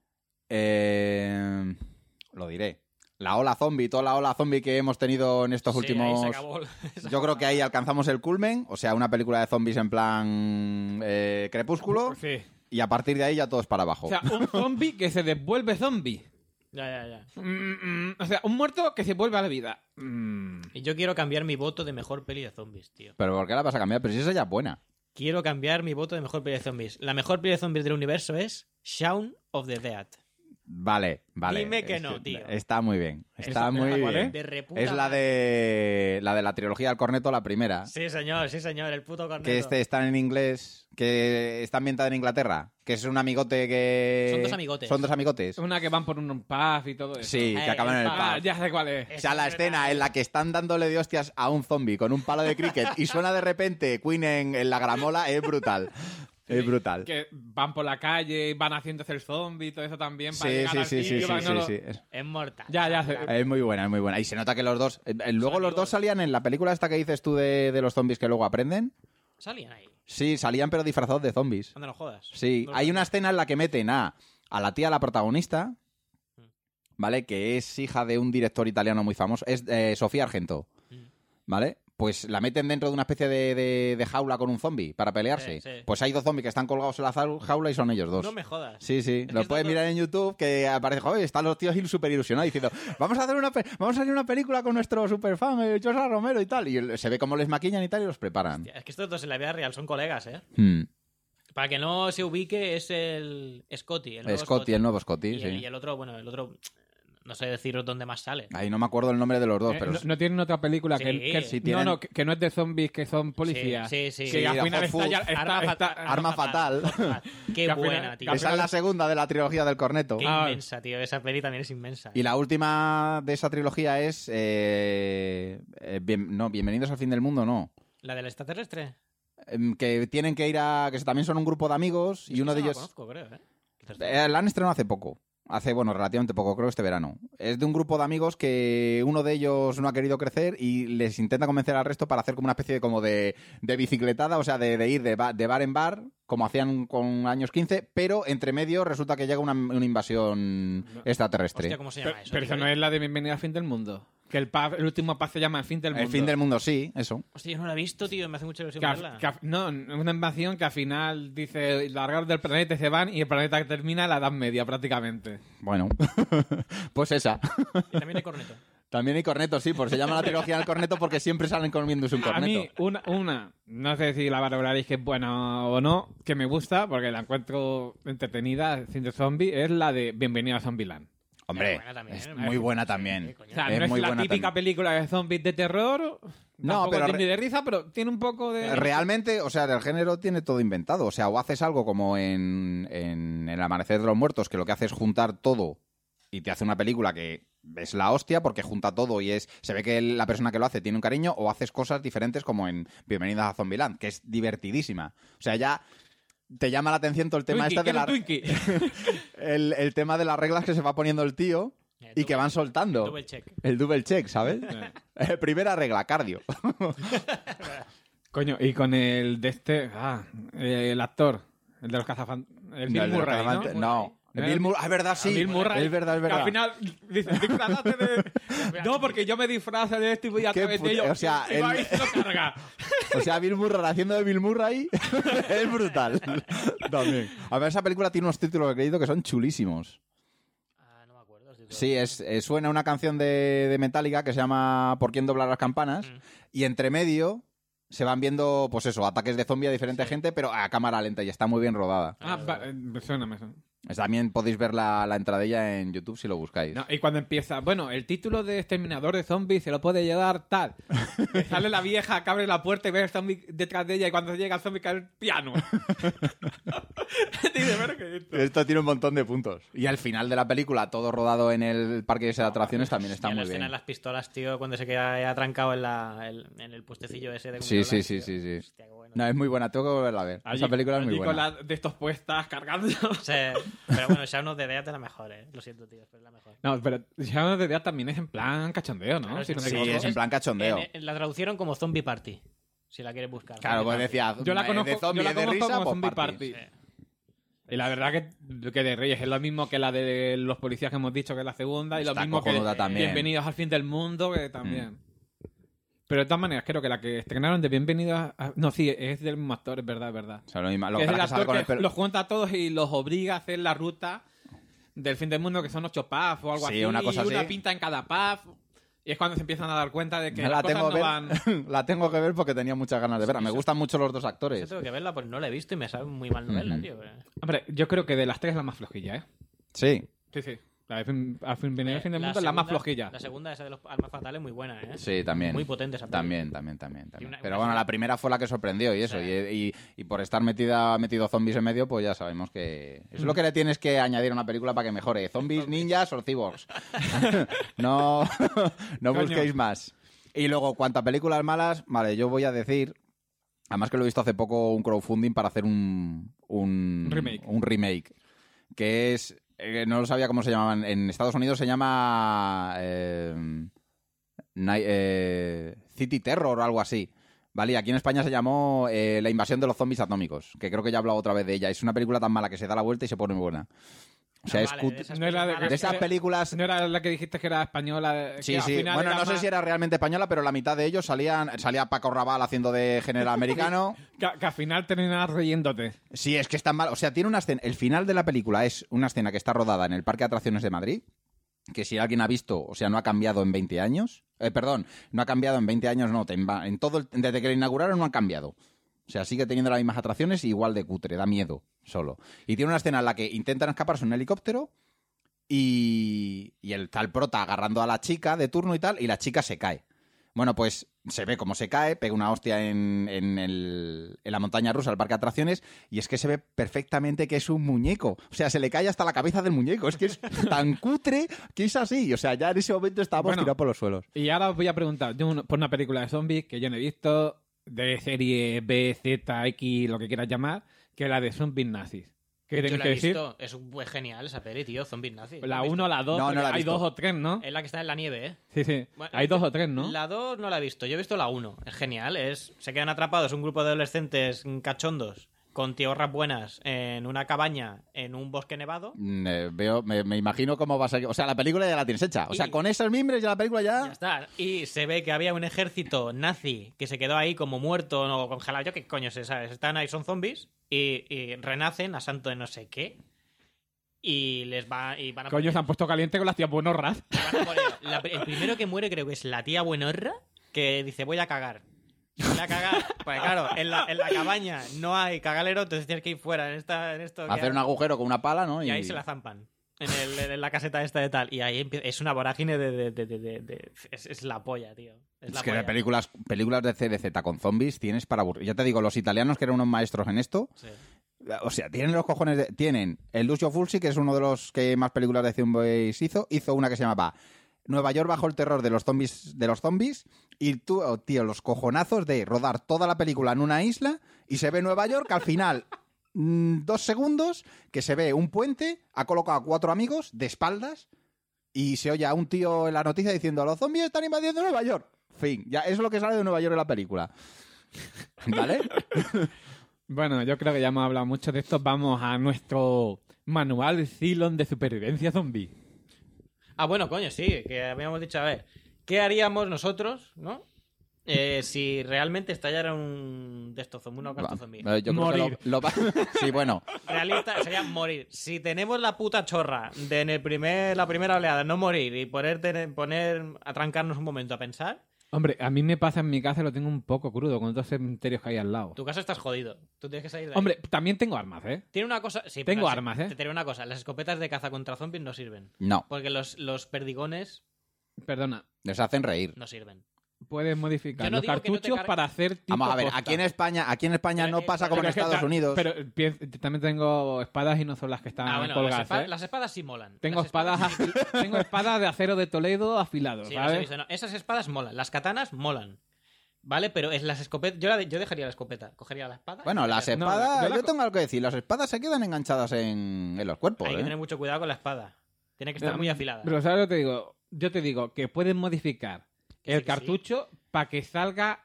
Eh, lo diré. La ola zombie, toda la ola zombie que hemos tenido en estos Sí, ahí se últimos... acabó. Yo creo que ahí alcanzamos el culmen, o sea, una película de zombies en plan eh, crepúsculo, Sí. y a partir de ahí ya todo es para abajo. O sea, un zombie que se devuelve zombie. Ya, ya, ya. Mm, mm, o sea, un muerto que se vuelve a la vida. Mm. Y yo quiero cambiar mi voto de mejor peli de zombies, tío. Pero ¿por qué la vas a cambiar? Pero si esa ya es buena. Quiero cambiar mi voto de mejor peli de zombies. La mejor peli de zombies del universo es Shaun of the Dead. Vale, vale. Dime que Es- no, tío. Está muy bien. Está ¿Esa- muy esa cuál bien. es? De reputa Es la madre. de la de la trilogía del corneto, la primera. Sí, señor, sí, señor. El puto corneto. Que este está en inglés, que está ambientada en Inglaterra, que es un amigote que... Son dos amigotes. Son dos amigotes. Una que van por un pub y todo eso. Sí, Eh, que acaban en el el pub. pub. Ah, ya sé cuál es. O sea, la escena en la que están dándole de hostias a un zombie con un palo de cricket y suena de repente Queen en, en la gramola es brutal. Es brutal. Que van por la calle, van haciéndose el zombie y todo eso también. Para Sí, llegar sí, al sí, sí, sitio, sí, para que no sí, lo- sí. Es, Es mortal. Ya, ya sé. es muy buena, es muy buena. Y se nota que los dos... eh, eh, Luego Son los dos amigos. salían en la película esta que dices tú de, de los zombies que luego aprenden. Salían ahí. Sí, salían pero disfrazados de zombies. Anda, no jodas. Sí, No lo hay sé. una escena en la que meten a, a la tía, la protagonista, ¿vale? Que es hija de un director italiano muy famoso. Es eh, Sofía Argento, Mm. ¿vale? Pues la meten dentro de una especie de, de- de jaula con un zombie para pelearse. Sí, sí. Pues hay dos zombies que están colgados en la zal- jaula y son ellos dos. No me jodas. Sí, sí, Es lo que puedes estos mirar en YouTube que aparece, joder, están los tíos súper ilusionados diciendo, vamos a hacer una pe- vamos a hacer una película con nuestro superfan, eh, Joshua Romero y tal. Y el- se ve cómo les maquillan y tal y los preparan. Hostia, es que estos dos en la vida real son colegas, ¿eh? Hmm. Para que no se ubique, es el Scotty. El nuevo Scotty, el nuevo Scotty, y, sí. el, y el otro, bueno, el otro No sé deciros dónde más sale. Ahí no me acuerdo el nombre de los dos, Eh, pero... no, ¿no tienen otra película Sí. que, que, Sí, tienen- no, no, que, que no es de zombies, que son policías? Sí, sí, sí. Que Sí, al de final Hot está Fuzz. ya... está- Arma, está- fatal, Arma fatal. Qué Que al buena, final- tío. que Esa es la segunda de la trilogía del Corneto. Qué Ah. inmensa, tío. Esa peli también es inmensa. Y la última de esa trilogía es... eh, eh, bien- no, Bienvenidos al fin del mundo, no. ¿La del extraterrestre? Em, Que tienen que ir a... Que también son un grupo de amigos y uno de Esa la ellos... conozco, creo, ¿eh? Eh, la han estrenado hace poco. Hace, bueno, relativamente poco, creo este verano. Es de un grupo de amigos que uno de ellos no ha querido crecer y les intenta convencer al resto para hacer como una especie de, como de, de bicicletada, o sea, de, de ir de, ba- de bar en bar, como hacían con años quince, pero entre medio resulta que llega una, una invasión extraterrestre. Hostia, ¿cómo se Pero, llama eso? pero tío? eso no es la de Bienvenida al fin del mundo. Que el, pub- el último pub se llama El fin del mundo. El fin del mundo, sí, eso. Hostia, yo no la he visto, tío. Me hace mucha ilusión Que a- verla. que a- no, una invasión que al final dice largar del planeta y se van y el planeta termina en la Edad Media prácticamente. Bueno, pues esa. Y también hay corneto. También hay cornetos, sí, por se llama la trilogía del corneto porque siempre salen comiéndose un A corneto. mí, una, una, no sé si la valoraréis que es buena o no, que me gusta porque la encuentro entretenida, sin de zombie, es la de Bienvenido a Zombieland. Hombre, Es buena también, es ¿eh? muy buena también. Sí, coño. O sea, Es no es muy la buena típica también. película de zombies de terror, No, tampoco pero tiene re- de risa, pero tiene un poco de... Realmente, o sea, el género tiene todo inventado. O sea, o haces algo como en, en El Amanecer de los Muertos, que lo que hace es juntar todo y te hace una película que es la hostia porque junta todo y es se ve que la persona que lo hace tiene un cariño, o haces cosas diferentes como en Bienvenidos a Zombieland, que es divertidísima. O sea, ya te llama la atención todo el tema Twinkie, este de la, ¿quieres Twinkie? el, el tema de las reglas que se va poniendo el tío Eh, y que double- van soltando. Double check. El double check, ¿sabes? Eh. Eh, primera regla, cardio. Coño, y con el de este... Ah, eh, el actor, el de los cazafantasmas... El Bill No, el de Murray, ¿no? Cazavante- No. ¿No? Bill Murray, ah, es verdad, sí. Bill Murray. Es verdad, es Que verdad. al final dice, disfrazate de... No, porque yo me disfrazo de esto y voy a Qué través de puta- ello. o sea, y va el- y se lo carga. O sea, Bill Murray haciendo de Bill Murray es brutal. También. A ver, esa película tiene unos títulos de crédito que son chulísimos. Ah, no me acuerdo. si te lo- Sí, es, eh, suena una canción de, de Metallica que se llama ¿Por quién doblar las campanas? Mm. Y entre medio se van viendo, pues eso, ataques de zombie a diferente Sí. gente, pero a cámara lenta y está muy bien rodada. Ah, va, eh, me suena, me suena. También podéis ver la, la entradilla en YouTube si lo buscáis. No, y cuando empieza, bueno, el título de Exterminador de Zombies se lo puede llevar tal. Que sale la vieja, que abre la puerta y ve el zombie detrás de ella y cuando llega el zombie cae el piano. Dice, "Pero ¿qué es esto?". Esto tiene un montón de puntos. Y al final de la película, todo rodado en el parque de atracciones, también está Hostia, la muy escena bien. de las pistolas, tío, cuando se queda atrancado en, la, el- en el puestecillo ese de Sí, sí, comida sí, online, sí, tío. sí. Hostia, qué bueno. No, es muy buena, tengo que volverla a ver. Allí- Esa película es muy allí con buena. la de estos puestas cargando. Sí, pero bueno, Shaun of the Dead es la mejor, eh. Lo siento, tío, pero es la mejor. No, pero Shaun of the Dead también es en plan cachondeo, ¿no? Claro, Si no me Sí, equivoco. es en plan cachondeo. En- en- la traducción como Zombie Party, si la quieres buscar. Claro, Zombie pues Party. decía, Yo la eh, conozco, de zombie, yo la es de conozco risa, como pues Zombie party. Party. Sí. Y la verdad que, que de Reyes es lo mismo que la de los policías que hemos dicho que es la segunda y lo Está mismo que cojonuda también. Bienvenidos al fin del mundo que también. Pero de todas maneras, creo que la que estrenaron de Bienvenidos a... a- No, sí, es del mismo actor, es verdad, es verdad. O sea, lo mismo- lo Que que es el pasa es que sale actor con que el pelo- los junta a todos y los obliga a hacer la ruta del fin del mundo, que son ocho pubs o algo Sí, así. una cosa y una así. pinta en cada pub. Y es cuando se empiezan a dar cuenta de que la las cosas tengo, no ver- van... la tengo que ver porque tenía muchas ganas de verla. Me gustan mucho los dos Yo actores. tengo que verla, pues no la he visto y me sabe muy mal novela, Ujú. tío. eh. Hombre, yo creo que de las tres es la más flojilla, ¿eh? Sí. Sí, sí. La de fin, al fin, Bienvenido al fin del La mundo es la más segunda- flojilla. La segunda, esa de los armas fatales, muy buena, ¿eh? Sí, también. Muy potente esa peli. También, también, también. también. una- Pero una- bueno, la primera fue la que sorprendió y eso. Sí. Y, y- y por estar metida, metido zombies en medio, pues ya sabemos que es lo que le tienes que añadir a una película para que mejore. Zombies, ninjas o cyborgs. no no Coño. busquéis más. Y luego, cuanto a películas malas, vale, yo voy a decir, además que lo he visto hace poco, un crowdfunding para hacer un, un Remake. un remake, que es, eh, no lo sabía cómo se llamaban, en Estados Unidos se llama eh, Ni- eh, City Terror o algo así. Vale, y aquí en España se llamó eh, La invasión de los zombies atómicos, que creo que ya he hablado otra vez de ella. Es una película tan mala que se da la vuelta y se pone buena. O sea, Ah, es vale, cut- de esas No era de- pelis malas de esas que- películas... ¿No era la que dijiste que era española? que Sí, al sí. final Bueno, era no sé más- si era realmente española, pero la mitad de ellos salían... Salía Paco Rabanne haciendo de general americano. Que, que al final terminas riéndote. Sí, es que está mal. O sea, tiene una escena... El final de la película es una escena que está rodada en el Parque de Atracciones de Madrid, que si alguien ha visto, o sea, no ha cambiado en veinte años. Eh, perdón, no ha cambiado en veinte años, no. te inva- En todo el- desde que lo inauguraron no han cambiado. O sea, sigue teniendo las mismas atracciones, igual de cutre, da miedo solo. Y tiene una escena en la que intentan escaparse en un helicóptero y, y el tal prota agarrando a la chica de turno y tal, y la chica se cae. Bueno, pues se ve cómo se cae, pega una hostia en, en, el, en la montaña rusa, el parque de atracciones, y es que se ve perfectamente que es un muñeco. O sea, se le cae hasta la cabeza del muñeco. Es que es tan cutre que es así. O sea, ya en ese momento estábamos Bueno, tirados por los suelos. Y ahora os voy a preguntar, yo un- por una película de zombies que yo no he visto, de serie B, Z, X, lo que quieras llamar, que es la de zombies nazis. ¿Qué Yo tenéis la que he decir? visto, es un- es genial esa peli, tío, Zombies Nazis. La ¿La has uno, visto? la dos, No, no la he hay visto. dos o tres, ¿no? Es la que está en la nieve, ¿eh? Sí, sí. Bueno, Hay dos o tres, ¿no? La dos no la he visto, yo he visto la uno. Es genial, es se quedan atrapados un grupo de adolescentes cachondos con tierras buenas en una cabaña en un bosque nevado. Mm, eh, veo, me, me imagino cómo va a ser. O sea, la película ya la tienes hecha. O sea, Y- con esos mimbres ya la película ya... Ya está. Y se ve que había un ejército nazi que se quedó ahí como muerto o congelado. Yo qué coño sé, ¿sabes? Están ahí, son zombies y, y renacen a santo de no sé qué. Y les va y van a Coño, morir. se han puesto caliente con las tías buenorras. Y van a morir. La- el primero que muere creo que es la tía buenorra que dice voy a cagar. Voy a cagar. Pues claro, en la, en la cabaña no hay cagalero, entonces tienes que ir fuera en, esta, en esto. que Hacer hay. un agujero con una pala, ¿no? Y ahí se la zampan. En, el- en la caseta esta de tal. Y ahí empie- es una vorágine de... de- de- de- de- de- es, es la polla, tío. Es, la Es que de polla. películas, películas de C D Z con zombies tienes para aburrir. Ya te digo, los italianos que eran unos maestros en esto, Sí. o sea, tienen los cojones de... Tienen el Lucio Fulci, que es uno de los que más películas de zombies hizo, hizo una que se llamaba Nueva York bajo el terror de los zombies, de los zombies, y tú, oh, tío, los cojonazos de rodar toda la película en una isla y se ve Nueva York al final... mm, dos segundos que se ve un puente, ha colocado a cuatro amigos de espaldas y se oye a un tío en la noticia diciendo los zombies están invadiendo Nueva York. Fin, ya eso es lo que sale de Nueva York en la película. ¿Vale? Bueno, yo creo que ya hemos hablado mucho de esto. Vamos a nuestro manual Cylon de supervivencia zombie. Ah, bueno, coño, sí, que habíamos dicho, a ver, ¿qué haríamos nosotros, no? Eh, si realmente estallara un de estos zombies, un holocausto zombie. Eh, yo creo Morir. que lo- lo va- sí, bueno, Realista sería morir. Si tenemos la puta chorra de en el primer, la primera oleada no morir y poner, tener- poner atrancarnos un momento a pensar, Hombre, a mí me pasa en mi casa, lo tengo un poco crudo con dos cementerios que hay al lado. tu casa estás jodido. Tú tienes que salir de ahí. Hombre, también tengo armas, ¿eh? Tiene una cosa. Sí, Tengo pero armas, ¿eh? Te diré una cosa: las escopetas de caza contra zombies no sirven. no, Porque los, los perdigones Perdona, les hacen reír. no sirven. puedes modificar Yo no los digo que no te cartuchos cargue- para hacer tipo Vamos a ver, costa. aquí en España, aquí en España Pero, no eh, pasa como en Pero es que Estados ta- Unidos. Pero pi- también tengo espadas y no son las que están Ah, bueno, las, colgadas, espa- ¿eh? las espadas sí molan. Tengo Las espadas, afi- tengo espadas de acero de Toledo afilados, Sí, las he ¿sabes? visto, no. Esas espadas molan. Las katanas molan. ¿Vale? Pero es las escopetas. Yo, la de- yo dejaría la escopeta. Cogería la espada. Bueno, y las dejaría- No, espadas, yo yo, la co- tengo algo que decir, las espadas se quedan enganchadas en, en los cuerpos, Hay que ¿eh? tener mucho cuidado con la espada. Tiene que estar Pero- muy afilada. Pero ¿sabes lo que te digo? Yo te digo que puedes modificar Que el sí, que sí. cartucho para que salga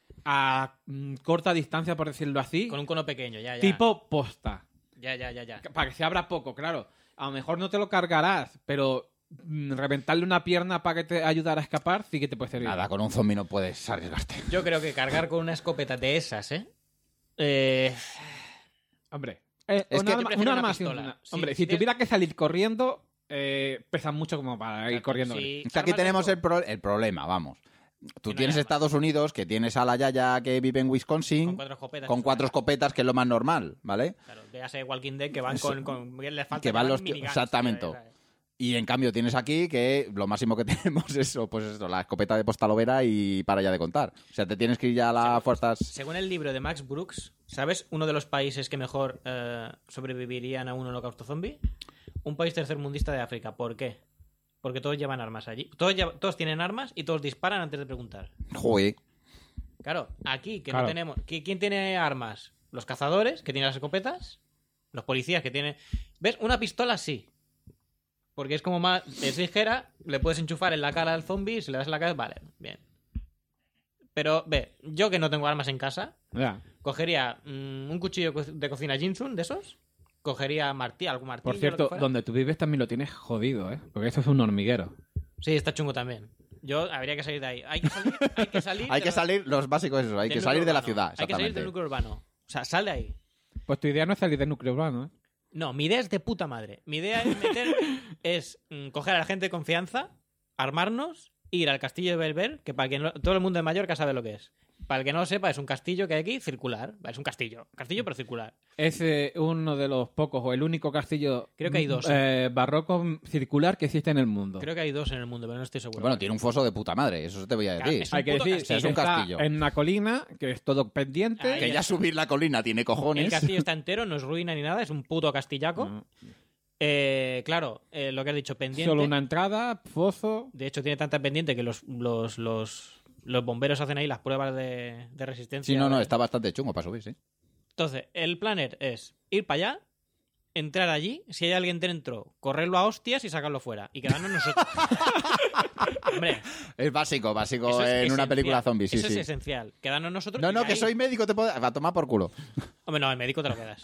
a mm, corta distancia, por decirlo así, Con un cono pequeño, ya, ya. tipo posta. Ya, ya, ya, ya. Para que se abra poco, claro. A lo mejor no te lo cargarás, pero mm, reventarle una pierna para que te ayudara a escapar sí que te puede servir. Nada, con un zombie no puedes arriesgarte. Yo creo que cargar con una escopeta de esas, ¿eh? Eh. Hombre, eh, Es un que arma, prefiero un una arma pistola. así, una- Sí, Hombre, sí si te- tuviera que salir corriendo, eh, pesa mucho como para ir corriendo. Sí, O sea, aquí armas de tenemos el, fuego. pro- el problema, vamos. Tú no tienes hay armas. Estados Unidos, que tienes a la Yaya que vive en Wisconsin, Con cuatro escopetas. con cuatro escopetas. escopetas, que es lo más normal, ¿vale? Claro, véase Walking Dead que van Eso. con, con. Les falta Que van llevar los- miniguns, exactamente. tío, ¿sabes? Y en cambio tienes aquí que lo máximo que tenemos es eso, pues eso, la escopeta de postalovera y para ya de contar. O sea, te tienes que ir ya a las fuerzas... Según el libro de Max Brooks, ¿sabes uno de los países que mejor eh, sobrevivirían a un holocausto zombie? Un país tercermundista de África. ¿Por qué? Porque todos llevan armas allí. Todos, lleva- todos tienen armas y todos disparan antes de preguntar. Joder. Claro, aquí que Claro. no tenemos. ¿qui- ¿Quién tiene armas? Los cazadores, que tienen las escopetas. Los policías, que tienen. ¿Ves? Una pistola sí. Porque es como más. Es ligera, le puedes enchufar en la cara al zombie, si le das en la cara, vale, bien. Pero, ve, yo que no tengo armas en casa, Ya. cogería mm, un cuchillo co- de cocina Jinsun, de esos. Cogería martillo, algún martillo. Por lo cierto, que fuera. donde tú vives también lo tienes jodido, ¿eh? Porque esto es un hormiguero. Sí, está chungo también. Yo habría que salir de ahí. Hay que salir. Hay que salir, Hay de que los- salir, los básicos es eso, hay del que salir núcleo de la urbano. ciudad, Hay que salir exactamente. del núcleo urbano. O sea, sal de ahí. Pues tu idea no es salir del núcleo urbano, ¿eh? No, mi idea es de puta madre. Mi idea es meter, es mm, coger a la gente de confianza, armarnos, ir al castillo de Belver, que para quien lo- todo el mundo de Mallorca sabe lo que es. Para el que no lo sepa, es un castillo que hay aquí circular. Es un castillo. Castillo, pero circular. Es eh, uno de los pocos o el único castillo Creo que hay dos. eh, barroco circular que existe en el mundo. Creo que hay dos en el mundo, pero no estoy seguro. Bueno, tiene un foso de puta madre, eso te voy a Claro, decir. es un Hay que puto decir castillo. Es un está castillo. en una colina, que es todo pendiente. Ahí Que ya ya está. subir la colina tiene cojones. El castillo está entero, no es ruina ni nada, es un puto castillaco. No. Eh, claro, eh, lo que has dicho, pendiente. Solo una entrada, foso. De hecho, tiene tanta pendiente que los, los, los, los bomberos hacen ahí las pruebas de, de resistencia. Sí, no, no, está bastante chungo para subir, sí. Entonces, el planner es ir para allá, entrar allí, si hay alguien dentro, correrlo a hostias y sacarlo fuera. Y quedarnos nosotros. Hombre, Es básico, básico eso es en una esencial. película zombie, sí, Eso sí. es esencial. Quedarnos nosotros. No, y no, de que ahí- soy médico, te puedo... Va a tomar por culo. Hombre, no, el médico te lo quedas.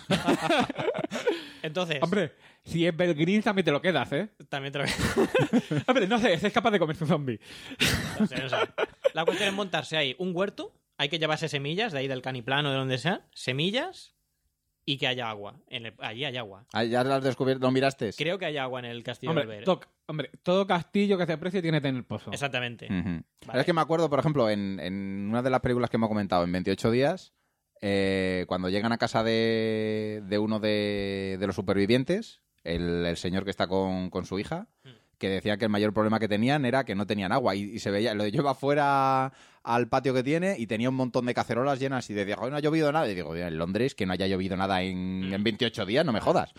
Entonces, Hombre, si es Belgreen también te lo quedas, ¿eh? también te lo quedas. Hombre, no sé, es capaz de comerse un zombie. No sé, no sé. La cuestión es montarse ahí un huerto, hay que llevarse semillas, de ahí del caniplano, de donde sea, semillas y que haya agua. En el- allí hay agua. Ah, ¿ya lo has descubierto? ¿Lo miraste? Creo que hay agua en el castillo Hombre, del Ver. toc- hombre, todo castillo que se aprecie tiene que tener pozo. Exactamente. Ujú. Vale. Es que me acuerdo, por ejemplo, en, en una de las películas que hemos comentado, en veintiocho días, eh, cuando llegan a casa de, de uno de, de los supervivientes, el, el señor que está con, con su hija, que decía que el mayor problema que tenían era que no tenían agua y, y se veía, lo lleva fuera al patio que tiene y tenía un montón de cacerolas llenas y decía, joder, no ha llovido nada. Y digo, en Londres, que no haya llovido nada en, en veintiocho días, no me jodas.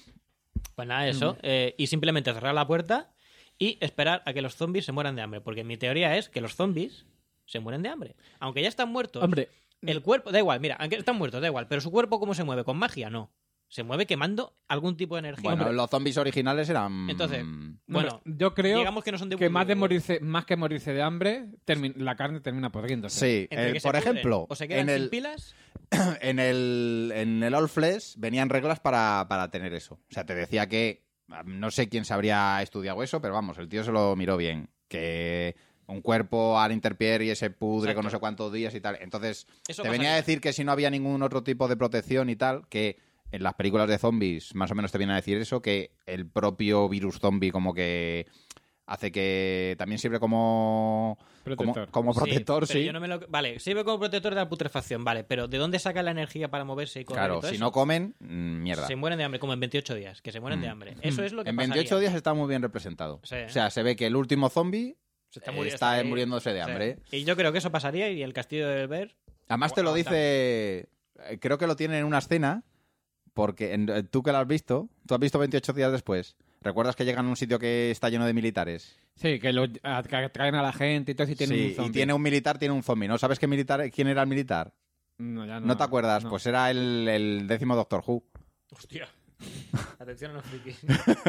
Pues nada, eso. eh, y simplemente cerrar la puerta y esperar a que los zombies se mueran de hambre. Porque mi teoría es que los zombies se mueren de hambre. Aunque ya están muertos. Hombre, El cuerpo, da igual, mira, aunque están muertos, da igual. Pero su cuerpo, ¿cómo se mueve? ¿Con magia? No. Se mueve quemando algún tipo de energía. Bueno, Hombre, los zombies originales eran... Entonces, bueno, bueno, yo creo digamos que no son de que más, de vudú. morirse, más que morirse de hambre, termi- la carne termina podriéndose. Sí, Entre eh, que se por pudren ejemplo, o se quedan en sin el, pilas. en el en el All Flesh venían reglas para, para tener eso. O sea, te decía que no sé quién se habría estudiado eso, pero vamos, el tío se lo miró bien. Que un cuerpo al interpierre se pudre Exacto. con no sé cuántos días y tal. Entonces, Eso te venía pasaría. a decir que si no había ningún otro tipo de protección y tal, que en las películas de zombies más o menos te viene a decir eso, que el propio virus zombie como que hace que también sirve como como, Protector. como protector, sí. sí. pero yo no me lo- Vale, sirve como protector de la putrefacción, vale, pero ¿de dónde saca la energía para moverse y correr y Claro, todo si eso? no comen, mm, mierda. Se mueren de hambre, como en veintiocho días, que se mueren de Mm. hambre. Eso es lo que En pasaría. veintiocho días está muy bien representado. Sí. O sea, se ve que el último zombie Se está, eh, muri- está ahí. muriéndose de Sí. hambre. Y yo creo que eso pasaría y el castillo del Ver... Además te lo Aguanta. dice... eh, Creo que lo tiene en una escena, porque en- eh, tú que lo has visto, tú has visto veintiocho días después. ¿Recuerdas que llegan a un sitio que está lleno de militares? Sí, que, lo, a- que atraen a la gente y todo, y tienen Sí, un zombie. y tiene un militar, tiene un zombie. ¿No sabes qué militar, quién era el militar? No, ya ¿No, te acuerdas? no. Pues era el, el décimo Doctor Who. Hostia. Atención a los frikis.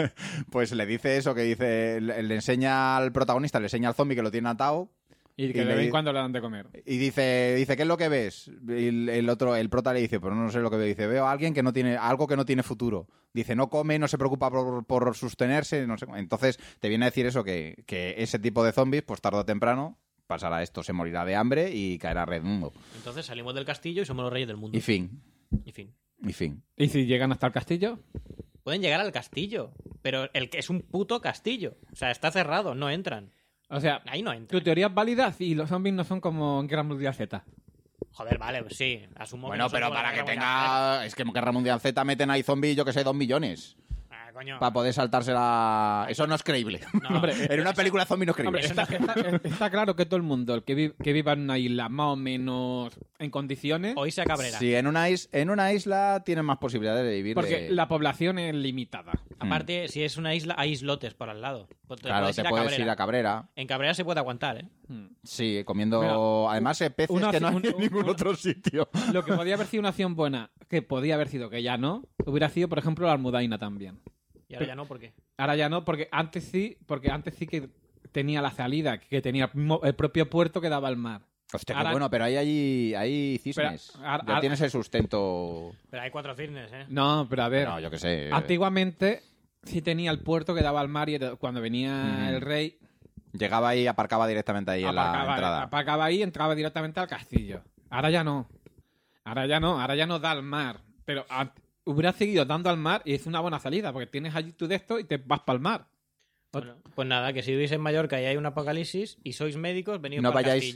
Pues le dice eso, que dice... Le, le enseña al protagonista, le enseña al zombie que lo tiene atado. Y que y de le vez en di- cuando le dan de comer. Y dice, dice, ¿qué es lo que ves? Y el, el otro, el prota le dice, pues no sé lo que veo. Dice, veo a alguien que no tiene, algo que no tiene futuro. Dice, no come, no se preocupa por, por sostenerse, no sé. Entonces, te viene a decir eso, que, que ese tipo de zombies, pues tarde o temprano, pasará esto, se morirá de hambre y caerá redondo. Entonces salimos del castillo y somos los reyes del mundo. Y fin, Y fin. y fin. ¿Y si llegan hasta el castillo? Pueden llegar al castillo, pero el que es un puto castillo. O sea, está cerrado, no entran. O sea, Ahí no tu entran. teoría es válida y los zombies no son como en Guerra Mundial Z. Joder, vale, pues sí. Asumo que Bueno, no son pero como la para que Guerra tenga... Es que en Guerra Mundial Z meten ahí zombies, yo que sé, dos millones. Mundial. Ah, coño. Para poder saltarse la... Eso no es creíble. No, hombre, en una película zombie no es creíble. Hombre, está, está- está claro que todo el mundo, el que, vi- que viva en una isla más o menos en condiciones, Hoy se Cabrera. Sí, en una, is- en una isla tienen más posibilidades de vivir. porque de- la población es limitada. Aparte, si es una isla, hay islotes por al lado. Pues te Claro, puedes te ir a puedes Cabrera. ir a Cabrera. En Cabrera se puede aguantar, ¿eh? Sí, comiendo... Mira, además, eh, peces una que no hay opción- en un- ningún una- otro sitio. Lo que podía haber sido una acción buena, que podía haber sido, que ya no, hubiera sido, por ejemplo, la almudaina también. Y ahora ya no, ¿por qué? Ahora ya no, porque antes sí, porque antes sí que tenía la salida, que tenía mo- el propio puerto que daba al mar. Hostia, qué Ahora- bueno, pero ahí hay, hay cisnes. Pero, ahora- ya ahora- tienes el sustento... Pero hay cuatro cisnes, ¿eh? No, pero a ver, No, yo qué sé. antiguamente sí tenía el puerto que daba al mar y era- cuando venía Mm. el rey Llegaba ahí y aparcaba directamente ahí en la aparcaba, entrada. aparcaba ahí y entraba directamente al castillo. Ahora ya no. Ahora ya no, ahora ya no da al mar. Pero an- hubiera seguido dando al mar y es una buena salida, porque tienes allí tu de esto y te vas para el mar. Bueno, pues nada, que si vivís en Mallorca y hay un apocalipsis y sois médicos, venid No para el vayáis- castillo.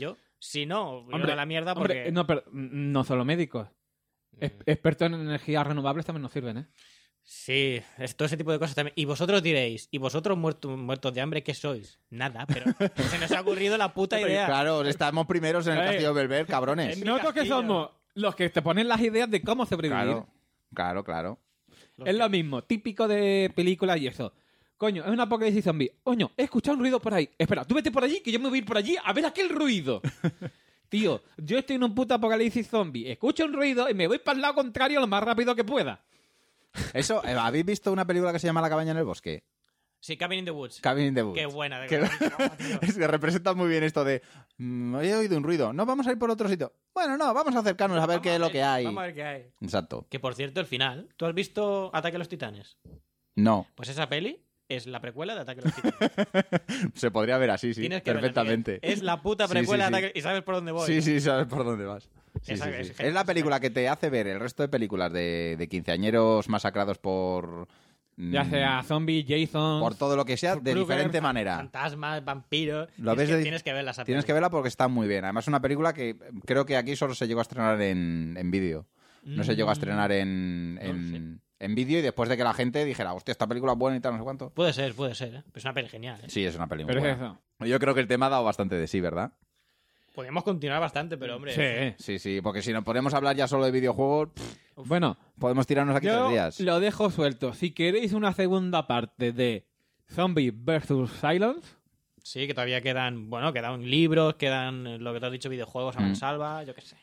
Si no, Hombre, a la mierda hombre, porque... no, pero no solo médicos. Es- expertos en energías renovables también nos sirven, ¿eh? Sí, es todo ese tipo de cosas también. Y vosotros diréis, ¿y vosotros muertos, muertos de hambre qué sois? Nada, pero se nos ha ocurrido la puta idea. Claro, estamos primeros en el Eh. castillo de Belver, cabrones. Mi Nosotros que castillo. somos los que te ponen las ideas de cómo sobrevivir. Claro, claro, claro. Es lo mismo, típico de películas y eso. Coño, es un apocalipsis zombie. Coño, he escuchado un ruido por ahí. Espera, tú vete por allí, que yo me voy a ir por allí a ver aquel ruido. Tío, yo estoy en un puto apocalipsis zombie. Escucho un ruido y me voy para el lado contrario lo más rápido que pueda. Eso, eh, ¿habéis visto una película que se llama La cabaña en el bosque? Sí, Cabin in the Woods. Cabin in the Woods. Qué buena. De Que- verdad, tío. Es que representa muy bien esto de "Mm, he oído un ruido, no, vamos a ir por otro sitio. Bueno, no, vamos a acercarnos a ver Vamos qué es lo ver, que hay. Vamos a ver qué hay. Exacto. Que por cierto, el final. ¿Tú has visto Ataque a los Titanes? No, Pues esa peli es la precuela de Ataque a los Titanes. se podría ver así, sí, Tienes que verla, perfectamente. Miguel. Es la puta Sí, precuela sí, de sí. Ataque... Y sabes por dónde voy. Sí, ¿no? sí, sabes por dónde vas. Sí, Esa- sí, sí. es Es, genial, la es película que te hace ver el resto de películas de, de quinceañeros masacrados por... mm, Ya sea zombie, Jason... por todo lo que sea, de Krueger, diferente manera. Fantasmas, vampiros... Lo Tienes ves que, de- tienes que verla esa Tienes peli. que verla porque está muy bien. Además, es una película que creo que aquí solo se llegó a estrenar en, en vídeo. No se llegó a estrenar en, no en, en vídeo y después de que la gente dijera, hostia, esta película es buena y tal, no sé cuánto. Puede ser, puede ser. ¿eh? Pero es una peli genial. ¿eh? Sí, es una película. Pero es eso. Yo creo que el tema ha dado bastante de sí, ¿verdad? Podríamos continuar bastante, pero hombre... Sí. Sí, sí, porque si nos ponemos a hablar ya solo de videojuegos, pff, Bueno, podemos tirarnos aquí yo tres días. lo dejo suelto. Si queréis una segunda parte de Zombie versus Silence, Sí, que todavía quedan, bueno, quedan libros, quedan eh, lo que te has dicho, videojuegos a Mm. mansalva, yo qué sé.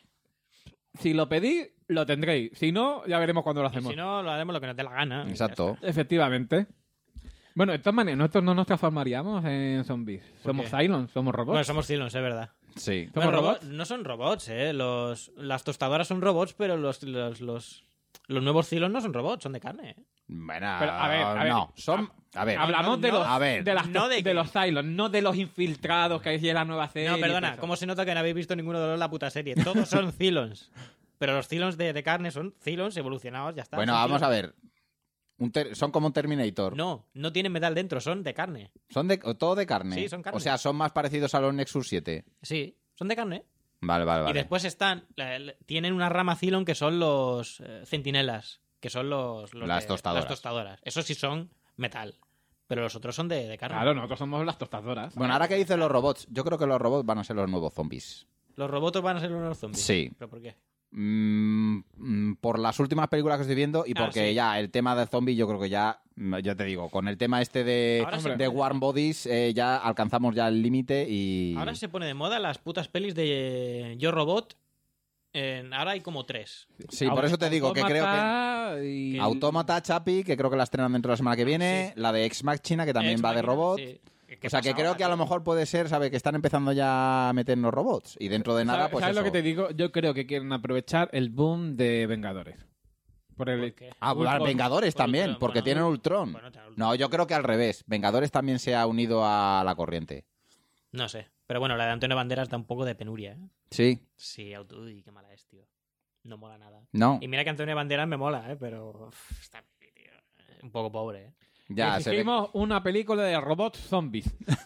si lo pedís, lo tendréis. Si no, ya veremos cuándo lo Y hacemos. si no, lo haremos lo que nos dé la gana. Exacto. Efectivamente. Bueno, de todas maneras, nosotros no nos transformaríamos en zombies. Somos qué? Silence, somos robots. Bueno, somos Cylons, es verdad. Sí. ¿Somos Bueno, robots? No son robots, ¿eh? Los, las tostadoras son robots, pero los, los, los, los nuevos Cylons no son robots, son de carne. ¿eh? Bueno, Pero, a ver, a ver. no, son... A ver, Hablamos no, de no, los, a ver. de, las- No de de que- los Cylons, no de los infiltrados que hay en la nueva serie. No, y todo perdona, eso. ¿cómo se nota que no habéis visto ninguno de los la puta serie? Todos son Cylons. Pero los Cylons de, de carne son Cylons evolucionados, ya está. bueno, son vamos a Cylons. ver. Un ter- son como un Terminator. No, no tienen metal dentro, son de carne. Son de, todo de carne. Sí, son carne. O sea, son más parecidos a los Nexus siete. Sí, son de carne. Vale, vale, vale. Y después están, eh, tienen una rama Cylon que son los eh, centinelas, que son los, los Las de- tostadoras. las tostadoras. Esos sí son metal, pero los otros son de, de carne. Claro, nosotros somos las tostadoras. Bueno, ahora que dicen los robots, yo creo que los robots van a ser los nuevos zombies. ¿Los robots van a ser unos zombies? Sí. ¿Pero por qué? Mm, mm, por las últimas películas que estoy viendo y Ah, porque sí. ya el tema del zombie, yo creo que ya, mm, ya te digo, con el tema este de, Ahora se de pone- Warm Bodies, eh, ya alcanzamos ya el límite y... Ahora se pone de moda las putas pelis de Yo Robot. En- ahora hay como tres. Sí, por eso te digo que creo que... Autómata y- Autómata, Chapi, que creo que la estrenan dentro de la semana que viene, la de Ex Machina, que también Ex va de Machina, robot. sí. ¿Qué O sea, que pasa creo ahora, que a lo tío? mejor puede ser, ¿sabes? Que están empezando ya a meternos robots. Y dentro de nada, ¿Sabes, pues ¿sabes eso. lo que te digo? Yo creo que quieren aprovechar el boom de Vengadores. Por el... ¿Por qué? Ah, bueno, Ultron. Vengadores Por también, Ultron, porque bueno, tienen Ul- Ultron. bueno, tienen Ultron. No, yo creo que al revés. Vengadores también se ha unido a la corriente. No sé. Pero bueno, la de Antonio Banderas da un poco de penuria, ¿eh? Sí, Sí, auto- uy, qué mala es, tío. No mola nada. no, Y mira que Antonio Banderas me mola, ¿eh? Pero uf, está tío, un poco pobre, ¿eh? ya se ve. Exigimos una película de robots zombies.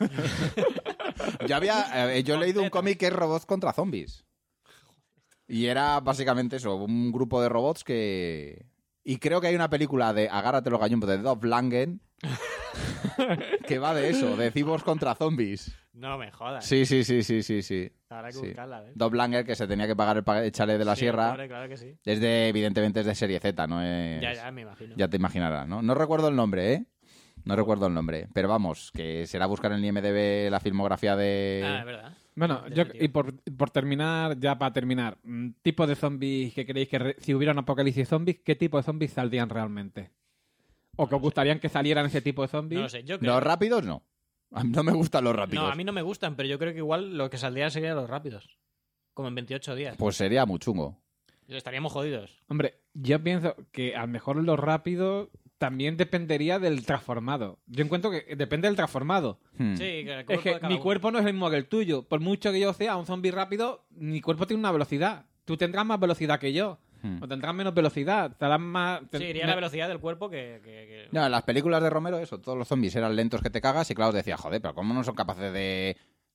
Yo había, eh, yo he leído un cómic que es robots contra zombies. Y era básicamente eso, un grupo de robots que... Y creo que hay una película de Agárrate los gallumbos de Dolph Lundgren que va de eso, de cyborgs contra zombies. No me jodas. Sí, sí, sí, sí, sí, sí. Habrá que sí. buscarla, ¿eh? Dolph Lundgren, que se tenía que pagar el pa- el chale de la Sí, sierra. pobre, claro que sí. Es de, evidentemente es de serie Z, no es... Ya, ya, me imagino. Ya te imaginarás, ¿no? No recuerdo el nombre, ¿eh? No recuerdo el nombre. Pero vamos, que será buscar en el I M D B la filmografía de... Ah, es verdad. Bueno, yo, Definitivo. y por, por terminar, ya para terminar, mm, tipo de zombies que creéis que re- si hubiera un apocalipsis zombies, ¿qué tipo de zombies saldrían realmente? ¿O que os gustarían que salieran ese tipo de zombies? No lo sé, yo creo... Los rápidos, no. A mí no me gustan los rápidos. No, a mí no me gustan, pero yo creo que igual lo que saldría serían los rápidos. Como en veintiocho días. Pues sería muy chungo. Estaríamos jodidos. Hombre, yo pienso que a lo mejor lo rápido también dependería del transformado. Yo encuentro que depende del transformado. Hmm. Sí, que el Es cuerpo que de cada mi uno. cuerpo no es el mismo que el tuyo. Por mucho que yo sea un zombie rápido, mi cuerpo tiene una velocidad. Tú tendrás más velocidad que yo. Hmm. O tendrás menos velocidad. Estarás más... Sí, iría me- la velocidad del cuerpo que... que- que- No, en las películas de Romero, eso, todos los zombies eran lentos que te cagas y claro, decía, joder, pero ¿cómo no son capaces de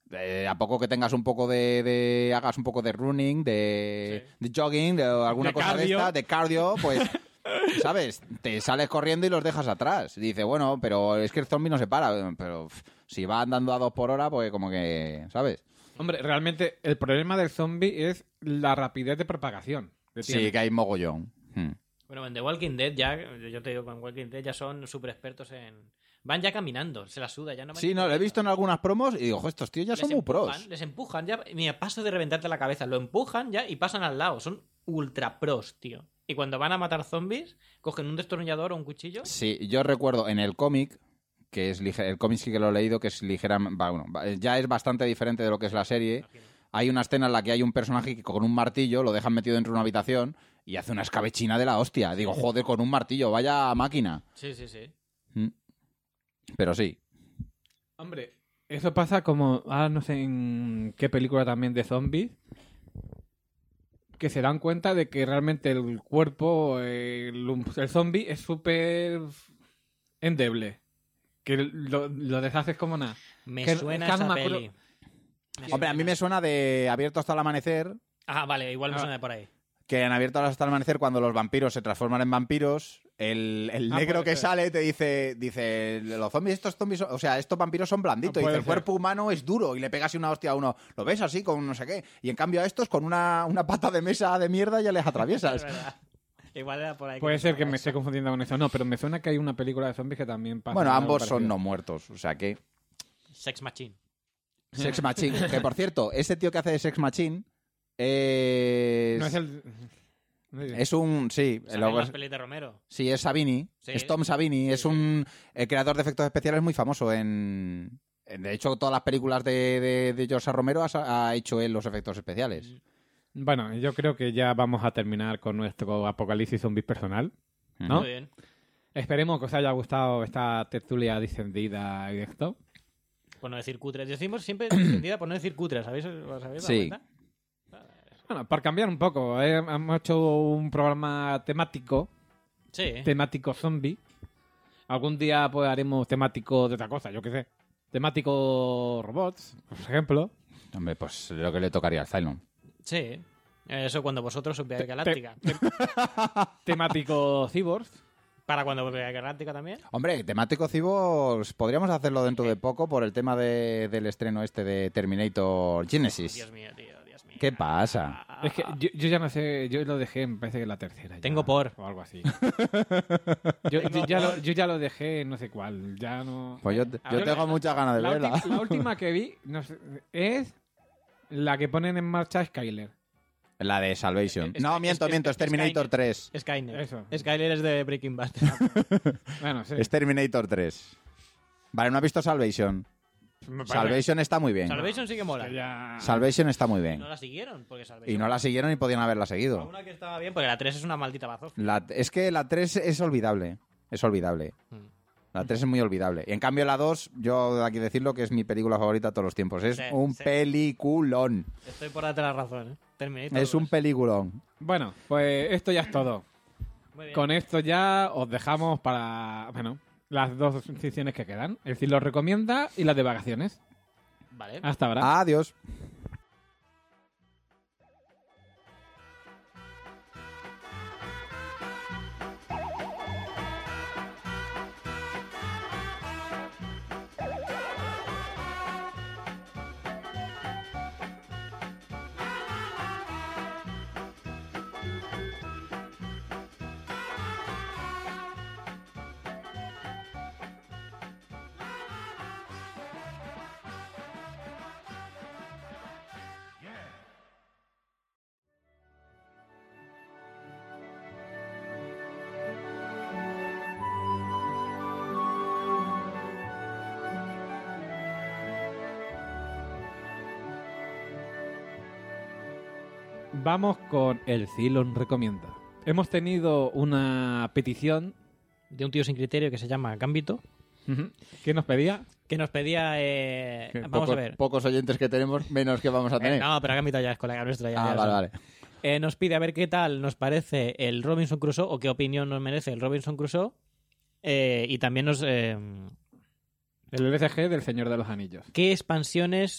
Eh, a poco que tengas un poco de, de hagas un poco de running, de, Sí. de jogging, de alguna De cosa cardio. de esta, de cardio, pues, ¿sabes? Te sales corriendo y los dejas atrás. Y dice, bueno, pero es que el zombie no se para. Pero pff, si va andando a dos por hora, pues como que, ¿sabes? Hombre, realmente el problema del zombie es la rapidez de propagación. que Sí, tiene. que hay mogollón. Hmm. Bueno, en The Walking Dead ya, yo te digo, con Walking Dead ya son súper expertos en... Van ya caminando, se la suda, ya no van Sí, no, lo he visto en algunas promos y digo, ojo, estos tíos ya Les son muy empujan, pros. Les empujan ya, mira, paso de reventarte la cabeza, lo empujan ya y pasan al lado, son ultra pros, tío. Y cuando van a matar zombies, cogen un destornillador o un cuchillo. Sí, yo recuerdo en el cómic, que es lige- el cómic sí que lo he leído, que es ligeramente, bueno, ya es bastante diferente de lo que es la serie. Hay una escena en la que hay un personaje que con un martillo lo dejan metido dentro de una habitación y hace una escabechina de la hostia. Digo, joder, con un martillo, vaya máquina. Sí, sí, sí. Mm. Pero sí. Hombre, eso pasa como, ah, no sé en qué película también de zombies, que se dan cuenta de que realmente el cuerpo, eh, el, el zombie es súper endeble. Que lo, lo deshaces como nada. Me Que- suena que no esa me acuerdo- peli. Me Hombre, a mí me suena de Abierto hasta el amanecer, Ah, vale, igual me Ah. suena de por ahí. que en Abierto hasta el amanecer, cuando los vampiros se transforman en vampiros, el, el Ah, negro puede que ser. sale te dice, dice, los zombies, estos zombies, son- o sea, estos vampiros son blanditos. Ah, Dice, puede el ser. cuerpo humano es duro y le pegas una hostia a uno. Lo ves así, con no sé qué. Y en cambio a estos, con una, una pata de mesa de mierda, ya les Es atraviesas. verdad. Igual era por ahí. Puede ser que me sonaba esté eso. confundiendo con eso. No, pero me suena que hay una película de zombies que también pasa. Bueno, algo ambos son parecido. no muertos, o sea que... Sex Machine. Sex Machine. Que por cierto, ese tío que hace de Sex Machine es... No es el... no es- Es un... Sí, ¿Sale luego en las es- pelis de Romero? sí, es Savini. Sí. Es Tom Savini. Sí, Es sí. un eh, creador de efectos especiales muy famoso en... en- De hecho, todas las películas de, de, de George Romero ha, ha hecho él los efectos especiales. Bueno, yo creo que ya vamos a terminar con nuestro apocalipsis zombies personal. ¿No? Muy bien. Esperemos que os haya gustado esta tertulia dicendida y de esto. Por no decir cutres. Decimos siempre distendida por no decir cutres. ¿Sabéis? ¿Os habéis dado Sí. cuenta? Bueno, para cambiar un poco, eh, hemos hecho un programa temático, Sí. temático zombie. Algún día pues haremos temático de otra cosa, yo qué sé. Temático robots, por ejemplo. Hombre, pues lo que le tocaría al Cylon. Sí. Eso cuando vosotros supierais Galáctica. Temático cyborgs. Para cuando volváis Galáctica también. Hombre, temático Cyborgs, podríamos hacerlo dentro de poco por el tema de- del estreno este de Terminator Genesis. Dios mío, tío. Dios mío. ¿Qué pasa? Es que yo, yo ya no sé, yo lo dejé, me parece que la tercera. ya, Tengo por. O algo así. Yo, yo ya lo, yo ya lo dejé, no sé cuál. Ya no. Pues yo, A yo ver, tengo muchas ganas de La, verla. ulti- la última que vi no sé, es la que ponen en marcha Skyler. La de Salvation. Es- no, es- miento, es- miento, es es Terminator Skynet. tres. Skynet. Eso. Skyler es de Breaking Bad. Bueno, sí. Es Terminator tres. Vale, ¿no has visto Salvation? Me parece Salvation está muy bien. Salvation sí que mola. que ya- Salvation está muy bien. No la siguieron, porque Salvation... Y no la siguieron y podían haberla Fue seguido. una que estaba bien, porque la tres es una maldita bazofia. La- es que la tres es olvidable. Es olvidable. Mm. La tres es muy olvidable. Y en cambio la dos, yo aquí decirlo que es mi película favorita de todos los tiempos. Es Sí, un sí. peliculón. Estoy por darte la razón, ¿eh? Terminator Es un dos. peliculón. Bueno, pues esto ya es todo. Muy bien. Con esto ya os dejamos para, bueno, las dos secciones que quedan. El Cid lo recomienda y las de vacaciones. Vale. Hasta ahora. Adiós. Vamos con el Cylon recomienda. Hemos tenido una petición De un tío sin criterio que se llama Gambito, que nos pedía. que nos pedía... eh, Que Vamos pocos, a ver. Pocos oyentes que tenemos, menos que vamos a Eh, tener. no, pero Gambito ya es colega nuestro. Ya, ah, ya vale, lo vale. sabe. Eh, nos pide a ver qué tal nos parece el Robinson Crusoe o qué opinión nos merece el Robinson Crusoe. Eh, y también nos... eh, El L C G del Señor de los Anillos. ¿Qué expansiones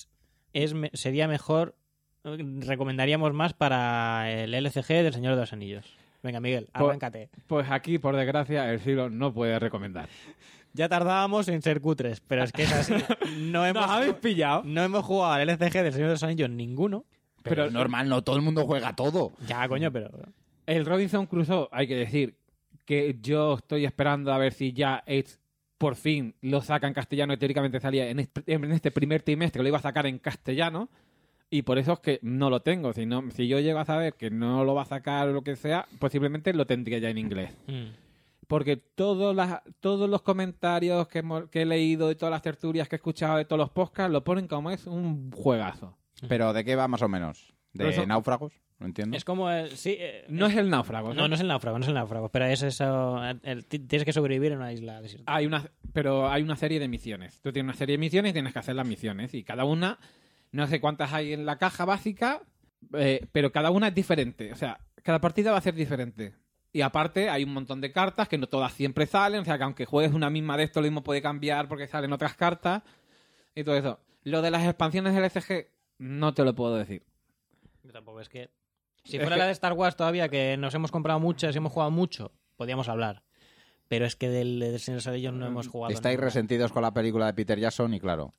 es me- sería mejor, recomendaríamos más para el L C G del Señor de los Anillos. Venga, Miguel, Pues- arráncate. Pues aquí, por desgracia, el siglo no puede recomendar. Ya tardábamos en ser cutres, pero es que es así. No hemos, ¿Nos habéis pillado? no hemos jugado al L C G del Señor de los Anillos ninguno. Pero, Pero es normal, no todo el mundo juega todo. Ya, coño, pero... El Robinson Crusoe, hay que decir que yo estoy esperando a ver si ya es, por fin lo saca en castellano y teóricamente salía en este, en este primer trimestre, lo iba a sacar en castellano y por eso es que no lo tengo. Si, no, si yo llego a saber que no lo va a sacar o lo que sea, posiblemente lo tendría ya en inglés. Mm. Porque todos, las, todos los comentarios que, hemos- que he leído y todas las tertulias que he escuchado de todos los podcasts lo ponen como es un juegazo. Pero ¿de qué va más o menos? ¿De Pero eso- náufragos? No entiendo. Es como el... Sí, eh, No es el náufrago, no, no es el náufrago, no es el náufrago, pero es eso... el- ti- tienes que sobrevivir en una isla desierta. Hay una, pero hay una serie de misiones. Tú tienes una serie de misiones y tienes que hacer las misiones. Y cada una, no sé cuántas hay en la caja básica, eh, pero cada una es diferente. O sea, cada partida va a ser diferente. Y aparte hay un montón de cartas que no todas siempre salen. O sea, que aunque juegues una misma de esto, lo mismo puede cambiar porque salen otras cartas. Y todo eso. Lo de las expansiones del L C G, no te lo puedo decir. Yo tampoco, es que... Si Es fuera que- la de Star Wars todavía, que nos hemos comprado muchas y hemos jugado mucho, podíamos hablar. Pero es que del, del Señor de los Anillos no hemos jugado Estáis nunca. resentidos con la película de Peter Jackson y claro.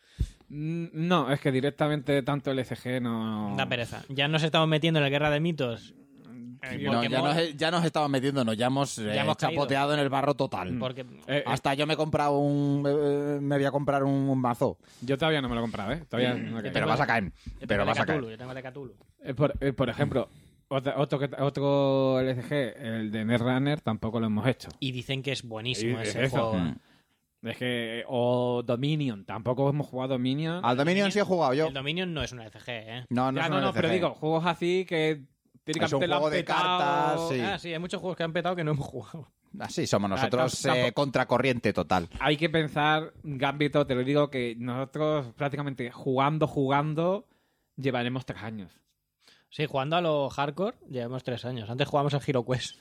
Mm, No, es que directamente tanto el L C G no... Da pereza. Ya nos estamos metiendo en la Guerra de Mitos. eh, No, porque ya, mola. nos, ya nos estamos metiendo, nos ya hemos, eh, Ya hemos caído. chapoteado en el barro total. Porque... Eh, eh, Hasta yo me he comprado un... eh, me voy a comprar un, un mazo. yo todavía no me lo he comprado, ¿eh? Todavía no he caído. Pero vas a caer. Yo Pero tengo vas de a caer. Cthulhu, yo tengo de Cthulhu. Eh, por, eh, por ejemplo, otro, otro, que- otro L C G, el de Netrunner, tampoco lo hemos hecho. Y dicen que es buenísimo Y- ese eso. juego. Mm. Es que, o Dominion, tampoco hemos jugado Dominion. Al Dominion sí he jugado yo. El Dominion no es una L C G, ¿eh? No, no ya, es no, una no, L C G. pero digo, juegos así que Es un teóricamente lo han juego de petado. cartas, sí. Ah, sí, hay muchos juegos que han petado que no hemos jugado. Así somos nosotros, tampoco- eh, contracorriente total. Hay que pensar, Gambito, te lo digo, que nosotros prácticamente jugando, jugando, llevaremos tres años. Sí, jugando a lo hardcore llevamos tres años. Antes jugábamos al Hero Quest.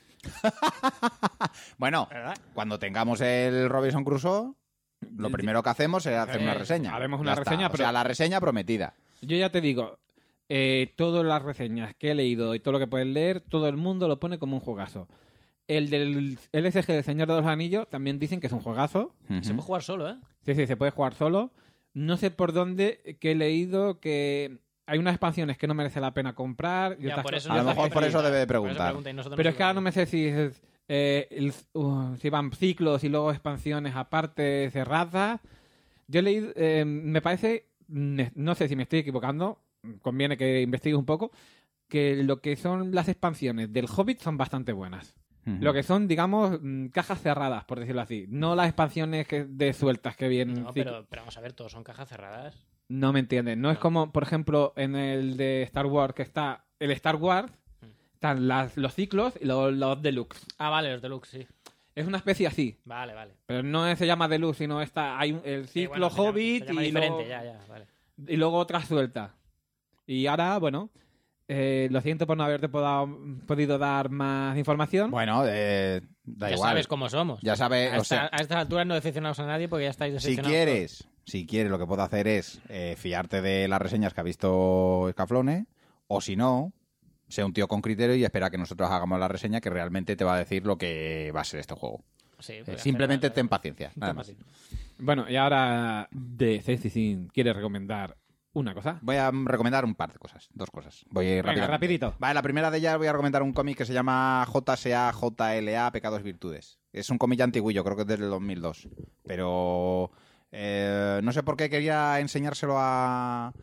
Bueno, ¿Verdad? cuando tengamos el Robinson Crusoe, lo primero que hacemos es hacer Eh, una reseña. haremos una Ya está. reseña, O pero- sea, la reseña prometida. Yo ya te digo, eh, todas las reseñas que he leído y todo lo que puedes leer, todo el mundo lo pone como un juegazo. El del L C G del Señor de los Anillos también dicen que es un juegazo. Ujú. Se puede jugar solo, ¿eh? Sí, sí, se puede jugar solo. No sé por dónde que he leído que hay unas expansiones que no merece la pena comprar. Y Ya, otras por cosas- eso A lo no mejor hace por eso pregunta. debe de Por eso preguntar. pregunta y nosotros Pero no es que ahora no sabemos. me sé si, es, eh, el- uh, si van ciclos y luego expansiones aparte cerradas. Yo he leído, eh, me parece, ne- no sé si me estoy equivocando, conviene que investigue un poco, que lo que son las expansiones del Hobbit son bastante buenas. Ujú. Lo que son, digamos, mm, cajas cerradas, por decirlo así. No las expansiones que- de sueltas que vienen. No, cic- pero, pero vamos a ver, todos son cajas cerradas. No me entienden. No es como, por ejemplo, en el de Star Wars, que está el Star Wars, están las, los ciclos y los, los deluxe. Ah, vale, los deluxe, sí. Es una especie así. Vale, vale. Pero no es- se llama deluxe, sino está, hay un- el Sí, ciclo bueno, se llama- Hobbit se llama y, diferente, luego, ya, ya, vale. y luego otra suelta. Y ahora, bueno, eh, lo siento por no haberte poda- podido dar más información. Bueno, eh, da Ya igual. sabes cómo somos. Ya sabes, a, o esta- sea, a estas alturas no decepcionamos a nadie porque ya estáis si decepcionados. quieres, si quieres, lo que puedo hacer es eh, fiarte de las reseñas que ha visto Escaflone, o si no, sea un tío con criterio y espera que nosotros hagamos la reseña que realmente te va a decir lo que va a ser este juego. Sí, Eh, pues simplemente hacer- ten paciencia, ten nada más. paciencia. Bueno, y ahora de Cecisin quiere recomendar una cosa. Voy a mm, recomendar un par de cosas, dos cosas. Voy Venga, rápidamente. rapidito. Vale, la primera de ellas voy a recomendar un cómic que se llama J S A J L A Pecados y Virtudes. Es un cómic antiguillo, creo que es del dos mil dos. Pero eh, no sé por qué quería enseñárselo a,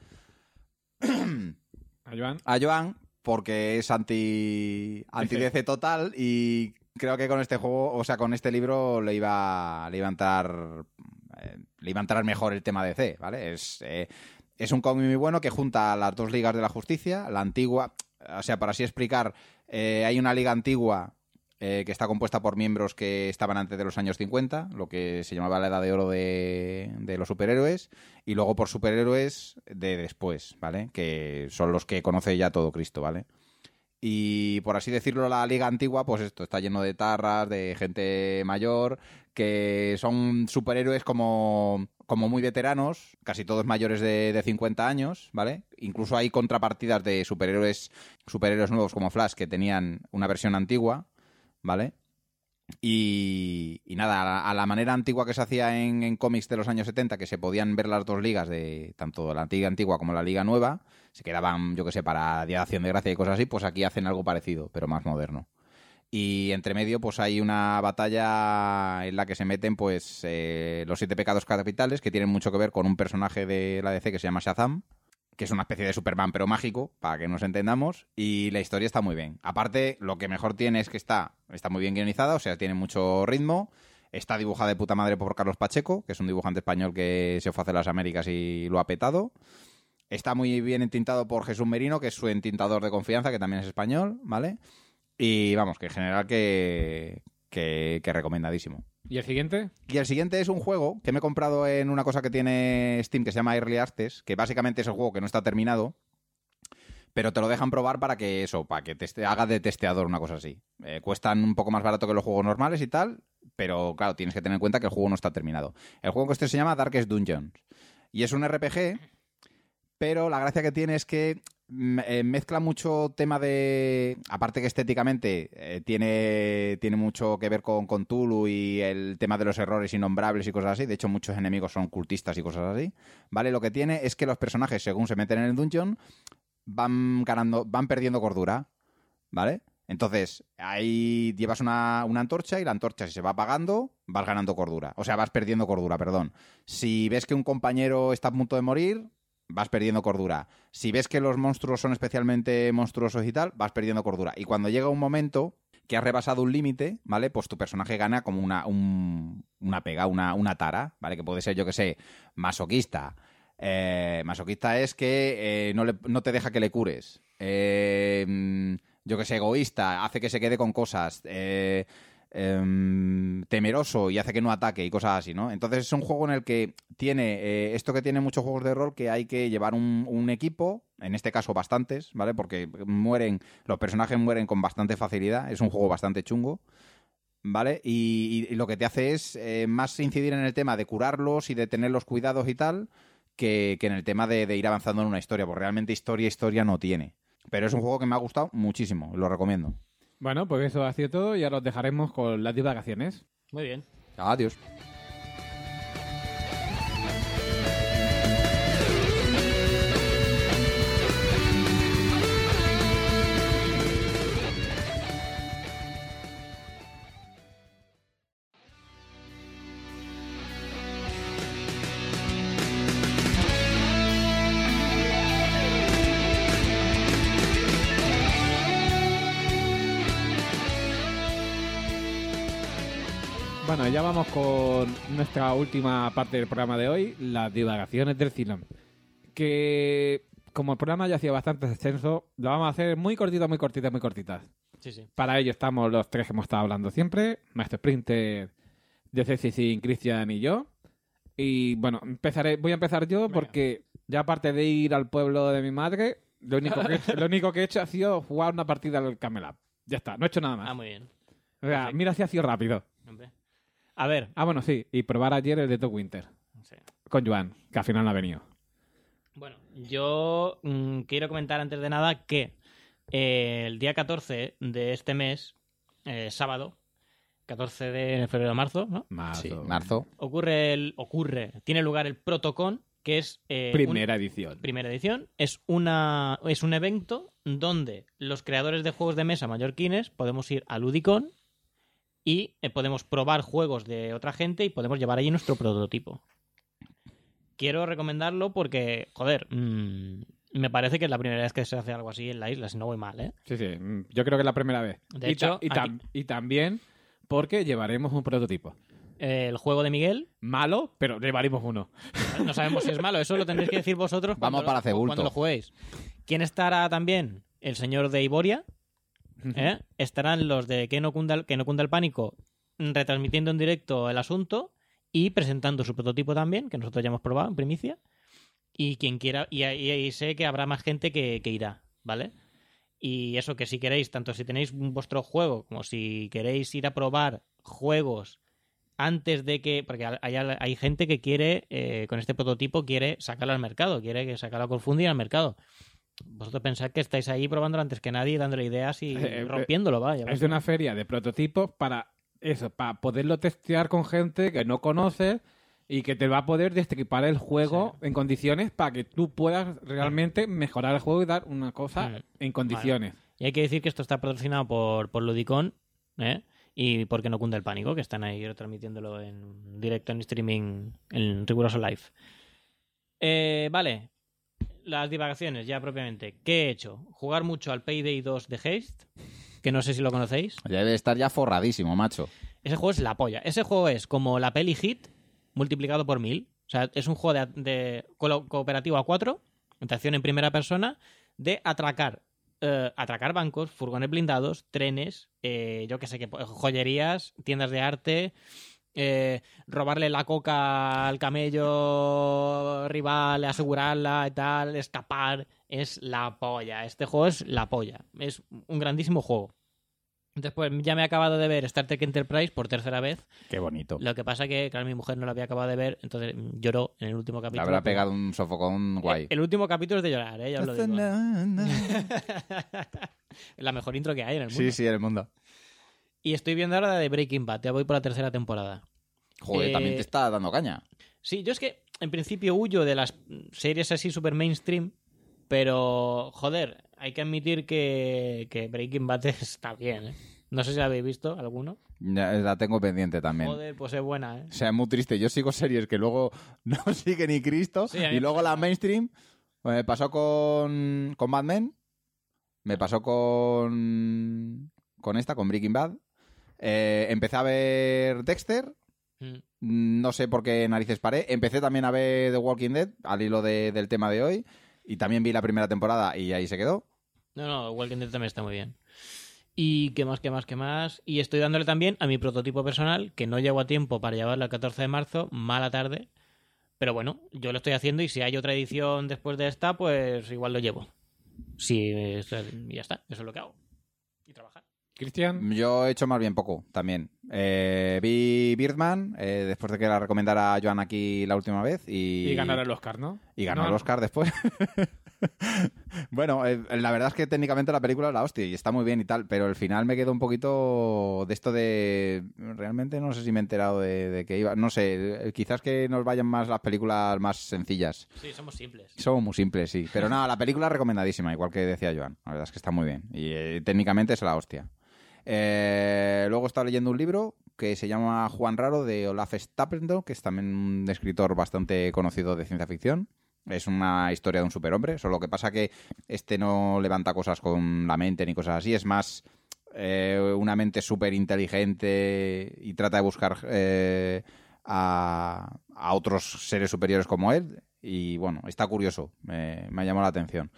¿A Joan? a Joan, porque es anti anti D C total y creo que con este juego, o sea, con este libro le iba le iba a entrar eh, le iba a entrar mejor el tema D C, ¿vale? Es eh, es un cómic muy bueno que junta las dos ligas de la justicia, la antigua, o sea, para así explicar, eh, hay una liga antigua eh, que está compuesta por miembros que estaban antes de los años cincuenta, lo que se llamaba la edad de oro de, de los superhéroes, y luego por superhéroes de después, ¿vale? Que son los que conoce ya todo Cristo, ¿vale? Y por así decirlo, la liga antigua, pues esto, está lleno de tarras, de gente mayor, que son superhéroes como, como muy veteranos, casi todos mayores de, de cincuenta años, ¿vale? Incluso hay contrapartidas de superhéroes, superhéroes nuevos como Flash que tenían una versión antigua, ¿vale? Y, y nada, a la, a la manera antigua que se hacía en, en cómics de los años setenta, que se podían ver las dos ligas, de tanto la liga antigua como la liga nueva, se quedaban, yo que sé, para Día de Acción de Gracia y cosas así, pues aquí hacen algo parecido, pero más moderno. Y entre medio, pues hay una batalla en la que se meten, pues, eh, los siete pecados capitales, que tienen mucho que ver con un personaje de la D C que se llama Shazam, que es una especie de Superman pero mágico, para que nos entendamos, y la historia está muy bien. Aparte, lo que mejor tiene es que está, está muy bien guionizada, o sea, tiene mucho ritmo, está dibujada de puta madre por Carlos Pacheco, que es un dibujante español que se fue a hacer las Américas y lo ha petado. Está muy bien entintado por Jesús Merino, que es su entintador de confianza, que también es español, ¿vale? Y vamos, que en general que, que, que recomendadísimo. ¿Y el siguiente? Y el siguiente es un juego que me he comprado en una cosa que tiene Steam que se llama Early Access, que básicamente es el juego que no está terminado, pero te lo dejan probar para que eso, para que te haga de testeador, una cosa así. Eh, cuestan un poco más barato que los juegos normales y tal, pero claro, tienes que tener en cuenta que el juego no está terminado. El juego que este se llama Darkest Dungeons y es un R P G, pero la gracia que tiene es que eh, mezcla mucho tema de... Aparte que estéticamente eh, tiene, tiene mucho que ver con, con Cthulhu y el tema de los errores innombrables y cosas así. De hecho, muchos enemigos son cultistas y cosas así. ¿Vale? Lo que tiene es que los personajes, según se meten en el dungeon, van ganando, van perdiendo cordura. ¿Vale? Entonces, ahí llevas una, una antorcha y la antorcha, si se va apagando, vas ganando cordura. O sea, vas perdiendo cordura, perdón. Si ves que un compañero está a punto de morir, vas perdiendo cordura. Si ves que los monstruos son especialmente monstruosos y tal, vas perdiendo cordura. Y cuando llega un momento que has rebasado un límite, ¿vale? Pues tu personaje gana como una, un, una pega, una, una tara, ¿vale? Que puede ser, yo que sé, masoquista. Eh, masoquista es que eh, no, le, no te deja que le cures. Eh, yo que sé, egoísta, hace que se quede con cosas. Eh... Eh, temeroso y hace que no ataque y cosas así, ¿no? Entonces es un juego en el que tiene eh, esto que tiene muchos juegos de rol, que hay que llevar un, un equipo, en este caso bastantes, ¿vale? Porque mueren, los personajes mueren con bastante facilidad, es un juego bastante chungo, ¿vale? Y, y, y lo que te hace es eh, más incidir en el tema de curarlos y de tener los cuidados y tal, que, que en el tema de, de ir avanzando en una historia, porque realmente historia, historia no tiene. Pero es un juego que me ha gustado muchísimo, lo recomiendo. Bueno, pues eso ha sido todo y ahora os dejaremos con las divagaciones. Muy bien. Adiós. Bueno, ya vamos con nuestra última parte del programa de hoy, las divagaciones del Cylon. Que como el programa ya ha sido bastante extenso, lo vamos a hacer muy cortito, muy cortito, muy cortitas. Sí, sí. Para ello estamos los tres que hemos estado hablando siempre, Maestro Sprinter, de Ceci, Cristian y yo. Y bueno, empezaré, voy a empezar yo Venga. porque ya aparte de ir al pueblo de mi madre, lo único que, lo único que he hecho ha sido jugar una partida al Camel Up. Ya está, no he hecho nada más. Ah, muy bien. O sea, perfecto. mira si ha sido rápido. Hombre. A ver. Ah, bueno, sí, y probar ayer el de Top Winter Sí. con Joan, que al final no ha venido. Bueno, yo mm, quiero comentar antes de nada que eh, el día catorce de este mes, eh, sábado, catorce de febrero a marzo, ¿no? Marzo. Sí, marzo. Ocurre, el, ocurre, tiene lugar el Protocon, que es eh, Primera un- edición. primera edición. Es, una, es un evento donde los creadores de juegos de mesa mallorquines podemos ir a Ludicon y eh, podemos probar juegos de otra gente y podemos llevar allí nuestro prototipo. Quiero recomendarlo porque, joder, mmm, me parece que es la primera vez que se hace algo así en la isla, si no voy mal, ¿eh? Sí, sí, mm, yo creo que es la primera vez. De y, hecho, ta- y, tam- aquí- y también porque llevaremos un prototipo. Eh, el juego de Miguel, Malo, pero llevaremos uno. ¿vale? No sabemos si es malo, eso lo tendréis que decir vosotros cuando, Vamos para lo, Cebulto. cuando lo juguéis. ¿Quién estará también? El señor de Iboria. ¿eh? Estarán los de Que no cunda el, que no cunda el pánico retransmitiendo en directo el asunto y presentando su prototipo también, que nosotros ya hemos probado en primicia. Y quien quiera, y, y- y sé que habrá más gente que, que irá, ¿vale? Y eso, que si queréis, tanto si tenéis vuestro juego como si queréis ir a probar juegos antes de que... Porque hay, hay gente que quiere, eh, con este prototipo, quiere sacarlo al mercado, quiere que sacarlo a crowdfunding al mercado. Vosotros pensáis que estáis ahí probándolo antes que nadie, dándole ideas y Eh, eh, rompiéndolo, vaya. Es de una feria de prototipos para eso, para poderlo testear con gente que no conoces y que te va a poder destripar el juego Sí. en condiciones para que tú puedas realmente mejorar el juego y dar una cosa Mm. en condiciones. Y hay que decir que esto está patrocinado por, por Ludicon, ¿eh? Y porque no cunde el pánico, que están ahí retransmitiéndolo en directo en streaming en Riguroso Live. Eh, vale, las divagaciones ya propiamente. ¿Qué he hecho? Jugar mucho al Payday dos de Haste, que no sé si lo conocéis. Debe estar ya forradísimo, macho. Ese juego es la polla. Ese juego es como la peli Hit multiplicado por mil. O sea, es un juego de, de co- cooperativo a cuatro, de acción en primera persona, de atracar eh, atracar bancos, furgones blindados, trenes, eh, yo que sé, que joyerías, tiendas de arte, eh, robarle la coca al camello rival, asegurarla y tal, escapar. Es la polla. Este juego es la polla. Es un grandísimo juego. Después ya me he acabado de ver Star Trek Enterprise por tercera vez. Qué bonito. Lo que pasa que, claro, mi mujer no lo había acabado de ver, entonces lloró en el último Le capítulo. habrá pegado un sofocón guay. El, el último capítulo es de llorar, ¿eh? Ya os lo digo. La mejor intro que hay en el mundo. Sí, sí, en el mundo. Y estoy viendo ahora la de Breaking Bad, ya voy por la tercera temporada. Joder, Eh, también te está dando caña. Sí, yo es que en principio huyo de las series así super mainstream, pero joder, hay que admitir que, que Breaking Bad está bien, ¿eh? No sé si la habéis visto, alguno. Ya, la tengo pendiente también. Joder, pues es buena, ¿eh? O sea, es muy triste. Yo sigo series que luego no sigue ni Cristo. Sí, a mí y me luego pasa. la mainstream. pues me pasó con, con Mad Men. Me pasó con. Con esta, con Breaking Bad. Eh, empecé a ver Dexter. Mm. No sé por qué narices paré. Empecé también a ver The Walking Dead, al hilo de- del tema de hoy. Y también vi la primera temporada y ahí se quedó. No, no, Walking Dead también está muy bien. Y qué más, qué más, qué más. Y estoy dándole también a mi prototipo personal, que no llego a tiempo para llevarlo el catorce de marzo, mala tarde. Pero bueno, yo lo estoy haciendo y si hay otra edición después de esta, pues igual lo llevo. Sí, es- y ya está, eso es lo que hago. Y trabajar. Cristian, Yo he hecho más bien poco también. Eh, vi Birdman, eh, después de que la recomendara Joan aquí la última vez. Y, y ganar el Oscar, ¿no? Y ganó No, el no. Oscar después. Bueno, eh, la verdad es que técnicamente la película es la hostia y está muy bien y tal, pero el final me quedó un poquito de esto de... Realmente no sé si me he enterado de, de que iba... No sé, eh, quizás que nos vayan más las películas más sencillas. Sí, somos simples. Somos muy simples, sí. Pero nada, la película es recomendadísima, igual que decía Joan. La verdad es que está muy bien. Y eh, técnicamente es la hostia. Eh, luego he estado leyendo un libro que se llama Juan Raro, de Olaf Stapledon, que es también un escritor bastante conocido de ciencia ficción. Es una historia de un superhombre, solo que pasa que este no levanta cosas con la mente ni cosas así, es más eh, una mente súper inteligente y trata de buscar eh, a, a otros seres superiores como él. Y bueno, está curioso, me, me ha llamado la atención.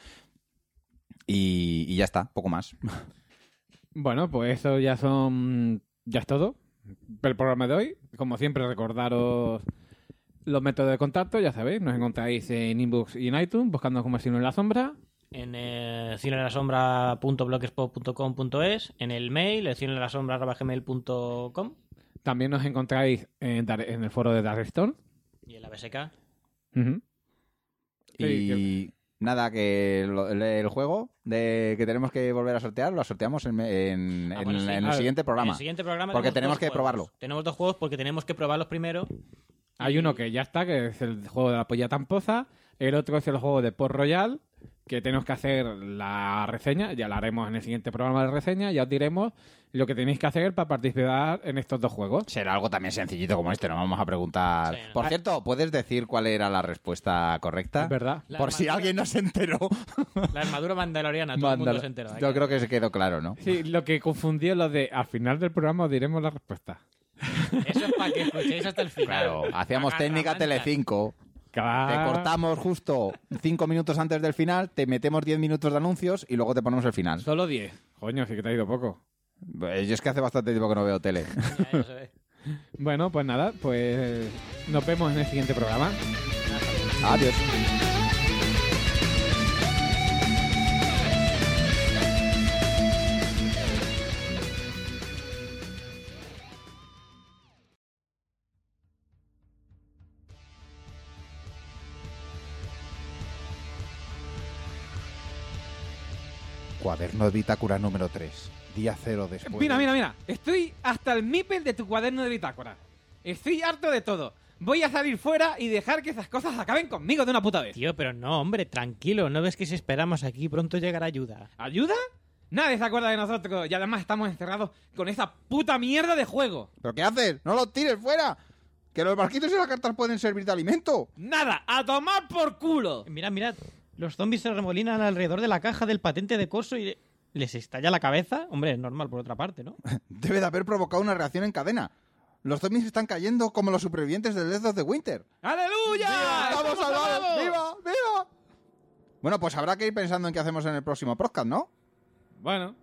Y, y ya está, poco más. Bueno, pues eso ya son... Ya es todo. El programa de hoy. Como siempre, recordaros los métodos de contacto, ya sabéis. Nos encontráis en Inbox y en iTunes, buscando como Sino en la Sombra. En eh, cinelassombra punto blogspot punto com punto es, en el mail, el cinelassombra arroba gmail punto com También nos encontráis en, Dar- en el foro de Darkstone. y en la B S K. Ujú. Sí, Y nada, que lo- el, el juego de que tenemos que volver a sortear, lo sorteamos en, en- Ah, en- bueno, sí. en Ah, el siguiente En programa. el siguiente programa Porque tenemos dos que juegos. probarlo. Tenemos dos juegos porque tenemos que probarlos primero. Hay uno que ya está, que es el juego de la polla tamposa. El otro es el juego de Port Royal, que tenemos que hacer la reseña. Ya la haremos en el siguiente programa de reseña. Ya os diremos lo que tenéis que hacer para participar en estos dos juegos. Será algo también sencillito como este, no vamos a preguntar. Sí. Por cierto, ¿puedes decir cuál era la respuesta correcta? Es verdad. La Por si armadura- alguien no se enteró. La armadura mandaloriana, todo el mundo se entera. Yo creo que se quedó claro, ¿no? Sí, lo que confundió lo de al final del programa os diremos la respuesta. Eso es para que escuchéis hasta el final. Claro, hacíamos técnica Agarramantas. Telecinco. Cada... Te cortamos justo cinco minutos antes del final, te metemos diez minutos de anuncios y luego te ponemos el final. Solo diez. Coño, sí que te ha ido poco. Eh, Yo es que hace bastante tiempo que no veo tele. Ya, ya se ve. Bueno, pues nada, pues nos vemos en el siguiente programa. Adiós. Cuaderno de bitácora número tres. Día cero después. Mira, de- mira, mira. Estoy hasta el mipel de tu cuaderno de bitácora. Estoy harto de todo. Voy a salir fuera y dejar que esas cosas acaben conmigo de una puta vez. Tío, pero no, hombre, tranquilo. ¿No ves que si esperamos aquí pronto llegará ayuda? ¿Ayuda? Nadie se acuerda de nosotros y además estamos encerrados con esa puta mierda de juego. ¿Pero qué haces? ¡No los tires fuera! ¡Que los barquitos y las cartas pueden servir de alimento! ¡Nada! ¡A tomar por culo! Mirad, mirad. Los zombies se remolinan alrededor de la caja del patente de corso y les estalla la cabeza. Hombre, es normal por otra parte, ¿no? Debe de haber provocado una reacción en cadena. Los zombies están cayendo como los supervivientes del Death of the Winter. ¡Aleluya! ¡Estamos salvados! ¡Viva! ¡Viva! Bueno, pues habrá que ir pensando en qué hacemos en el próximo podcast, ¿no? Bueno,